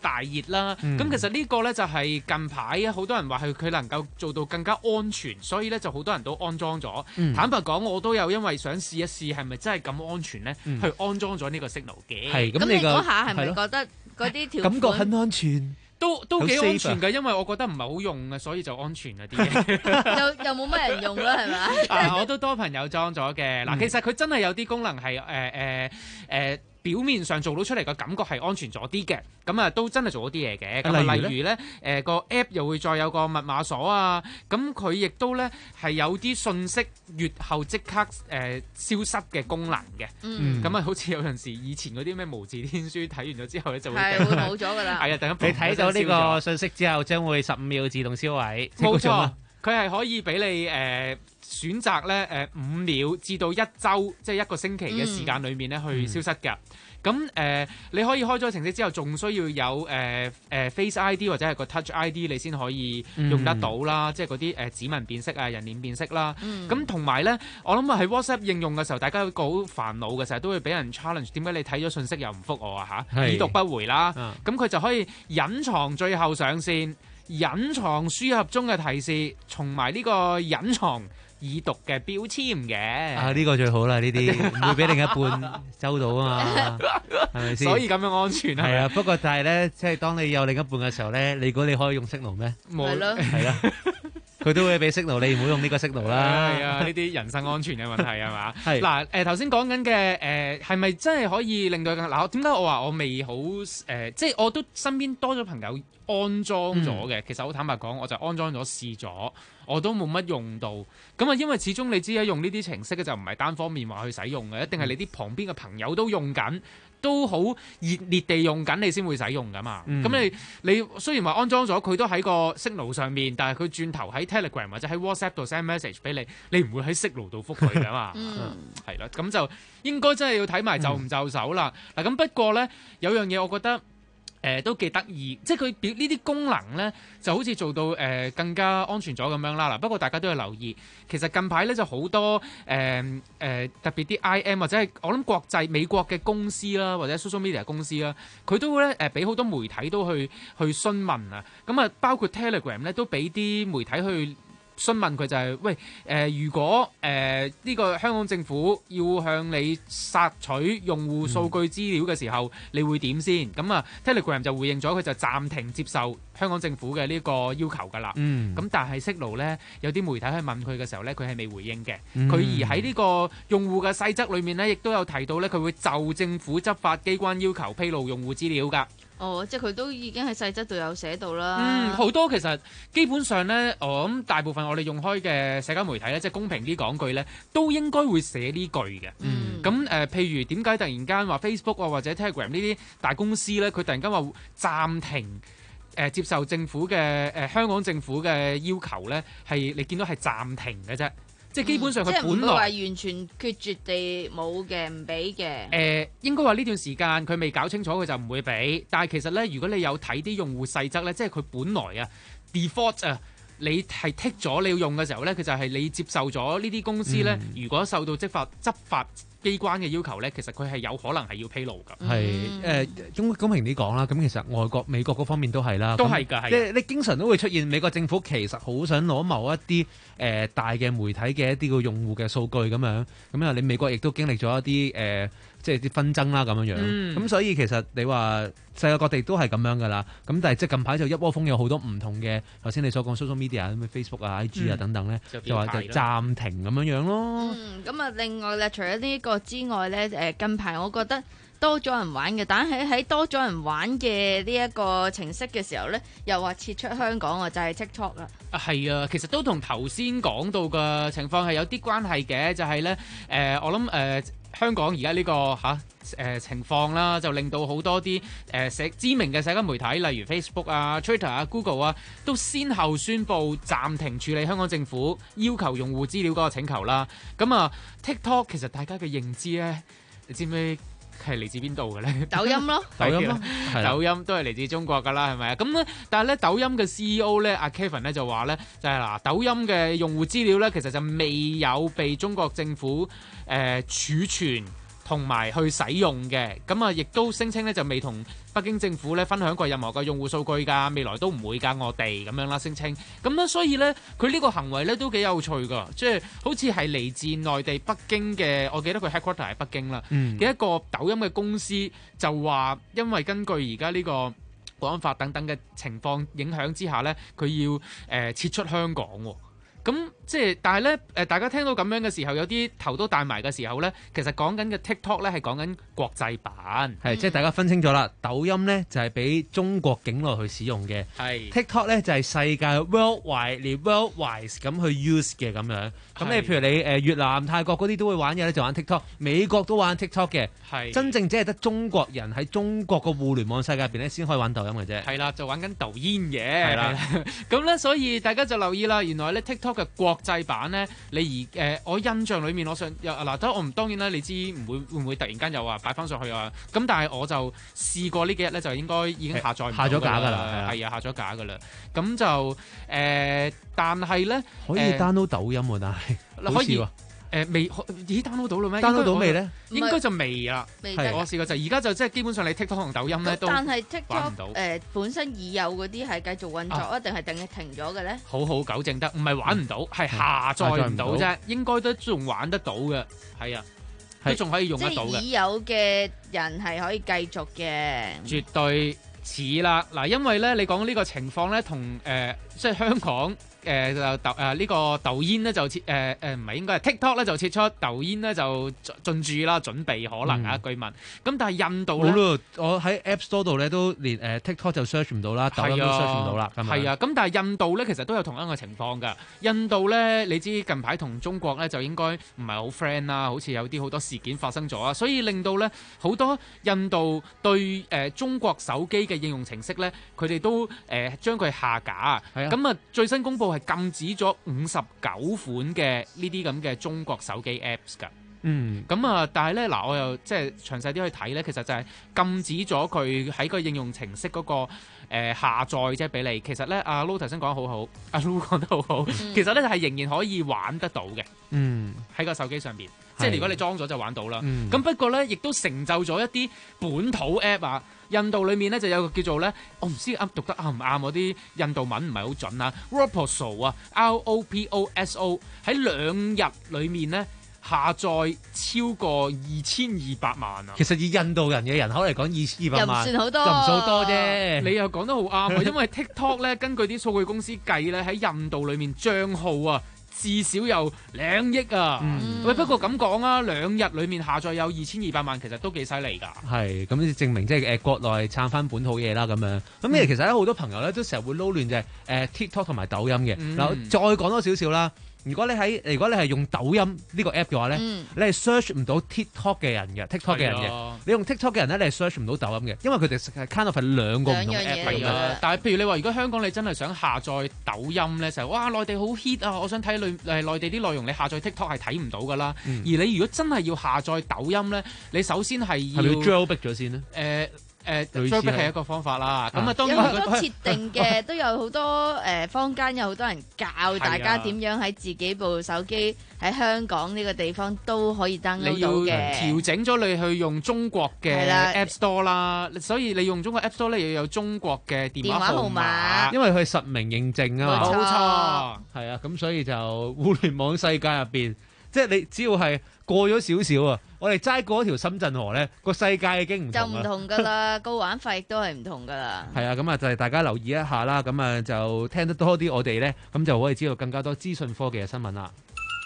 大熱啦。咁、 嗯、 其實呢個咧就係近排好多人話係佢能夠做到更加安全，所以咧就好多人都安裝咗。 嗯、 坦白講，我都有因為想試一試係咪真係咁安全咧， 嗯、 去安裝咗呢個 signal 嘅。 係咁， 你嗰下係咪係覺得嗰啲條感覺很安全？ 都都幾安全㗎，因為我覺得唔係好用嘅，所以就安全啊啲嘢。又又冇乜人用啦，係咪？ 啊，我都多朋友裝咗嘅。嗱、嗯，其實佢真係有啲功能係誒誒誒表面上做到出嚟嘅感覺係安全咗啲嘅，咁啊都真係做咗啲嘢嘅。咁啊，例如咧誒個 app 又會再有個密碼鎖啊，咁佢亦都咧係有啲信息閲後即刻誒、呃、消失嘅功能嘅。嗯，咁啊好似有陣時以前嗰啲咩無字天書睇完咗之後咧就會係會冇咗㗎啦。 係啊，突然你睇到呢個信息之後，將會十五秒自動銷毀。 冇錯，佢係可以俾你誒、呃、選擇咧誒五秒至到一週，即係一個星期嘅時間裏面咧去消失㗎。咁、嗯、誒、呃，你可以開咗程式之後，仲需要有誒誒、呃呃、Face I D 或者係個 Touch I D，你先可以用得到啦。嗯、即係嗰啲誒指紋辨識啊、人臉辨識啦。咁同埋咧，我諗啊喺 WhatsApp 應用嘅時候，大家有個好煩惱嘅，成日都會俾人 challenge，點解你睇咗信息又唔覆我啊嚇？已讀不回啦。咁、啊、佢就可以隱藏最後上線、隱藏輸入中嘅提示，同埋呢個隱藏已讀嘅標籤嘅。啊， 呢、呢個最好啦，呢啲唔會俾另一半收到啊嘛，係咪先？ 所以咁樣安全啊。 係啊，不過但係咧，即係當你有另一半嘅時候咧，你估你可以用 Signal 咩？ 冇咯， 係啦。佢都會俾 signal，你唔好用呢個 signal 啦。 係啊，呢啲人身安全嘅問題係嘛？ 係嗱，誒頭先講緊嘅誒係咪真係可以令到嗱？點解我話我未好誒、呃？即係我都身邊多咗朋友安裝咗嘅。嗯、其實好坦白講，我就安裝咗試咗，我都冇乜用到。咁啊，因為始終你知啦，用呢啲程式嘅就唔係單方面話去使用嘅，一定係你啲旁邊嘅朋友都用緊。都好熱烈地用緊，你先會使用噶嘛。咁、嗯、你你雖然話安裝咗，佢都喺個 Signal 上面，但係佢轉頭喺 Telegram 或者喺 WhatsApp 度 send message 俾你，你唔會喺 Signal 度覆佢噶嘛。係啦、嗯，咁就應該真係要睇埋就唔就手啦。嗱、嗯，咁不過咧有樣嘢，我覺得。誒、呃、都幾得意，即係佢表呢啲功能咧，就好似做到誒、呃、更加安全咗咁樣啦。嗱，不過大家都要留意，其實近排咧就好多誒誒、呃呃、特別啲 I M 或者係我諗國際美國嘅公司啦，或者 social media 公司啦，佢都咧誒俾好多媒體都去去詢問啊。咁啊，包括 Telegram 咧都俾啲媒體去詢問佢就係、是、喂誒、呃，如果誒呢、呃這個香港政府要向你索取用戶數據資料嘅時候，嗯、你會點先？咁啊 Telegram 就回應咗，佢就暫停接受香港政府嘅呢個要求㗎啦。咁、嗯、但係 Signal 咧，有啲媒體去問佢嘅時候咧，佢係未回應嘅。佢、嗯、而喺呢個用戶嘅細則裏面咧，亦都有提到咧，佢會就政府執法機關要求披露用戶資料㗎。 哦，即係佢都已經喺細則度有寫到啦。 嗯，好多其實基本上咧，我諗大部分我哋用開嘅社交媒體咧，即係公平啲講句咧，都應該會寫呢句嘅。嗯。咁誒、呃，譬如點解突然間話 Facebook 啊或者 Telegram 呢啲大公司咧，佢突然間話暫停誒、呃、接受政府嘅誒、呃、香港政府嘅要求咧，係你見到係暫停嘅啫。即係基本上佢本來、嗯、即係唔會話完全決絕地冇嘅，唔俾嘅。誒、 呃，應該話呢段時間佢未搞清楚，佢就唔會俾。但係其實咧，如果你有睇啲用戶細則咧，即係佢本來啊 default 啊，你係剔咗你要用嘅時候咧，佢就係你接受咗呢啲公司咧，嗯、如果受到執法執法機關嘅要求咧，其實佢係有可能係要披露㗎。係誒，公公平啲講啦，咁其實外國美國嗰方面都係啦， 都係㗎，係。 即係你經常都會出現美國政府其實好想攞某一啲誒、呃、大嘅媒體嘅一啲個用戶嘅數據咁樣，咁啊你美國亦都經歷咗一啲誒。呃即係啲紛爭啦咁樣樣，咁、嗯、所以其實你話世界各地都係咁樣噶啦，咁但係即係近排就一窩蜂有好多唔同嘅，頭先你所講 social media 咁 Facebook 啊、I G 啊等等咧，嗯、就話就暫停咁樣樣咯。 嗯，咁啊另外咧，除咗呢個之外咧，誒近排我覺得多咗人玩嘅，但係喺多咗人玩嘅呢一個程式嘅時候咧，又話撤出香港啊，就係、是、TikTok 啦。 啊係啊，其實都同頭先講到嘅情況係有啲關係嘅，就係咧誒，我諗誒。呃香港而家呢個嚇誒、啊呃、情況啦，就令到好多啲誒社知名嘅社交媒體，例如 Facebook 啊、Twitter 啊、Google 啊，都先後宣布暫停處理香港政府要求用戶資料嗰個請求啦。咁啊 TikTok 其實大家嘅認知咧，你知唔知係嚟自邊度嘅咧？ 抖音咯， 抖音咯， 抖音都係嚟自中國噶啦，係咪啊？咁咧，但係咧，抖音嘅 C E O 咧，阿 Kevin 咧就話咧，就係、是、嗱，抖音嘅用戶資料咧，其實就未有被中國政府誒、呃、儲存同埋去使用嘅。咁啊，亦都聲稱咧就未同北京政府咧分享過任何嘅用戶數據㗎，未來都唔會㗎，我哋咁樣啦聲稱。咁咧所以咧佢呢個行為咧都幾有趣㗎，即係好似係嚟自內地北京嘅，我記得佢 headquarter 喺北京啦嘅、嗯、一個抖音嘅公司就話，因為根據而家呢個國安法等等嘅情況影響之下咧，佢要誒、呃、撤出香港喎、哦。咁即係，但係咧，誒大家聽到咁樣嘅時候，有啲頭都大埋嘅時候咧，其實講緊嘅 TikTok 咧係講緊國際版， 係即係大家分清楚啦。抖音咧就係俾中國境內去使用嘅，係 TikTok 咧就係世界 worldwide 連 worldwide 咁去 use 嘅咁樣。咁你譬如你誒越南、泰國嗰啲都會玩嘅咧，就玩 TikTok，美國都玩 TikTok 嘅，係真正只係得中國人喺中國個互聯網世界入邊咧先可以玩抖音嘅啫。係啦，就玩緊抖音嘅，係啦。咁咧，所以大家就留意啦，原來咧 TikTok嘅國際版咧，你而誒、呃、我印象裏面，我想又嗱，得我唔當然啦，你知唔會會唔會突然間又話擺翻上去啊？咁但係我就試過呢幾日咧，就應該已經下載唔到下咗架㗎啦， 係啊，下咗架㗎啦。咁就誒、呃，但係咧可以 download 抖音喎，但係可以。誒未已 download 到啦咩 ？download 到未咧？ 應該就未啦。係我試過就而家就即係基本上你 TikTok 同抖音咧都但係玩唔到。 TikTok 誒本身已有嗰啲係繼續運作啊，定係定係停咗嘅咧？ 好好糾正得，唔係玩唔到，係下載唔到啫。應該都仲玩得到嘅，係啊，都仲可以用得到嘅。 即係已有嘅人係可以繼續嘅。 絕對似啦，嗱，因為咧你講呢個情況咧，同誒即係香港。誒就抖誒呢個抖音咧就撤誒誒唔係應該係 TikTok 咧就撤出，抖音咧就進駐啦，準備可能啊據聞。咁、嗯、但係印度咧， 我喺 App Store 度咧都連誒、呃、TikTok 就 search 唔到啦，抖音都 search 唔到啦。 係啊，咁但係印度咧其實都有同樣嘅情況㗎。印度咧你知近排同中國咧就應該唔係好 friend 啦，好似有啲好多事件發生咗啊，所以令到咧好多印度對誒、呃、中國手機嘅應用程式咧，佢哋都誒、呃、將佢下架。咁啊最新公佈。係禁止咗五十九款嘅呢啲咁嘅中國手機 Apps 㗎。嗯，咁啊，但係咧嗱，我又即係詳細啲去睇咧，其實就係禁止咗佢喺個應用程式嗰、嗰個、呃、下載即係俾你。其實咧，阿 Lu 頭先講得好好，阿 Lu 講得好好，嗯、其實咧係仍然可以玩得到嘅。嗯，喺個手機上邊，即係如果你裝咗就玩到啦。咁、嗯、不過咧，亦都成就咗一啲本土 App 啊。印度裏面咧就有個叫做咧，我唔知啱讀得啱唔啱，嗰啲印度文唔係好準啊。Roposo 啊 ，R O P O S O 喺兩日裏面咧下載超過二千二百萬啊！ 其實以印度人嘅人口嚟講，二二百萬又唔算好多， 就唔算好多啫。 你又講得好啱啊！因為 TikTok 咧根據啲數據公司計咧喺印度裏面帳號啊。至少有兩億啊！嗯、喂，不過咁講啊，兩日裡面下載有二千二百萬，其實都幾犀利㗎。 係咁，證明即係誒國內撐翻本土嘢啦咁樣。咁、嗯、其實咧好多朋友咧都成日會撈亂就係誒 TikTok 同埋抖音嘅。嗱、嗯，再講多少少啦。如果你喺如果你係用抖音呢個 app 嘅話咧，嗯、你係 search 唔到 TikTok 嘅人嘅 TikTok 嘅人嘅。你用 TikTok 嘅人咧，你係 search 唔到抖音嘅，因為佢哋係 kind of 係兩個唔同嘅 app 嚟嘅。 但係譬如你話，如果香港你真係想下載抖音咧，就係哇內地好 hit 啊！我想睇內誒內地啲內容，你下載 TikTok 係睇唔到㗎啦。嗯、而你如果真係要下載抖音咧，你首先係要 jailbreak 咗先咧。 誒。誒 jailbreak 係一個方法啦，咁啊當然有好多設定嘅，都有好多誒坊間有好多人教大家點樣喺自己部手機喺香港呢個地方都可以 download 到嘅。 你要調整咗你去用中國嘅 App Store 啦，所以你用中國 App Store 咧要有中國嘅電話號碼， 因為佢係實名認證啊嘛。 冇錯， 係啊，咁所以就互聯網世界入邊，即係你只要係過咗少少啊。我哋齋過一條深圳河咧，個世界已經唔同啦。 就唔同噶啦，個玩法亦都係唔同噶啦。 係啊，咁啊就係大家留意一下啦，咁啊就聽得多啲我哋咧，咁就可以知道更加多資訊科技嘅新聞啦。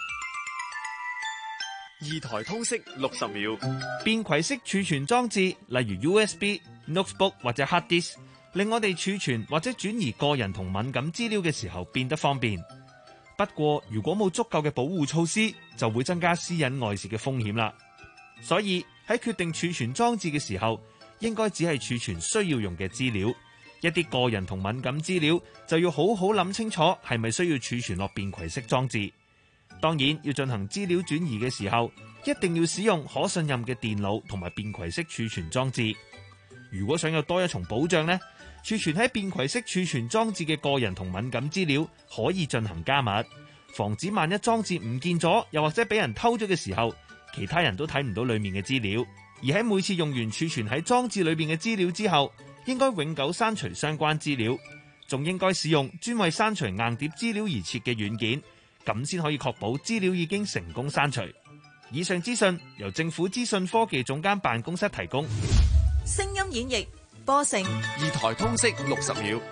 二台通識六十秒，便攜式儲存裝置，例如 U S B、notebook 或者 hard disk， 令我哋儲存或者轉移個人同敏感資料嘅時候變得方便。不過，如果冇足夠嘅保護措施，就會增加私隱外泄嘅風險啦。所以喺決定儲存裝置嘅時候，應該只係儲存需要用嘅資料，一啲個人同敏感資料就要好好諗清楚係咪需要儲存落便攜式裝置。當然，要進行資料轉移嘅時候，一定要使用可信任嘅電腦同埋便攜式儲存裝置。如果想有多一重保障呢，儲存喺便攜式儲存裝置嘅個人同敏感資料可以進行加密，防止萬一裝置唔見咗，又或者俾人偷咗嘅時候， 其他人都睇唔到裡面嘅資料。而喺每次用完儲存喺裝置裏面嘅資料之後，應該永久刪除相關資料，仲應該使用專為刪除硬碟資料而設嘅軟件，咁先可以確保資料已經成功刪除。以上資訊由政府資訊科技總監辦公室提供。 聲音演繹波成二台通識六十秒，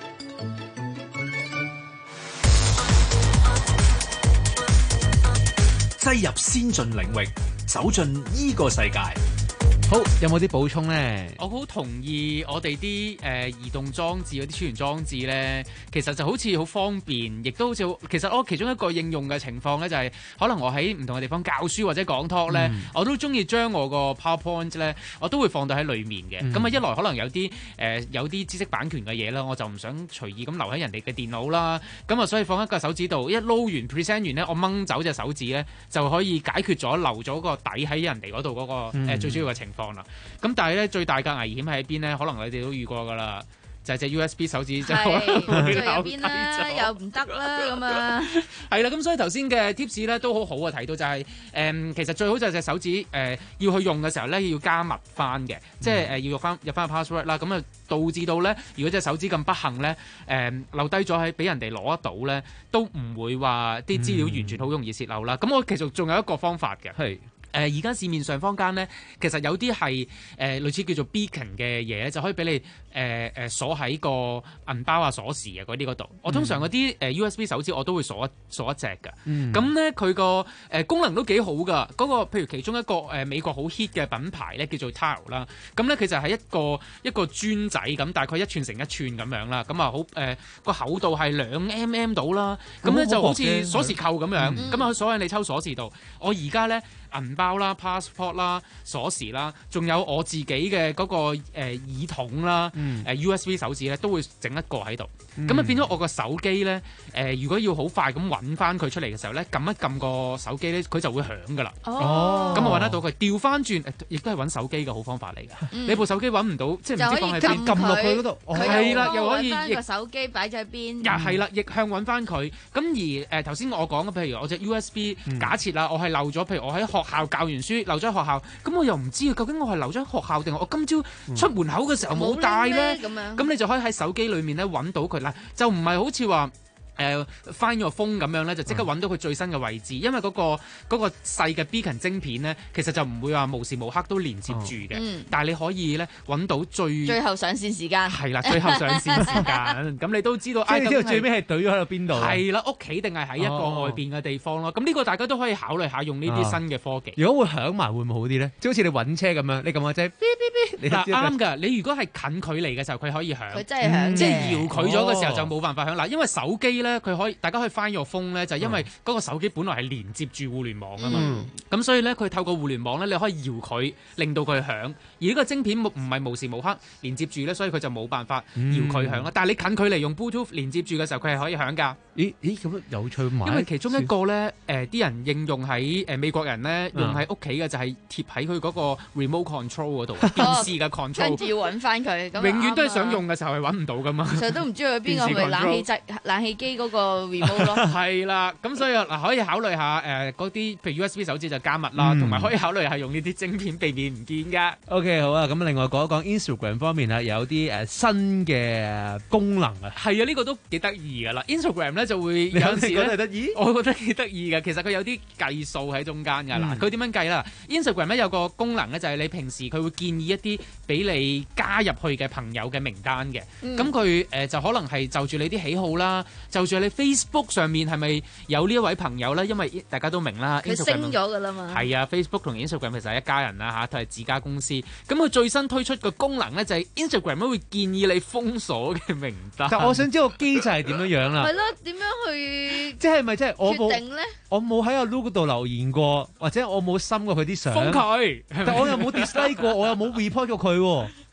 擠入先進領域，走進依個世界。 好，有冇啲補充咧？ 我好同意我哋啲誒移動裝置嗰啲儲存裝置咧，其實就好似好方便，亦都好似其實我其中一個應用嘅情況咧，就係、是、可能我喺唔同嘅地方教書或者講 talk 咧，嗯、我都中意將我個 PowerPoint 咧，我都會放到喺裡面嘅。咁啊、嗯，一來可能有啲誒、呃、有啲知識版權嘅嘢啦，我就唔想隨意咁留喺人哋嘅電腦啦。咁啊，所以放喺個手指度，一撈完 present 完咧，我掹走隻手指咧，就可以解決咗留咗個底喺人哋嗰度嗰個、嗯呃、最主要嘅情況。咁但係咧，最大嘅危險喺邊咧？可能你哋都遇過噶啦，就係、是、隻 U S B 手指就喺入邊啦，又唔得啦咁啊！ 係啦，咁所以頭先嘅 tips 咧都好好啊，提到就係、是、誒、嗯，其實最好就係隻手指誒、呃、要去用嘅時候咧要加密翻嘅，嗯、即係誒要入翻入翻個 password 啦。咁啊導致到咧，如果隻手指咁不幸咧誒、呃、留低咗喺俾人哋攞得到咧，都唔會話啲資料完全好容易泄漏啦。咁、嗯、我其實仲有一個方法嘅。係。誒而家市面上坊間咧，其實有啲係誒類似叫做 beacon 嘅嘢，就可以俾你誒誒、呃、鎖喺個銀包啊、鎖匙啊嗰啲嗰度。嗯、我通常嗰啲誒 U S B 手指我都會鎖一鎖一隻㗎。咁咧佢個誒功能都幾好㗎。嗰、那個譬如其中一個誒、呃、美國好 hit 嘅品牌咧，叫做 Tile 啦。咁咧佢就係一個一個磚仔咁，大概一寸乘一寸咁樣啦。咁啊好誒個厚度係兩 mm 到啦。咁咧就好似鎖匙扣咁樣。咁啊鎖喺你抽鎖匙度。我而家咧。銀包啦、passport 啦、鎖匙啦，仲有我自己嘅嗰、那個誒、呃、耳筒啦、誒、嗯呃、U S B 手指咧，都會整一個喺度。咁啊、嗯、變咗我個手機咧，誒、呃、如果要好快咁揾翻佢出嚟嘅時候咧，撳一撳個手機咧，佢就會響噶啦。哦，咁啊揾得到佢，調翻轉亦都係揾手機嘅好方法嚟㗎。嗯、你部手機揾唔到，即係唔知放喺邊，撳落去嗰度，係啦，又可以揾個手機擺喺邊， 又係啦，逆向揾翻佢。咁而誒頭先我講嘅，譬如我隻 U S B，、嗯、假設啦，我係漏咗，譬如我喺學校教完書漏咗喺學校，咁我又唔知究竟我係留咗喺學校定係我今朝出門口嘅時候冇帶咧？咁、嗯、樣，咁你就可以喺手機裏面咧揾到佢啦，就唔係好似話。誒 find your phone咁樣咧，就即刻揾到佢最新嘅位置，嗯、因為嗰、嗰個嗰、嗰個細嘅 beacon 晶片咧，其實就唔會話無時無刻都連接住嘅。嗯、但係你可以咧揾到最最後上線時間係啦，最後上線時間咁你都知道， 即係知道最尾係懟咗喺度邊度？係啦，屋企定係喺一個外邊嘅地方咯。咁呢、哦、個大家都可以考慮下用呢啲新嘅科技。 如果會響埋會唔會好啲咧？即係好似你揾車咁樣，你撳個掣， 嗱啱㗎。你如果係近距離嘅時候，佢可以響。 佢真係響、嗯、 即係搖佢咗嘅時候就冇辦法響。嗱、哦，因為手機咧，佢可以大家可以。Find your phone 咧，就係因為嗰個手機本來係連接住互聯網啊嘛，咁、嗯、所以咧佢透過互聯網咧，你可以搖佢，令到佢響。而呢個晶片唔係無時無刻連接住咧，所以佢就冇辦法搖佢響啦。嗯、但係你近距離用 Bluetooth 連接住嘅時候，佢係可以響㗎。 咦咦咁有趣嘛？ 因為其中一個咧，誒啲人應用喺誒美國人咧用喺屋企嘅就係貼喺佢嗰個 remote control 嗰度，電視嘅 control。跟住要揾翻佢， 永遠都係想用嘅時候係揾唔到㗎嘛。 其實都唔知佢邊個係冷氣掣、冷氣機嗰個 remote 咯。 係啦，咁所以嗱可以考慮下誒嗰啲譬如 U S B 手指就加密啦，同埋、嗯、可以考慮下用呢啲晶片避免唔見噶。 OK 好啊，咁另外講一講 Instagram 方面啊，有啲誒新嘅功能啊。 係啊，呢、呢個都幾得意噶啦。Instagram 咧就會有時咧，得意，我覺得幾得意嘅。其實佢有啲計數喺中間㗎啦。佢點、嗯、樣計啦 ？Instagram 咧有個功能咧，就係你平時佢會建議一啲俾你加入去嘅朋友嘅名單嘅。咁佢誒就可能係就住你啲喜好啦，就住你 Facebook 上面係咪有呢一位朋友咧？因為大家都明啦， 佢升咗㗎啦嘛。 係啊 ，Facebook 同 Instagram 其實係一家人啦嚇，都係自家公司。咁佢最新推出嘅功能咧，就係 Instagram 都會建議你封鎖嘅名單。 但我想知道個機制係點樣樣啦。 係咯，點樣去？ 即係咪即係我冇決定咧？ 我冇喺阿 Luke 度留言過，或者我冇深過佢啲相。 封佢， 但我又冇 dislike 過，我又冇 report 過佢喎。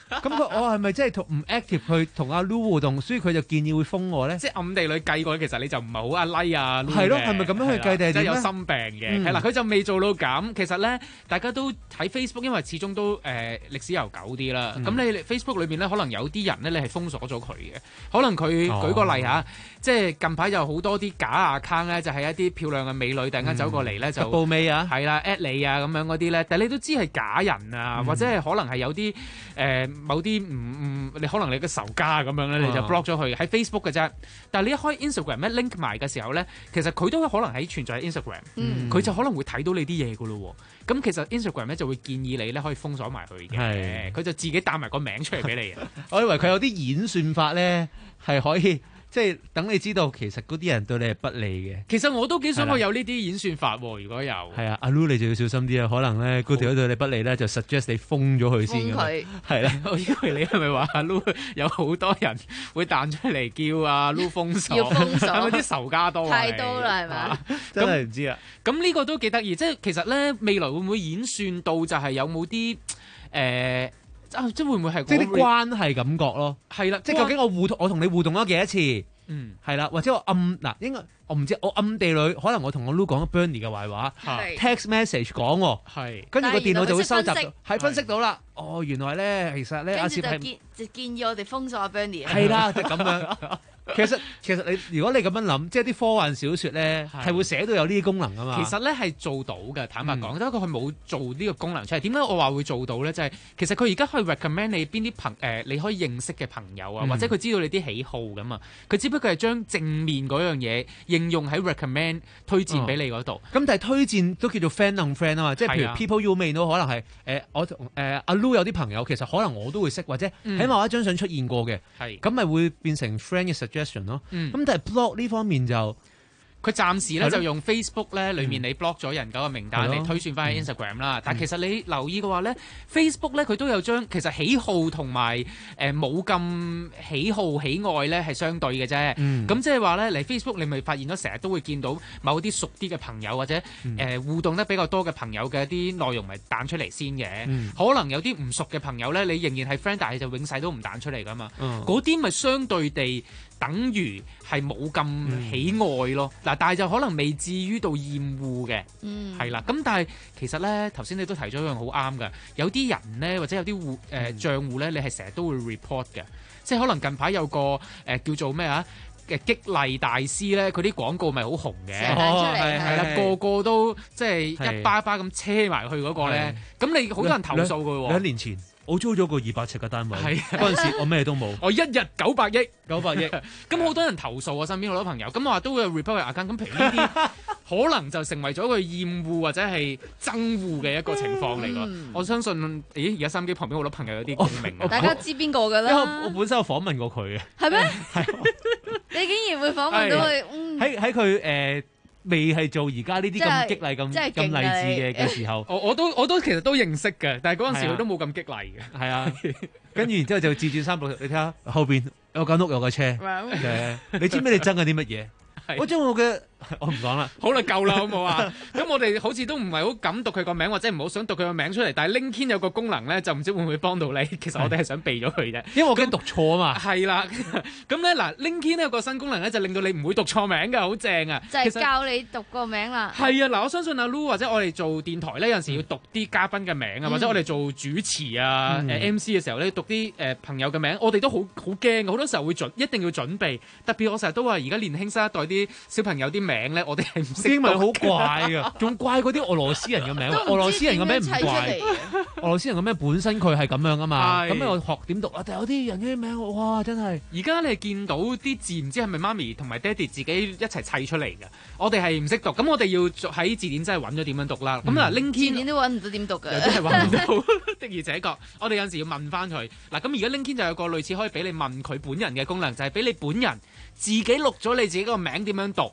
咁佢我係咪真係同唔 active 去同阿 Lu 互動，所以佢就建議會封我咧？ 即係暗地裏計過，其實你就唔係好阿 like 啊 Lu 嘅。 係咯，係咪咁樣去計定係點咧？ 即係有心病嘅，係啦、嗯，佢就未做到咁。其實咧，大家都睇 Facebook，因為始終都誒、呃、歷史悠久啲啦。咁、嗯、你 Facebook 裏邊咧，可能有啲人咧，你係封鎖咗佢嘅。可能佢、哦、舉個例嚇，即係近排有好多啲假 account 咧，就係、是、一啲漂亮嘅美女突然間走過嚟咧、嗯、就報尾啊，係啦 at 你啊咁樣嗰啲咧，但係你都知係假人啊，嗯、或者係可能係有啲誒、呃、某啲唔唔，你可能你嘅仇家咁樣咧，你就 block 咗佢喺 Facebook 嘅啫。但係你一開 Instagram 一 link 埋嘅時候咧，其實佢都可能喺存在喺 Instagram，佢、嗯、就可能會睇到你啲嘢噶咯。咁其實 Instagram 咧就會建議你咧可以封鎖埋佢嘅，佢就自己打埋個名出嚟俾你啊。 我以為佢有啲演算法咧係可以。即係等你知道，其實嗰啲人對你係不利嘅。 其實我都幾想佢有呢啲演算法喎。如果有，係啊，阿 Lu 你就要小心啲啊。可能咧嗰條對你不利咧，就 suggest 你封咗佢先㗎嘛。封佢係啦。 我以為你係咪話阿 Lu 有好多人會彈出嚟叫阿 Lu 封鎖？ 要封鎖係咪啲仇家多？ 太多啦，係嘛？ 真係唔知啊。 咁呢個都幾得意。即係其實咧，未來會唔會演算到就係有冇啲誒？啊！即係會唔會係即係啲關係感覺咯？ 係啦， 即係究竟我互動，我同你互動咗幾多次？ 嗯， 係啦，或者我暗嗱，應該我唔知，我暗地裏可能我同我 Lu 講 Bernie 嘅壞話 ，text message 講喎， 係， 跟住個電腦就會收集，係分析到啦。哦，原來咧，其實咧，阿攝係建就建議我哋封鎖阿 Bernie。 係啦，就咁樣。其實其實你如果你咁樣諗，即係啲科幻小説咧係會寫到有呢啲功能噶嘛。 其實咧係做到嘅，坦白講，不過佢冇做呢個功能出嚟。點解我話會做到咧？就係、是、其實佢而家可以 recommend 你邊啲朋誒、呃，你可以認識嘅朋友啊，嗯、或者佢知道你啲喜好噶嘛。佢只不過係將正面嗰樣嘢應用喺 recommend 推薦俾你嗰度。咁、 哦、但係推薦都叫做 friend on friend 啊嘛，即係譬如 people you may know 可能係誒、呃、我同誒阿 Lu 有啲朋友，其實可能我都會識，或者喺某一張相出現過嘅，咁咪、嗯、會變成 friend 嘅 suggestion 咯。咁、嗯、但係 blog 呢方面就。 佢暫時咧就用 Facebook 咧裏面你 block 咗人嗰個名單嚟推算翻喺 Instagram 啦，但係其實你留意嘅話咧 ，Facebook 咧佢都有將其實喜好同埋誒冇咁喜好喜愛咧係相對嘅啫。咁、嗯、即係話咧嚟 Facebook 你咪發現咗成日都會見到某啲熟啲嘅朋友或者誒、嗯呃、互動得比較多嘅朋友嘅一啲內容咪彈出嚟先嘅。嗯、可能有啲唔熟嘅朋友咧，你仍然係 friend，但係就永世都唔彈出嚟噶嘛。嗰啲咪相對地。等於係冇咁喜愛咯，嗱、嗯，但係就可能未至於到厭惡嘅，係啦、嗯。咁但係其實咧，頭先你都提咗一樣好啱嘅，有啲人咧或者有啲戶誒賬戶咧，你係成日都會 report 嘅，即係可能近排有個誒、呃、叫做咩啊嘅激勵大師咧，佢啲廣告咪好紅嘅，係係啦，個個都即係一巴一巴咁車埋去嗰個咧，咁你好多人投訴嘅喎， 兩年前。我租咗個二百尺嘅單位，嗰陣時我咩都冇， 我一日九百億， 九百億， 咁好多人投訴我身邊好多朋友，咁我話都會 report 佢 account，咁譬如呢啲可能就成為咗佢厭惡或者係憎惡嘅一個情況嚟㗎。嗯、我相信，咦？而家收音機旁邊好多朋友有啲共鳴， 大家知邊個㗎啦？ 因為我本身有訪問過佢嘅， 係咩？你竟然會訪問到佢？ 喺喺佢誒。未係做而家呢啲咁激勵咁咁勵志嘅嘅時候， 我我都我都其實都認識嘅，但係嗰陣時佢都冇咁激勵嘅。 係啊，跟住然之後就自轉三步，你睇下後邊有間屋有架車，你知唔知你憎緊啲乜嘢？我將我嘅我唔講啦， 好啦，夠啦，好唔好啊？咁我哋好似都唔係好敢讀佢個名，或者唔好想讀佢個名出嚟。但係 LinkedIn 有個功能咧，就唔知會唔會幫到你。其實我哋係想避咗佢啫， 因為我驚讀錯啊嘛。 係啦，咁咧嗱 ，LinkedIn 有個新功能咧，就令到你唔會讀錯名㗎，好正啊！ 就係教你讀個名啦。 係啊，嗱，我相信阿 Lu 或者我哋做電台咧，有陣時要讀啲嘉賓嘅名啊，嗯、或者我哋做主持啊、嗯呃、M C 嘅時候咧，讀啲誒、呃、朋友嘅名，我哋都好好驚，好多時候會準一定要準備。特別我成日都話，而家年輕新一代啲小朋友啲名咧，我哋係唔識。 英文好怪噶，仲怪嗰啲俄羅斯人嘅名。俄羅斯人嘅名唔怪，俄羅斯人嘅名本身佢係咁樣啊嘛。咁我學點讀啊？但有啲人啲名，哇，真係。 而家你見到啲字唔知係咪媽咪同埋爹哋自己一齊砌出嚟嘅？我哋係唔識讀，咁我哋要喺字典真係揾咗點樣讀啦。咁嗱 LinkedIn 字典都揾唔到點讀嘅， 有啲係揾唔到的而且確。我哋有陣時要問翻佢。嗱，咁而家 LinkedIn 就有個類似可以俾你問佢本人嘅功能，就係、是、俾你本人自己錄咗你自己個名點樣讀。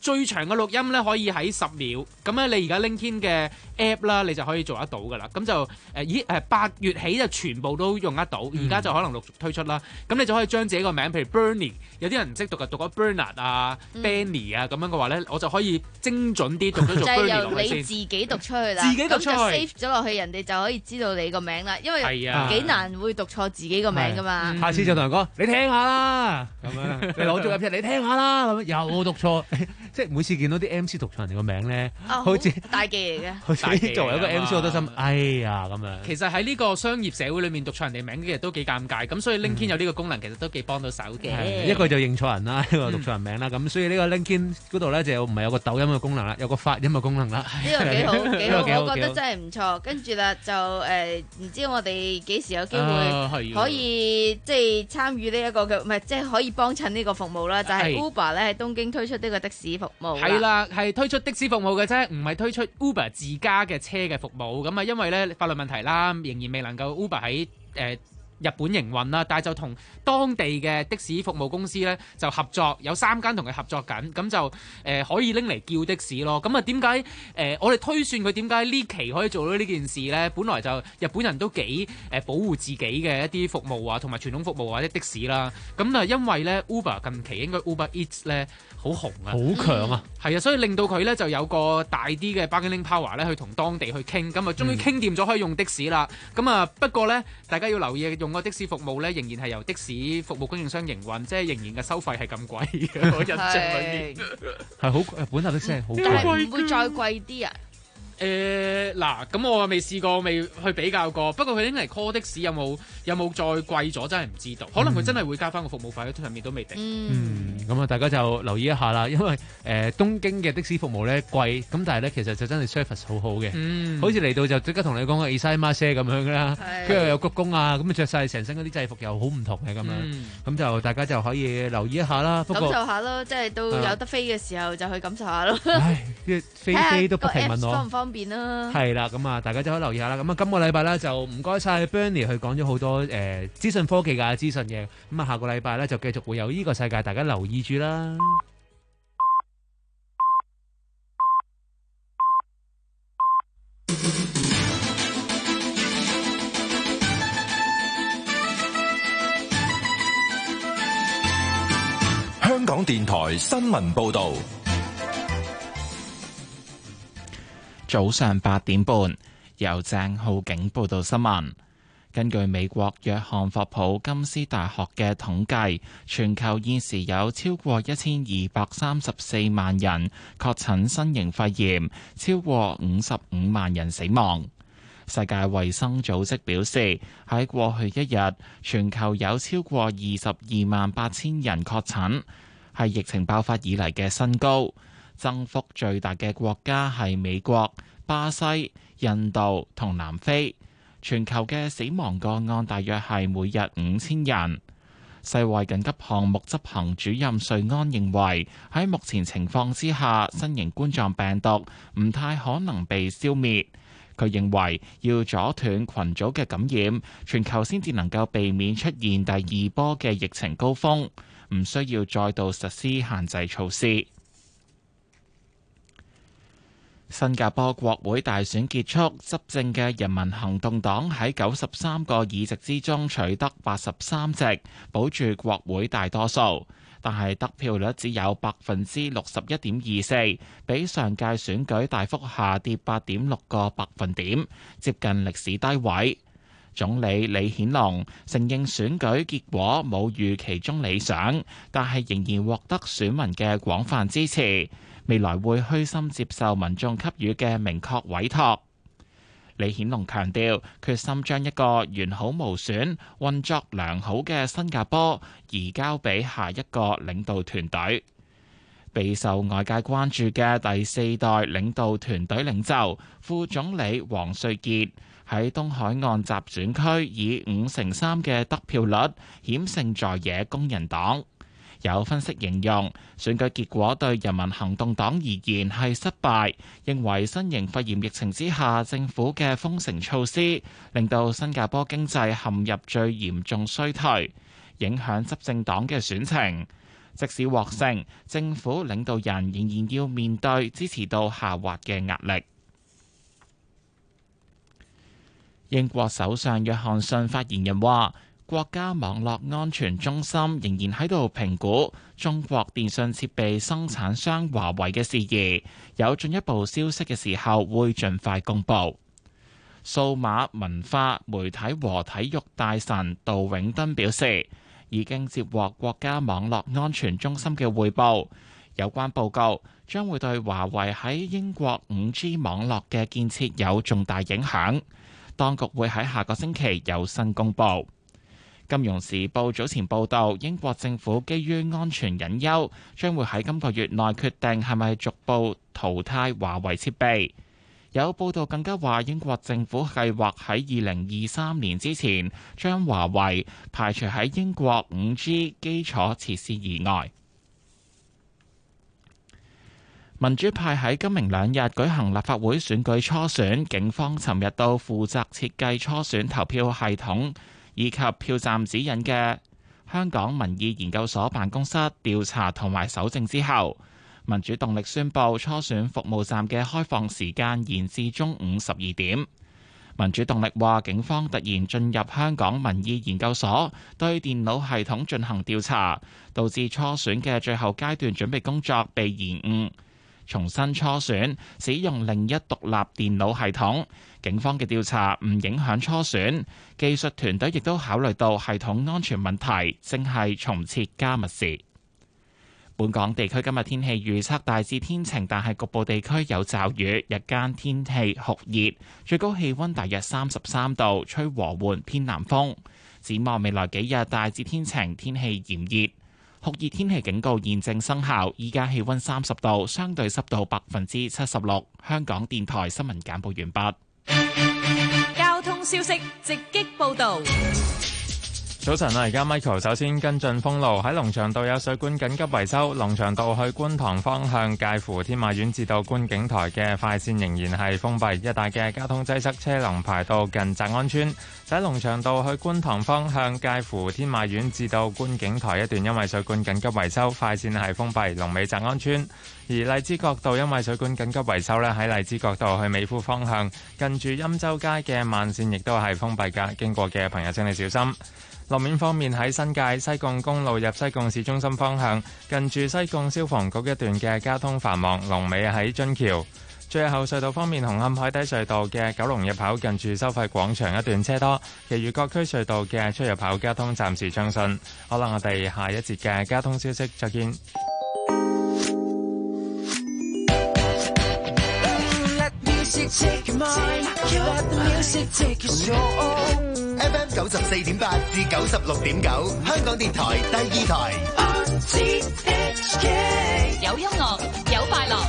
最長嘅錄音咧可以喺十秒。咁咧你而家 LinkedIn 嘅 app 啦，你就可以做得到噶啦。咁就誒咦誒八月起就全部都用得到，而家就可能陸續推出啦。咁你就可以將自己個名，譬如 Bernie， 有啲人唔識讀嘅，讀咗 Bernard 啊、嗯、Benny 啊咁樣嘅話咧，我就可以精準啲讀咗做 Bernie 落去先。 就係由你自己讀出去啦， 自己讀出去， 咁就 save 咗落去，人哋就可以知道你個名啦。因為幾難會讀錯自己個名噶嘛。 下次就同人講，你聽下啦，咁樣你攞咗入片，你聽下啦，咁樣又讀錯，即係每次見到啲 M C 讀錯人哋個名咧， 哦、 好似大忌嚟嘅。 好似作為一個 M C 我都心，哎呀咁樣。 其實喺呢個商業社會裏面讀錯人哋名，其實都幾尷尬。咁所以 LinkedIn 有呢個功能，其實都幾幫到手嘅、 嗯。一個就認錯人啦，一個讀錯人名啦。咁、嗯、所以呢個 LinkedIn 嗰度咧就唔係有個抖音嘅功能啦，有個發音嘅功能啦。 呢個幾好幾好，我覺得真係唔錯。跟住啦就誒，唔、呃、知我哋幾時有機會可以、啊、即係參與呢一個嘅，唔係即係可以幫襯呢個服務啦。就係、是、Uber 咧喺東京推出呢個的士服務。 係啦，係推出的士服務嘅啫，唔係推出 Uber 自家嘅車嘅服務。咁啊，因為咧法律問題啦，仍然未能夠 Uber 喺誒。呃日本營運啦，但係就同當地嘅的，的士服務公司咧就合作，有三間同佢合作緊，咁就誒、呃、可以拎嚟叫的士咯。咁啊點解誒我哋推算佢點解呢期可以做到呢件事咧？本來就日本人都幾誒、呃、保護自己嘅一啲服務啊，同埋傳統服務或者的士啦。咁啊因為咧 Uber 近期應該 Uber Eats 咧好紅啊， 好強啊， 係、嗯、啊，所以令到佢咧就有個大啲嘅 bargaining power 咧去同當地去傾，咁啊終於傾掂咗可以用的士啦。咁啊不過咧大家要留意用。個的士服務咧仍然係由的士服務供應商營運，即係仍然嘅收費係咁貴嘅。我印象裏面係好本地的士係好貴， 但係唔會再貴啲啊？ 誒嗱，咁我未試過，未去比較過。不過佢拎嚟 call 的士有冇有冇再貴咗？真係唔知道。可能佢真係會加翻個服務費喺上面都未定。 嗯，咁啊，大家就留意一下啦。因為誒、呃、東京嘅的，的士服務咧貴，咁但係咧其實就真係 service 好好嘅。嗯，好似嚟到就即刻同你講個 isaimasu 咁樣啦，跟住又有鞠躬啊，咁啊着晒成身嗰啲制服又好唔同嘅咁樣。咁、嗯、就大家就可以留意一下啦。不過感受下咯，即係到有得飛嘅時候就去感受下咯。 唉，飛飛都不停問我。 方唔方便啦？ 係啦，咁啊，大家就可以留意下啦。咁啊，今個禮拜咧就唔該晒 Bernie 去講咗好多誒資訊科技嘅資訊嘅。咁啊，下個禮拜咧就繼續會有呢個世界，大家留意住啦。 香港電台新聞報道。 早上八點半，由鄭浩景報道新聞。根據美國約翰霍普金斯大學嘅統計，全球現時有超過一千二百三十四萬人確診新型肺炎，超過五十五萬人死亡。世界衛生組織表示，喺過去一日，全球有超過二十二萬八千人確診，係疫情爆發以嚟嘅新高。增幅最大嘅國家係美國、巴西、印度同南非。全球嘅死亡個案大約係每日五千人。世衛緊急項目執行主任瑞安認為，喺目前情況之下，新型冠狀病毒唔太可能被消滅。佢認為要阻斷群組嘅感染，全球先至能夠避免出現第二波嘅疫情高峰，唔需要再度實施限制措施。新加坡國會大選結束，執政嘅人民行動黨喺九十三個議席之中取得八十三席，保住國會大多數，但係得票率只有百分之六十一點二四，比上屆選舉大幅下跌八點六個百分點，接近歷史低位。總理李顯龍承認選舉結果冇預期中理想，但係仍然獲得選民嘅廣泛支持。未來會虛心接受民眾給予嘅明確委託。李顯龍強調，決心將一個完好無損、運作良好嘅新加坡移交俾下一個領導團隊。備受外界關注嘅第四代領導團隊領袖副總理王瑞傑喺東海岸集選區以五成三嘅得票率險勝在野工人黨。有分析形容選舉結果對人民行動黨而言係失敗，認為新型肺炎疫情之下政府嘅封城措施令到新加坡經濟陷入最嚴重衰退，影響執政黨嘅選情。 即使獲勝，政府領導人仍然要面對支持度下滑嘅壓力。英國首相約翰遜發言人話，國家網絡安全中心仍然喺度評估中國電信設備生產商華為嘅事宜，有進一步消息嘅時候會盡快公佈。數碼文化、媒體和體育大臣杜永敦表示，已經接獲國家網絡安全中心嘅匯報，有關報告將會對華為喺英國五 G 網絡嘅建設有重大影響。當局會喺下個星期有新公佈。金融時報早前報道，英國政府基於安全隱憂，將會喺今個月內決定係咪逐步淘汰華為設備。有報道更加話，英國政府計劃喺二零二三年之前將華為排除喺英國五 G 基礎設施以外。民主派喺今明兩日舉行立法會選舉初選，警方尋日到負責設計初選投票系統以及票站指引嘅香港民意研究所辦公室調查同埋搜證之後，民主動力宣布初選服務站嘅開放時間延至中午十二點。民主動力話，警方突然進入香港民意研究所，對電腦系統進行調查，導致初選嘅最後階段準備工作被延誤。重新初選使用另一獨立電腦系統，警方嘅調查唔影響初選，技術團隊亦都考慮到系統安全問題，正係重設加密時。本港地區今日天氣預測大致天晴，但係局部地區有驟雨，日間天氣酷熱，最高氣溫大約三十三度，吹和緩偏南風。展望未來幾日大致天晴，天氣炎熱。酷熱天氣警告現正生效，依家氣溫三十度，相對濕度百分之七十六。香港電台新聞簡報完畢。 交通消息直擊報道。 早晨啊，而家 Michael 首先跟進封路，喺龍翔道有水管緊急維修，龍翔道去觀塘方向介乎天馬苑至到觀景台嘅快線仍然係封閉，一帶嘅交通擠塞，車龍排到近澤安村。喺龍翔道去觀塘方向介乎天馬苑至到觀景台一段，因為水管緊急維修，快線係封閉，龍尾澤安村。而荔枝角道因為水管緊急維修呢，喺荔枝角道去美孚方向近住欽州街嘅慢線亦都係封閉㗎，經過嘅朋友請你小心。路面方面，喺新界西貢公路入西貢市中心方向，近住西貢消防局一段嘅交通繁忙，龍尾喺津橋。最後隧道方面，紅磡海底隧道嘅九龍入口近住收費廣場一段車多，其餘各區隧道嘅出入口交通暫時暢順。好啦，我哋下一節嘅交通消息再見。 F M 九十四點八至九十六點九，香港電台第二台。 有音樂，有快樂。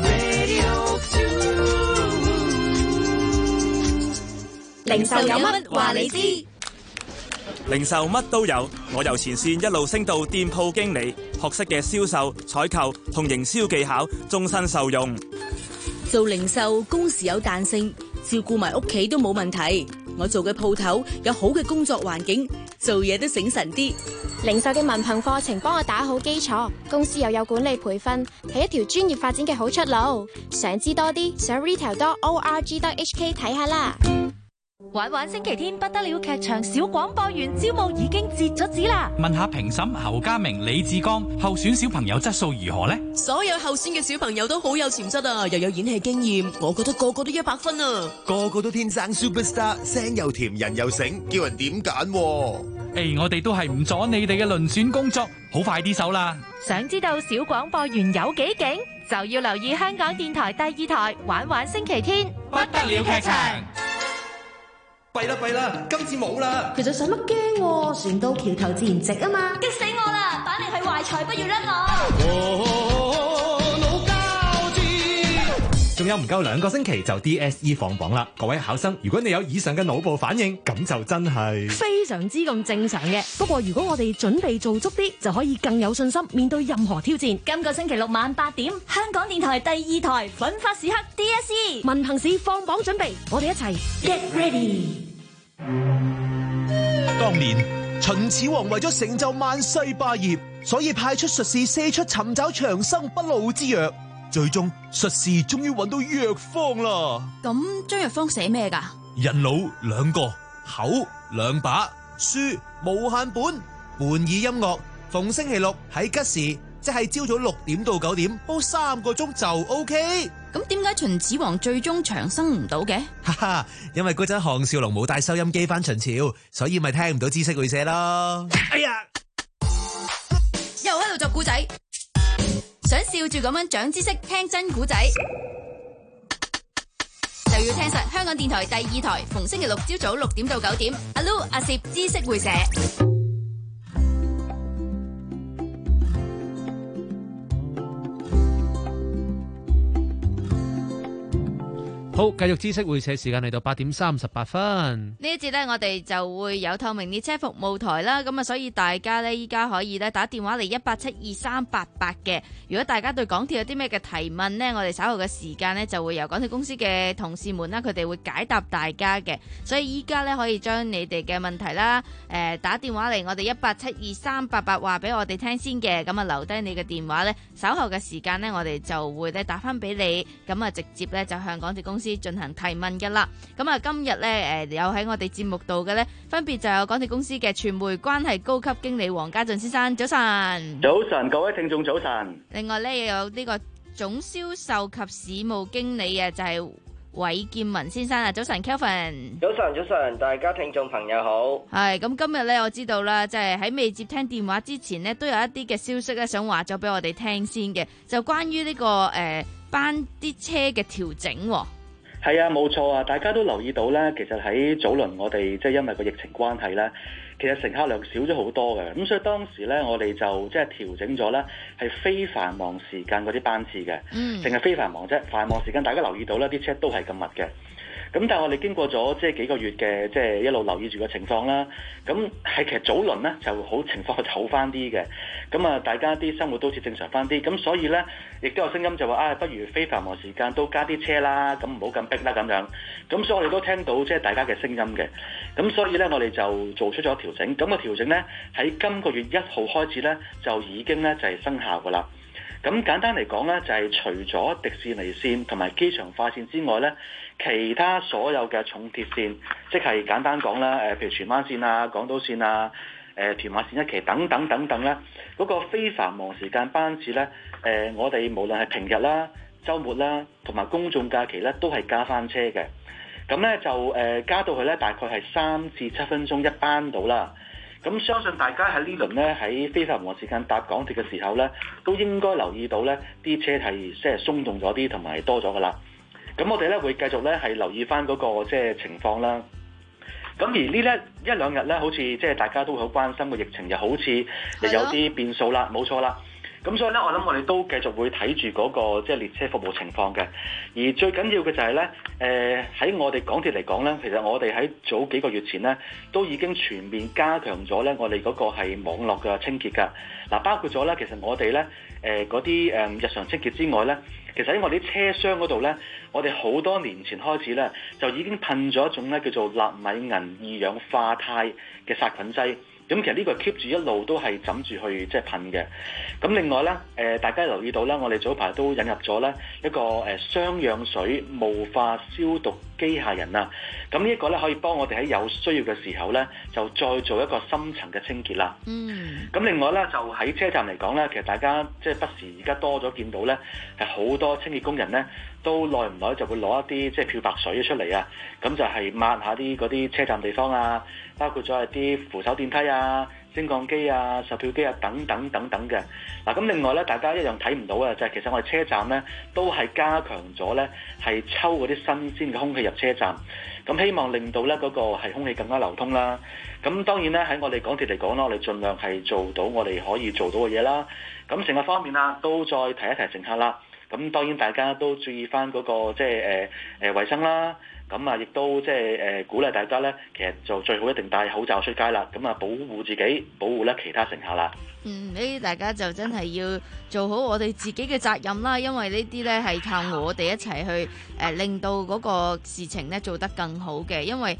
零售有乜話你知？ 零售乜都有，我由前線一路升到店鋪經理，學識嘅銷售、採購同營銷技巧，終身受用。 做零售工時有彈性，照顧埋屋企都冇問題。我做嘅鋪頭有好嘅工作環境，做嘢都醒神啲。 零售嘅文憑課程幫我打好基礎，公司又有管理培訓，係一條專業發展嘅好出路。想知多啲，上 retail dot org dot h k 睇下啦。 玩玩星期天不得了劇場小廣播員招募已經截咗止啦！ 問下評審侯家明、李志剛候選小朋友質素如何呢？ 所有候選嘅小朋友都好有潛質啊，又有演戲經驗，我覺得個個都一百分啊！ 個個都天生 superstar， 聲又甜，人又醒，叫人點揀？誒、 欸，我哋都係唔阻你哋嘅輪選工作，好快啲手啦！ 想知道小廣播員有幾勁，就要留意香港電台第二台玩玩星期天不得了劇場。 弊啦弊啦，今次冇啦。 其實使乜驚？船到橋頭自然直啊嘛！ 激死我啦！反正係壞財，不如甩我。老交戰， 仲有唔夠兩個星期就 D S E 放榜啦！各位考生，如果你有以上嘅腦部反應，咁就真係非常之咁正常嘅。不過如果我哋準備做足啲，就可以更有信心面對任何挑戰。 今個星期六晚八點，香港電台第二台奮發時刻 D S E 文憑試放榜準備，我哋一齊 get ready。 當年秦始皇為咗成就萬世霸業，所以派出術士四出尋找長生不老之藥。最終術士終於揾到藥方啦。 咁張藥方寫咩噶？ 人腦兩個，口兩把，書無限本，伴耳音樂。逢星期六喺吉時，即係朝早六點到九點，煲三個鐘就 OK。 咁點解秦始皇最終長生唔到嘅？ 哈哈，因為嗰陣項少龍冇帶收音機返秦朝，所以咪聽唔到知識會社咯。哎呀， 又喺度作古仔，想笑住咁樣長知識，聽真古仔就要聽實香港電台第二台，逢星期六朝早六點到九點，阿 Lu 阿攝知識會社。 好，繼續知識會社時間嚟到八點三十八分。 呢一節呢，我哋就會有透明列車服務台啦，咁啊，所以大家呢，依家可以呢打電話嚟一八七二三八八嘅。如果大家對港鐵有啲咩嘅提問呢，我哋稍後嘅時間呢，就會由港鐵公司嘅同事們啦，佢哋會解答大家嘅。所以依家呢，可以將你哋嘅問題啦，誒、呃、打電話嚟我哋一八七二三八八話俾我哋聽先嘅，咁啊留低你嘅電話呢，稍後嘅時間呢，我哋就會咧打翻俾你，咁啊直接呢，就向港鐵公司進行提問㗎啦。咁啊今日咧誒有喺我哋節目度嘅咧，分別就有港鐵公司嘅傳媒關係高級經理黃家俊先生，早晨。 早晨，各位聽眾早晨。 另外咧又有呢個總銷售及市務經理啊，就係韋劍文先生啊，早晨 Kelvin。 早晨，早晨，大家聽眾朋友好。 係咁今日咧，我知道啦，即係喺未接聽電話之前呢，都有一啲嘅消息咧，想話咗俾我哋聽先嘅，就關於呢、這個誒、呃、班啲車嘅調整。 係啊，冇錯啊！大家都留意到咧，其實喺早輪我哋即係因為個疫情關係咧，其實乘客量少咗好多嘅。咁所以當時咧，我哋就即係調整咗咧，係非繁忙時間嗰啲班次嘅，嗯，淨係非繁忙啫。繁忙時間大家留意到咧，啲車都係咁密嘅。咁但係我哋經過咗即係幾個月嘅即係一路留意住個情況啦，咁係其實早輪咧就好情況就好翻啲嘅，咁啊大家啲生活都好似正常翻啲，咁所以咧亦都有聲音就話啊，不如非繁忙時間都加啲車啦，咁唔好咁逼啦咁樣，咁所以我哋都聽到即係大家嘅聲音嘅，咁所以咧我哋就做出咗調整，咁個調整咧喺今個月一號開始咧就已經咧就係生效噶啦。咁簡單嚟講咧，就係除咗迪士尼線同埋機場快線之外咧，其他所有嘅重鐵線，即係簡單講啦，誒譬如荃灣線啊、港島線啊、誒屯馬線一期等等等等咧，嗰個非繁忙時間班次咧，誒我哋無論係平日啦、週末啦，同埋公眾假期咧，都係加翻車嘅。咁咧就誒加到去咧，大概係三至七分鐘一班到啦。咁相信大家喺呢輪咧喺非繁忙時間搭港鐵嘅時候咧，都應該留意到咧啲車係即係鬆動咗啲同埋多咗噶啦。咁我哋咧會繼續咧係留意翻嗰個即係情況啦。咁而呢一一兩日咧，好似即係大家都好關心個疫情，又好似又有啲變數啦，冇錯啦。咁所以咧，我諗我哋都繼續會睇住嗰個即係列車服務情況嘅。而最緊要嘅就係咧，誒喺我哋港鐵嚟講咧，其實我哋喺早幾個月前咧，都已經全面加強咗咧我哋嗰個係網絡嘅清潔㗎。嗱，包括咗咧，其實我哋咧誒嗰啲誒日常清潔之外咧，其實喺我哋啲車廂嗰度咧，我哋好多年前開始咧，就已經噴咗一種咧叫做納米銀二氧化鈦嘅殺菌劑。咁其實呢個 keep 住一路都係枕住去即係噴嘅。咁另外咧，誒、呃、大家留意到啦，我哋早排都引入咗咧一個誒雙氧水霧化消毒機械人啊。咁呢一個咧可以幫我哋喺有需要嘅時候咧，就再做一個深層嘅清潔啦。嗯。咁另外咧，就喺車站嚟講咧，其實大家即係不時而家多咗見到咧，係好多清潔工人咧，都耐唔耐就會攞一啲即係漂白水出嚟啊。咁就係抹下啲嗰啲車站地方啊，包括咗係啲扶手電梯啊、升降機啊、售票機啊等等等等嘅。嗱，咁另外咧，大家一樣睇唔到啊，就係、是、其實我哋車站咧都係加強咗咧，係抽嗰啲新鮮嘅空氣入車站，咁希望令到咧嗰、那個係空氣更加流通啦。咁當然咧喺我哋港鐵嚟講啦，我哋盡量係做到我哋可以做到嘅嘢啦。咁乘客方面啊，都再提一提乘客啦。咁當然大家都注意翻、那、嗰個即係誒誒衞生啦。咁啊，亦都即係誒鼓勵大家咧，其實就最好一定戴口罩出街啦。咁啊，保護自己，保護咧其他乘客啦。 嗯，呢啲大家就真係要做好我哋自己嘅責任啦，因為呢啲咧係靠我哋一齊去誒、呃、令到嗰個事情咧做得更好嘅，因為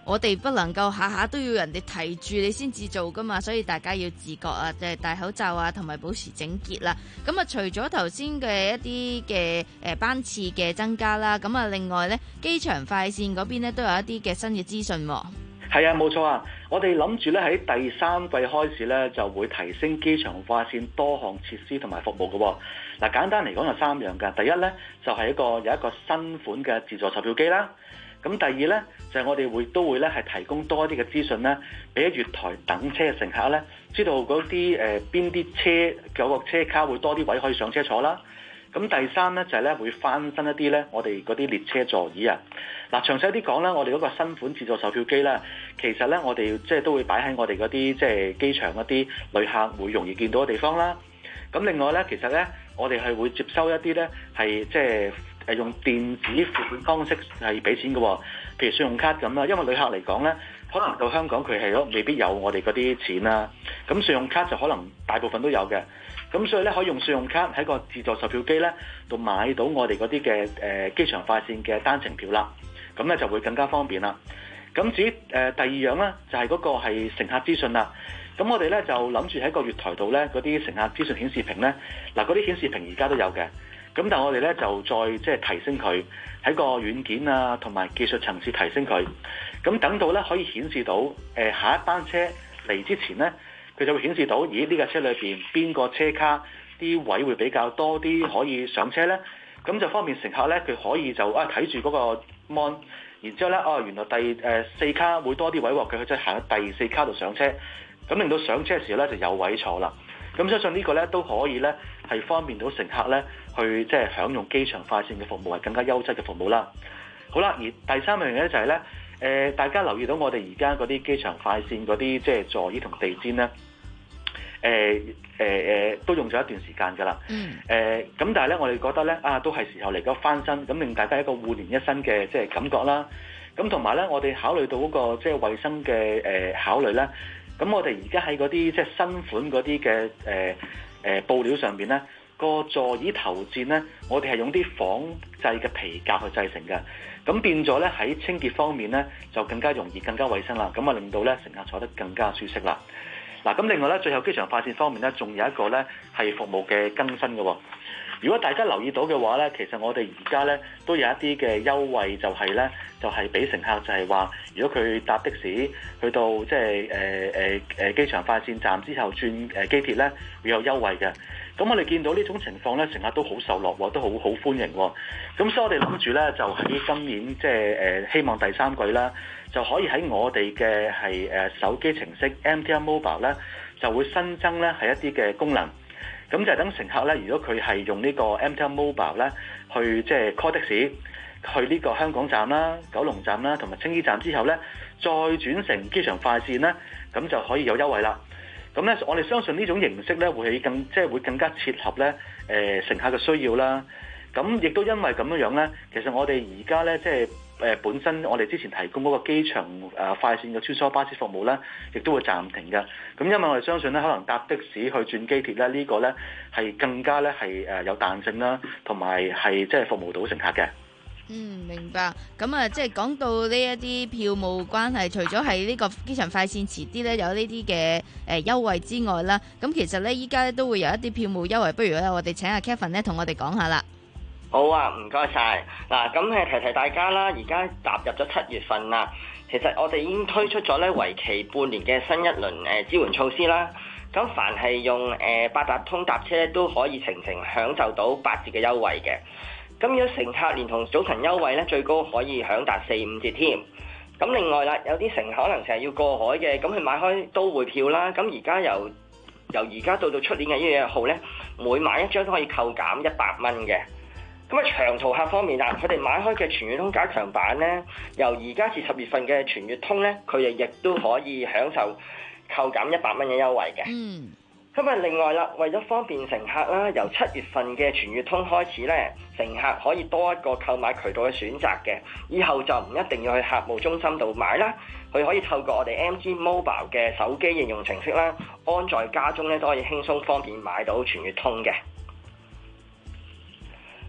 我哋不能夠下下都要人哋提住你先至做噶嘛，所以大家要自覺啊，即係戴口罩啊，同埋保持整潔啦。咁啊，除咗頭先嘅一啲嘅誒班次嘅增加啦，咁啊，另外咧機場快線嗰邊咧都有一啲嘅新嘅資訊。 係啊，冇錯啊！我哋諗住咧喺第三季開始咧就會提升機場快線多項設施同埋服務嘅。嗱，簡單嚟講係三樣嘅。第一咧就係一個有一個新款嘅自助售票機啦。咁第二咧就係我哋會都會咧係提供多一啲嘅資訊咧，俾月台等車嘅乘客咧知道嗰啲誒邊啲車有個車卡會多啲位可以上車坐啦。咁第三咧就係咧會翻新一啲咧我哋嗰啲列車座椅啊。嗱，詳細啲講咧，我哋嗰個新款自助售票機咧，其實咧我哋即係都會擺喺我哋嗰啲即係機場一啲旅客會容易見到嘅地方啦。咁另外咧，其實咧我哋係會接收一啲咧係即係誒用電子付款方式係俾錢嘅，譬如信用卡咁啦。因為旅客嚟講咧，可能到香港佢係都未必有我哋嗰啲錢啦。咁信用卡就可能大部分都有嘅。咁所以咧，可以用信用卡喺個自助售票機咧度買到我哋嗰啲嘅誒機場快線嘅單程票啦。咁咧就會更加方便啦。咁至於誒、呃、第二樣咧，就係、是、嗰個係乘客資訊啦。咁我哋咧就諗住喺個月台度咧嗰啲乘客資訊顯示屏咧，嗱嗰啲顯示屏而家都有嘅。咁但係我哋咧就再即係提升佢喺個軟件啊同埋技術層次提升佢。咁等到咧可以顯示到誒、呃、下一班車嚟之前咧。佢就會顯示到，咦呢架車裏邊邊個車卡啲位會比較多啲，可以上車呢？咁就方便乘客呢，佢可以就啊睇住嗰個 mon， 然之後呢，哦原來第誒、呃、四卡會多啲位喎，佢就行喺第四卡度上車，咁令到上車時候呢就有位坐啦。咁相信呢個呢都可以呢係方便到乘客呢去即係享用機場快線嘅服務，係更加優質嘅服務啦。好啦，而第三樣嘢呢就係呢，誒、呃、大家留意到我哋而家嗰啲機場快線嗰啲即係座椅同地氈呢。誒誒誒都用咗一段時間㗎啦。嗯。誒、呃、咁，但係咧，我哋覺得咧，啊，都係時候嚟咗翻新，咁令大家一個煥然一新嘅即係感覺啦。咁同埋咧，我哋考慮到嗰、那個即係衞生嘅誒、呃、考慮咧，咁我哋而家喺嗰啲即係新款嗰啲嘅誒誒布料上邊咧，個座椅頭墊咧，我哋係用啲仿製嘅皮革去製成嘅，咁變咗咧喺清潔方面咧就更加容易、更加衞生啦。咁啊，令到咧乘客坐得更加舒適啦。嗱，咁另外咧，最後機場快線方面咧，仲有一個咧係服務嘅更新嘅。如果大家留意到嘅話咧，其實我哋而家咧都有一啲嘅優惠，就係咧就係俾乘客就係話，如果佢搭的士去到即係誒誒誒機場快線站之後轉誒機鐵咧，會有優惠嘅。咁我哋見到呢種情況咧，乘客都好受落喎，都好好歡迎喎。咁所以我哋諗住咧，就喺今年即係誒希望第三季啦，就可以喺我哋嘅係誒手機程式 M T R Mobile 咧，就會新增咧係一啲嘅功能。咁就係等乘客咧，如果佢係用呢個 M T R Mobile 咧，去即係 call 的士去呢個香港站啦、九龍站啦同埋青衣站之後咧，再轉乘機場快線咧，咁就可以有優惠啦。咁咧，我哋相信呢種形式咧，會更即係會更加切合咧誒、呃、乘客嘅需要啦。咁亦都因為咁樣樣咧，其實我哋而家咧即係誒、呃、本身我哋之前提供嗰個機場誒、呃、快線嘅穿梭巴士服務咧，亦都會暫停嘅。咁因為我哋相信咧，可能搭的士去轉機鐵咧，這個、呢個咧係更加咧係誒有彈性啦，同埋係即係服務到乘客嘅。 嗯，明白。咁啊，即係講到呢一啲票務關係，除咗係呢個機場快線遲啲咧有呢啲嘅誒優惠之外啦，咁其實咧依家咧都會有一啲票務優惠，不如咧我哋請阿 Kevin 咧同我哋講下啦。 好啊，唔該晒。嗱，咁誒提提大家啦，而家踏入咗七月份啦，其實我哋已經推出咗咧為期半年嘅新一輪誒支援措施啦。咁凡係用誒八達通搭車都可以程程享受到八折嘅優惠嘅。咁如果乘客連同早晨優惠咧，最高可以享達四五折添。咁另外啦，有啲乘客可能成日要過海嘅，咁佢買開都會票啦。咁而家由由而家到到出年嘅一月一號咧，每買一張都可以扣減一百蚊嘅。咁啊，長途客方面啊，佢哋買開嘅全月通加強版咧，由而家至十月份嘅全月通咧，佢哋亦都可以享受扣減一百蚊嘅優惠嘅。嗯。咁啊，另外啦，為咗方便乘客啦，由七月份嘅全月通開始咧，乘客可以多一個購買渠道嘅選擇嘅，以後就唔一定要去客務中心度買啦，佢可以透過我哋 M G Mobile 嘅手機應用程式啦，安在家中咧都可以輕鬆方便買到全月通嘅。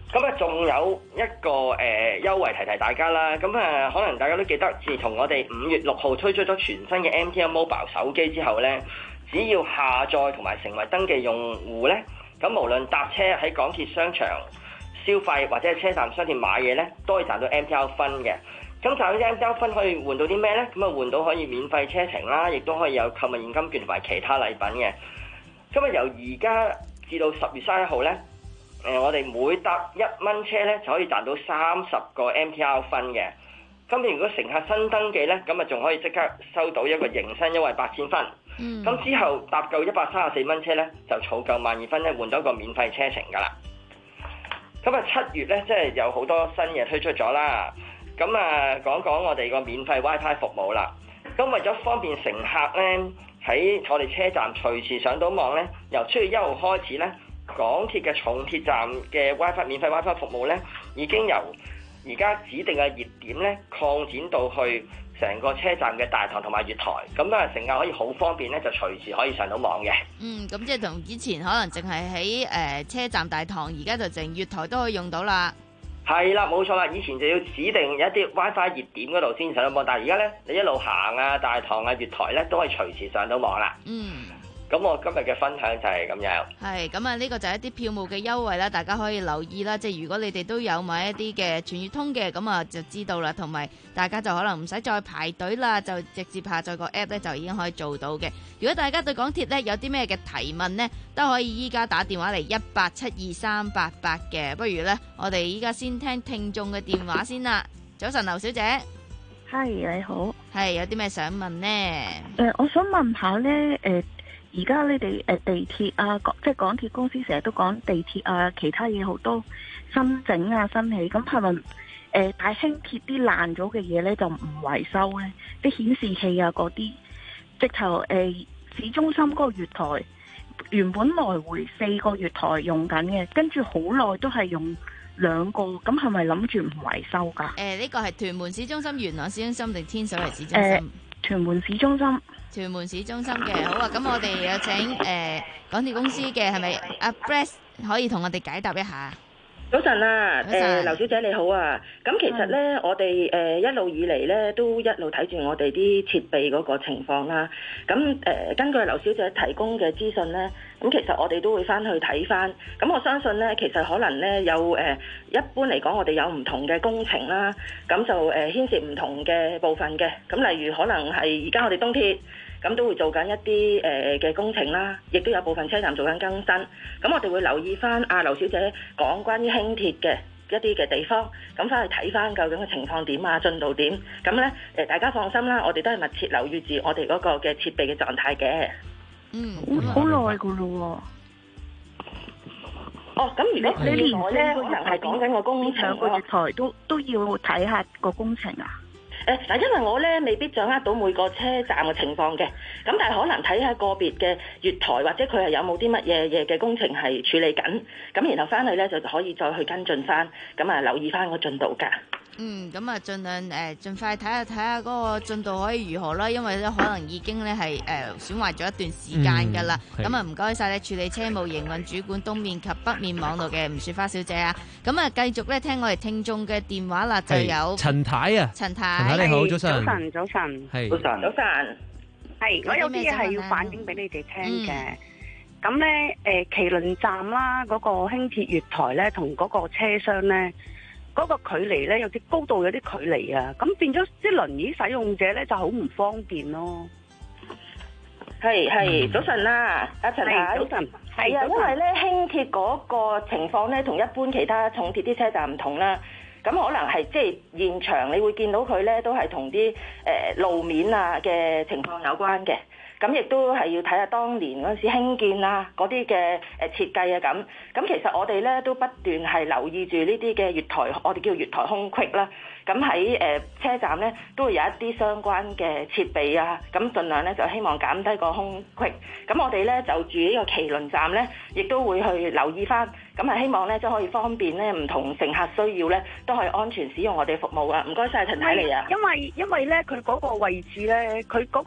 咁啊，仲有一個誒、呃、優惠提提大家啦。咁啊，可能大家都記得，自從我哋五月六號推出咗全新嘅 M T N Mobile 手機之後咧，只要下載同埋成為登記用戶咧，咁無論搭車喺港鐵商場消費或者係車站商店買嘢咧，都可以賺到 M T L 分嘅。咁賺到 M T L 分可以換到啲咩咧？咁啊，換到可以免費車程啦，亦都可以有購物現金券同埋其他禮品嘅。咁啊，由而家至到十月三十一號咧。誒、呃，我哋每搭一蚊車咧，就可以賺到三十個 M T R 分嘅。今年如果乘客新登記咧，咁啊仲可以即刻收到一個迎新優惠八千分。咁、嗯、之後搭夠一百三十四蚊車咧，就儲夠萬二分咧，換到一個免費車程㗎啦。咁啊七月咧，即係有好多新嘢推出咗啦。咁啊講講我哋個免費 WiFi 服務啦。咁為咗方便乘客咧，喺我哋車站隨時上到網咧，由七月一號開始咧。港鐵嘅重鐵站嘅 WiFi 免費 WiFi 服務咧，已經由而家指定嘅熱點咧，擴展到去成個車站嘅大堂同埋月台，咁啊乘客可以好方便咧，就隨時可以上到網嘅。 嗯，咁即係同以前可能淨係喺誒車站大堂，而家就淨月台都可以用到啦。 係啦，冇錯啦，以前就要指定一啲 WiFi 熱點嗰度先上到網，但係而家咧，你一路行啊，大堂啊，月台咧，都可以隨時上到網啦。嗯。咁我今日嘅分享就係咁樣。係，咁啊呢個就係一啲票務嘅優惠啦，大家可以留意啦。即係如果你哋都有買一啲嘅全月通嘅，咁啊就知道啦。同埋大家就可能唔使再排隊啦，就直接下載個 app 咧就已經可以做到嘅。如果大家對港鐵咧有啲咩嘅提問呢，都可以依家打電話嚟一八七二三八八嘅。不如呢，我哋依家先聽聽眾嘅電話先啦。早晨，劉小姐。 係，你好。 係，有啲咩想問呢？ 誒、呃，我想問下呢。誒、呃。而家你哋誒地鐵啊，即係港鐵公司成日都講地鐵啊，其他嘢好多新整啊、新起，咁係咪誒大輕鐵啲爛咗嘅嘢咧就唔維修咧？啲顯示器啊嗰啲，直頭誒、呃、市中心嗰個月台原本來回四個月台用緊嘅，跟住好耐都係用兩個，咁係咪諗住唔維修㗎？誒、 呃、呢、這個係屯門市中心、元朗市中心定天水圍市中心？ 呃、屯門市中心。 屯門市中心嘅，好啊！咁我哋有請誒、呃、港鐵公司嘅係咪阿 Brett 可以同我哋解答一下？ 早晨啊，誒、呃、劉小姐你好啊！咁其實咧，嗯、我哋誒、呃、一路以嚟咧都一路睇住我哋啲設備嗰個情況啦。咁誒、呃、根據劉小姐提供嘅資訊咧，咁其實我哋都會翻去睇翻。咁我相信咧，其實可能咧有誒、呃、一般嚟講，我哋有唔同嘅工程啦，咁就誒、呃、牽涉唔同嘅部分嘅。咁例如可能係而家我哋東鐵。咁都會做緊一啲誒嘅工程啦，亦都有部分車站做緊更新。咁我哋會留意翻阿劉小姐講關於輕鐵嘅一啲嘅地方，咁翻去睇翻究竟嘅情況點啊，進度點。咁咧誒，大家放心啦，我哋都係密切留意住我哋嗰個嘅設備嘅狀態嘅。 嗯，好耐噶咯喎。 哦，咁如果你我咧可能係講緊個工程， 兩個月台都都要睇下個工程啊。 誒嗱，因為我咧未必掌握到每個車站嘅情況嘅，咁但係可能睇下個別嘅月台或者佢係有冇啲乜嘢嘢嘅工程係處理緊，咁然後翻去咧就可以再去跟進翻，咁啊留意翻個進度㗎。 嗯，咁啊，盡量誒、呃，盡快睇下睇下嗰個進度可以如何啦，因為咧可能已經咧係誒損壞咗一段時間㗎啦。咁啊、嗯，唔該晒咧，處理車務營運主管東面及北面網絡嘅吳雪花小姐啊。咁啊，繼續咧聽我哋聽眾嘅電話啦，就有陳太啊， 陳太， 陳太你好，早晨， 早晨，早晨， 係早晨，早晨， 係，我有啲嘢係要反映俾你哋聽嘅。咁咧誒，麒麟站啦，嗰、那個輕鐵月台咧，同嗰個車廂咧。嗰個距離咧有啲高度有啲距離啊，咁變咗啲輪椅使用者咧就好唔方便咯。 係係，早晨啦，阿陳太。早晨。係啊，因為咧輕鐵嗰個情況咧同一般其他重鐵啲車站唔同啦。咁可能係即係現場你會見到佢咧都係同啲誒路面啊嘅情況有關嘅。咁亦都係要睇下當年嗰陣時興建啊嗰啲嘅誒設計啊咁，咁其實我哋咧都不斷係留意住呢啲嘅月台，我哋叫月台空隙啦。咁喺誒車站咧都會有一啲相關嘅設備啊，咁盡量咧就希望減低個空隙。咁我哋咧就住呢個麒麟站咧，亦都會去留意翻，咁係希望咧即係可以方便咧唔同乘客需要咧都可以安全使用我哋服務啊！唔該晒陳太嚟啊！ 因為因為咧佢嗰個位置咧，佢嗰個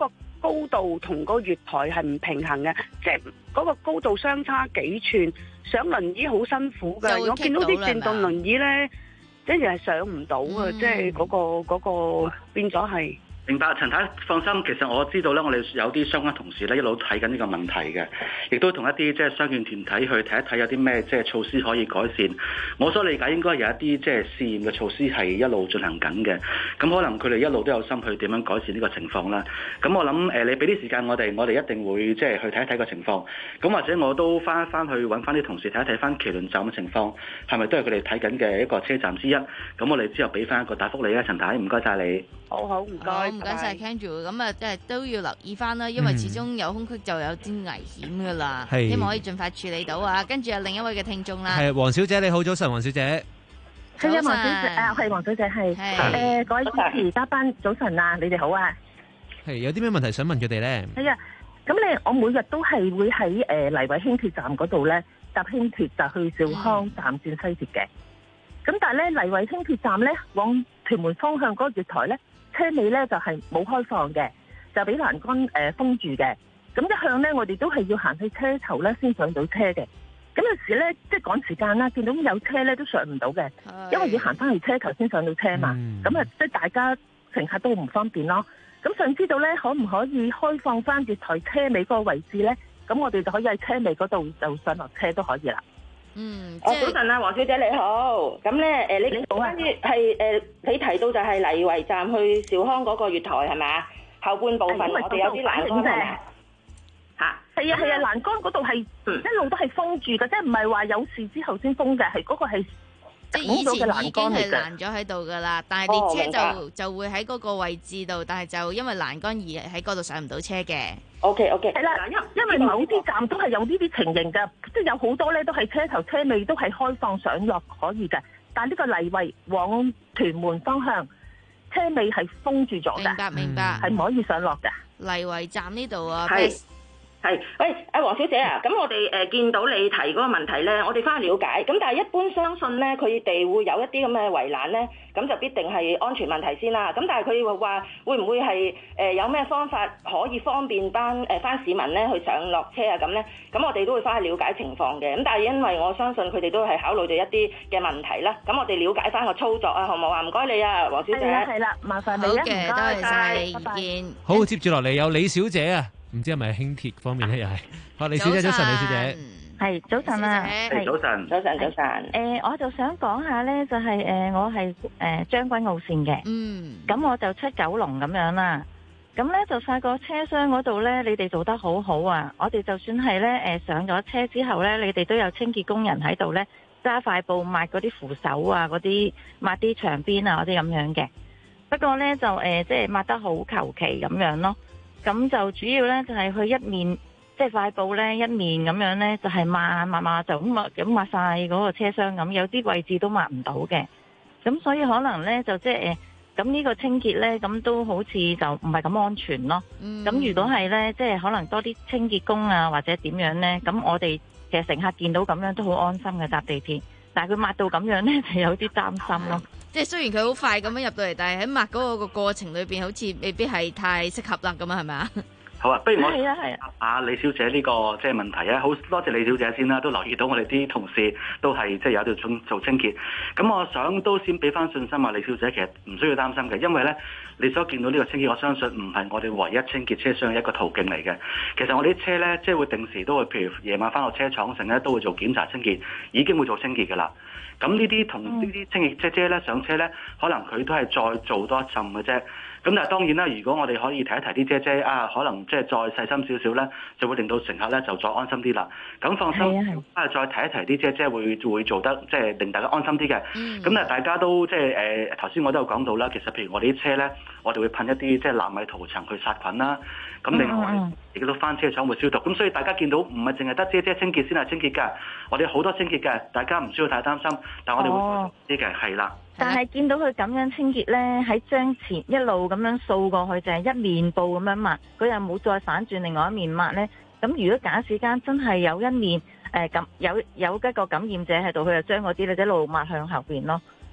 高度同個月台係唔平衡嘅，即係嗰個高度相差幾寸，上輪椅好辛苦㗎。我見到啲電動輪椅咧，即係係上唔到啊！即係嗰個嗰個變咗係。 明白，陳太放心，其實我知道咧，我哋有啲相關同事咧一路睇緊呢個問題嘅，亦都同一啲即係商業團體去睇一睇有啲咩即係措施可以改善。我所理解應該有一啲即係試驗嘅措施係一路進行緊嘅，咁可能佢哋一路都有心去點樣改善呢個情況啦。咁我諗誒，你俾啲時間我哋，我哋一定會即係去睇一睇個情況。咁或者我都翻翻去揾翻啲同事睇一睇翻麒麟站嘅情況，係咪都係佢哋睇緊嘅一個車站之一？咁我哋之後俾翻一個答覆你啊，陳太，唔該晒你。 好好，唔該。 唔該晒 Kendra， 咁啊，即係都要留意翻啦，因為始終有空隙就有啲危險噶啦， 嗯、 希望可以盡快處理到啊。跟住有另一位嘅聽眾啦， 係黃小姐，你好，早晨，黃小姐。 係啊，黃小姐，啊係黃小姐，係誒各位主持嘉賓早晨啊，你哋好啊。 係有啲咩問題想問佢哋咧？ 係啊，咁你我每日都係會喺誒泥圍輕鐵站嗰度咧搭輕鐵就去兆康站轉西鐵嘅。咁、嗯、但係咧泥圍輕鐵站咧往屯門方向嗰個月台咧，車尾咧就係冇開放嘅，就俾欄杆誒封住嘅。咁一向咧，我哋都係要行去車頭咧先上到車嘅。咁有時咧，即係趕時間啦，見到有車咧都上唔到嘅，因為要行翻去車頭先上到車嘛。咁啊、嗯，即係大家乘客都唔方便咯。咁想知道咧，可唔可以開放翻月台車尾嗰個位置咧？咁我哋就可以喺車尾嗰度就上落車都可以啦。 嗯，哦，早晨啊，黃小姐你好。咁咧，誒，你關於係誒，你提到就係泥圍站去兆康嗰個月台係咪啊？後半部分我哋有啲欄杆嚇，係啊係啊，欄杆嗰度係一路都係封住嘅，即係唔係話有事之後先封嘅，係嗰個係即係以前已經係攔咗喺度噶啦，但係列車就就會喺嗰個位置度，但係就因為欄杆而喺嗰度上唔到車嘅。 O K O K， 係啦，因因為某啲站都係有呢啲情形嘅，即係有好多咧都係車頭車尾都係開放上落可以嘅，但係呢個泥圍往屯門方向車尾係封住咗嘅。 明白明白， 係唔可以上落嘅。 泥圍站呢度啊。 係，喂，阿黃小姐啊，咁我哋誒、呃、見到你提嗰個問題咧，我哋翻去了解，咁但係一般相信咧，佢哋會有一啲咁嘅圍欄咧，咁就必定係安全問題先啦。咁但係佢會話會唔會係誒、呃、有咩方法可以方便班誒翻市民咧去上落車啊咁咧？咁我哋都會翻去了解情況嘅。咁但係因為我相信佢哋都係考慮到一啲嘅問題啦，咁我哋了解翻個操作啊，好唔好啊？唔該你啊，黃小姐。係啦， 係啦，麻煩你啊，唔該晒， 意見。 好，接住落嚟有李小姐啊。唔知係咪輕鐵方面咧？又係，好，李小姐早晨，李小姐， 係早晨啊， 係早晨， 早晨，早晨。 誒，我就想講下咧，就係誒，我係誒將軍澳線嘅，嗯，咁我就出九龍咁樣啦，咁咧就發覺車廂嗰度咧，你哋做得好好啊！我哋就算係咧誒上咗車之後咧，你哋都有清潔工人喺度咧，揸塊布抹嗰啲扶手啊，嗰啲抹啲牆邊啊，嗰啲咁樣嘅。不過咧就誒，即係抹得好求其咁樣咯。咁就主要咧，就係佢一面即係塊布咧，一面咁樣咧，就係抹抹抹就咁抹咁抹晒嗰個車廂咁，有啲位置都抹唔到嘅。咁所以可能咧就即係誒，咁呢個清潔咧，咁都好似就唔係咁安全咯。咁、嗯、如果係咧，即係可能多啲清潔工啊，或者點樣咧，咁我哋其實乘客見到咁樣都好安心嘅搭地鐵。但係佢抹到咁樣咧，就有啲擔心咯。 即係雖然佢好快咁樣入到嚟，但係喺抹嗰個個過程裏邊，好似未必係太適合啦，咁啊，係咪啊？ 好啊，不如我係啊係啊，阿李小姐呢個即係問題啊，好多謝李小姐先啦，都留意到我哋啲同事都係即係有喺度做清潔。咁我想都先俾翻信心啊，李小姐其實唔需要擔心嘅，因為咧你所見到呢個清潔，我相信唔係我哋唯一清潔車廂嘅一個途徑嚟嘅。其實我哋啲車咧，即係會定時都會，譬如夜晚翻落車廠成咧，都會做檢查清潔，已經會做清潔㗎啦。咁呢啲同呢啲清潔姐姐咧上車咧，可能佢都係再做多一陣嘅啫。咁但係當然啦，如果我哋可以提一提啲姐姐啊，可能即係再細心少少咧，就會令到乘客咧就再安心啲啦。咁放心，啊再提一提啲姐姐會會做得即係令大家安心啲嘅。咁啊、嗯，大家都即係誒頭先我都有講到啦，其實譬如我哋啲車咧，我哋會噴一啲即係納米塗層去殺菌啦。咁另外亦都翻車廠會消毒。咁所以大家見到唔係淨係得姐姐清潔先係清潔㗎，我哋好多清潔嘅，大家唔需要太擔心。但我哋會做啲嘅，係啦、哦。 但係見到佢咁樣清潔咧，喺張前一路咁樣掃過去，就係、是、一面布咁樣抹，佢又冇再反轉另外一面抹咧。咁如果假使間真係有一面誒咁、呃、有有一個感染者喺度，佢就將嗰啲咧一路抹向後邊咯。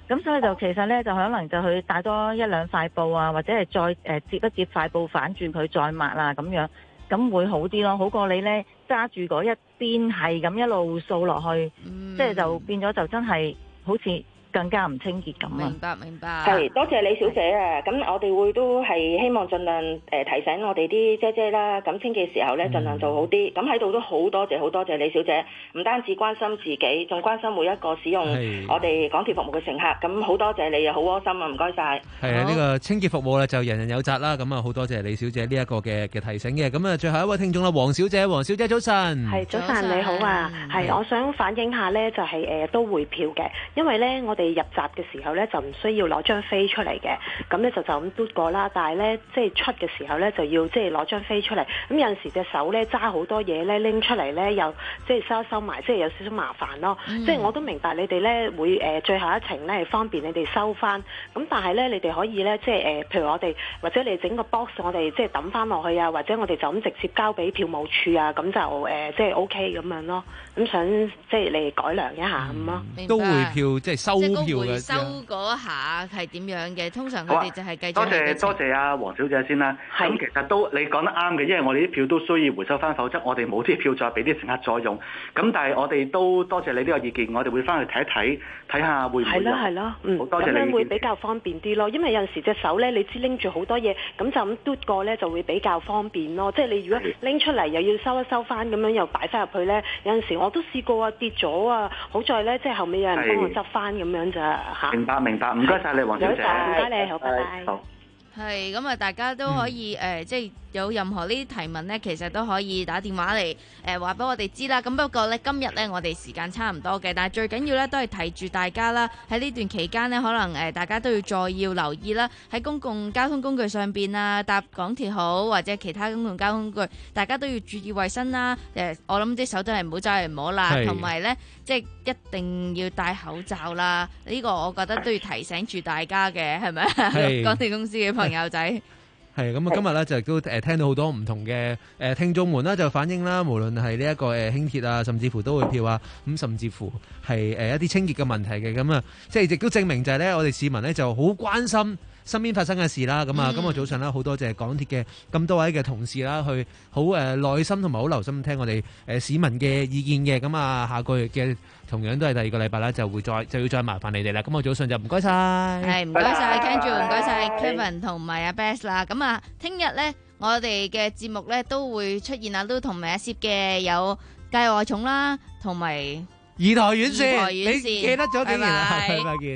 咁所以就其實咧就可能就去帶多一兩塊布啊，或者係再誒、呃、摺一摺塊布反轉佢再抹啊咁樣，咁會好啲咯，好過你咧揸住嗰一邊係咁一路掃落去，嗯、即係就變咗就真係好似更加唔清潔咁啊！ 明白明白， 係多謝李小姐啊！咁我哋會都係希望盡量誒、呃、提醒我哋啲姐姐啦，咁清潔時候咧盡量做好啲。咁喺度都好多謝好多謝李小姐，唔單止關心自己，仲關心每一個使用我哋港鐵服務嘅乘客。咁好多謝你啊，好窩心啊，唔該晒。 係啊，呢、這個清潔服務咧就人人有責啦。咁啊好多謝李小姐呢一個嘅嘅提醒嘅。咁啊最後一位聽眾啦，黃小姐，黃小姐早晨。 係早晨，你好啊。係我想反映下咧，就係、是、誒、呃、都回票嘅，因為咧我哋入閘嘅時候咧就唔需要攞張飛出嚟嘅，咁咧就就咁嘟過啦。但係咧即係出嘅時候咧就要即係攞張飛出嚟。咁有陣時隻手咧揸好多嘢咧拎出嚟咧又即係收收埋，即係有少少麻煩咯。嗯、即係我都明白你哋咧會誒、呃、最後一程咧係方便你哋收翻。咁但係咧你哋可以咧即係誒、呃，譬如我哋或者你整個 box 我哋即係抌翻落去啊，或者我哋就咁直接交俾票務處啊，咁就誒、呃、即係 O K 咁樣咯。咁想即係你改良一下咁咯。 都回票即係收票嘅。 收嗰下係點樣嘅？通常佢哋就係繼續。 多謝多謝阿黃小姐先啦。咁其實都你講得啱嘅，因為我哋啲票都需要回收翻，否則我哋冇啲票再俾啲乘客再用。咁但係我哋都多謝你呢個意見，我哋會翻去睇一睇，睇下會唔會。係咯係咯，嗯， 咁樣會比較方便啲咯。因為有陣時隻手咧，你知拎住好多嘢，咁就咁嘟過咧就會比較方便咯。即係你如果拎出嚟又要收一收翻，咁樣又擺翻入去咧，有陣時我都試過啊，跌咗啊，好在咧即係後尾有人幫我執翻咁樣咋嚇。 明白明白，唔該晒你黃小姐， 唔該你，好，拜拜。 好。 係咁啊！大家都可以誒、嗯呃，即係有任何呢啲提問呢，其實都可以打電話嚟誒話俾我哋知啦。咁不過呢，今日呢，我哋時間差唔多嘅，但係最緊要呢，都係提住大家啦。喺呢段期間呢，可能誒、呃、大家都要再要留意啦。喺公共交通工具上邊啊，搭港鐵好或者其他公共交通工具，大家都要注意衞生啦。誒、呃，我諗啲手都係唔好走嚟摸啦，同埋呢，即係一定要戴口罩啦。呢、呢個我覺得都要提醒住大家嘅，係咪？港鐵公司嘅朋友仔。 係咁啊！今日咧就亦都誒聽到好多唔同嘅誒聽眾們啦，就反映啦，無論係呢一個誒輕鐵啊，甚至乎都會票啊，咁甚至乎係誒一啲清潔嘅問題嘅，咁啊，即係亦都證明就係咧，我哋市民咧就好關心身邊發生嘅事啦。咁啊，今日早上啦，好多謝港鐵嘅咁多位嘅同事啦，去好誒耐心同埋好留心聽我哋誒市民嘅意見嘅。咁啊，下個月嘅同樣都係第二個禮拜啦，就會再就要再麻煩你哋啦。咁我早上就唔該晒， 係唔該晒 Kendra，唔該晒 Kevin 同埋阿 Bess 啦。咁啊，聽日咧我哋嘅節目咧都會出現阿 Lu 同埋阿 Sip 嘅，有界外重啦，同埋二台院線， 二台院線， 你記得咗幾年啦？拜拜見。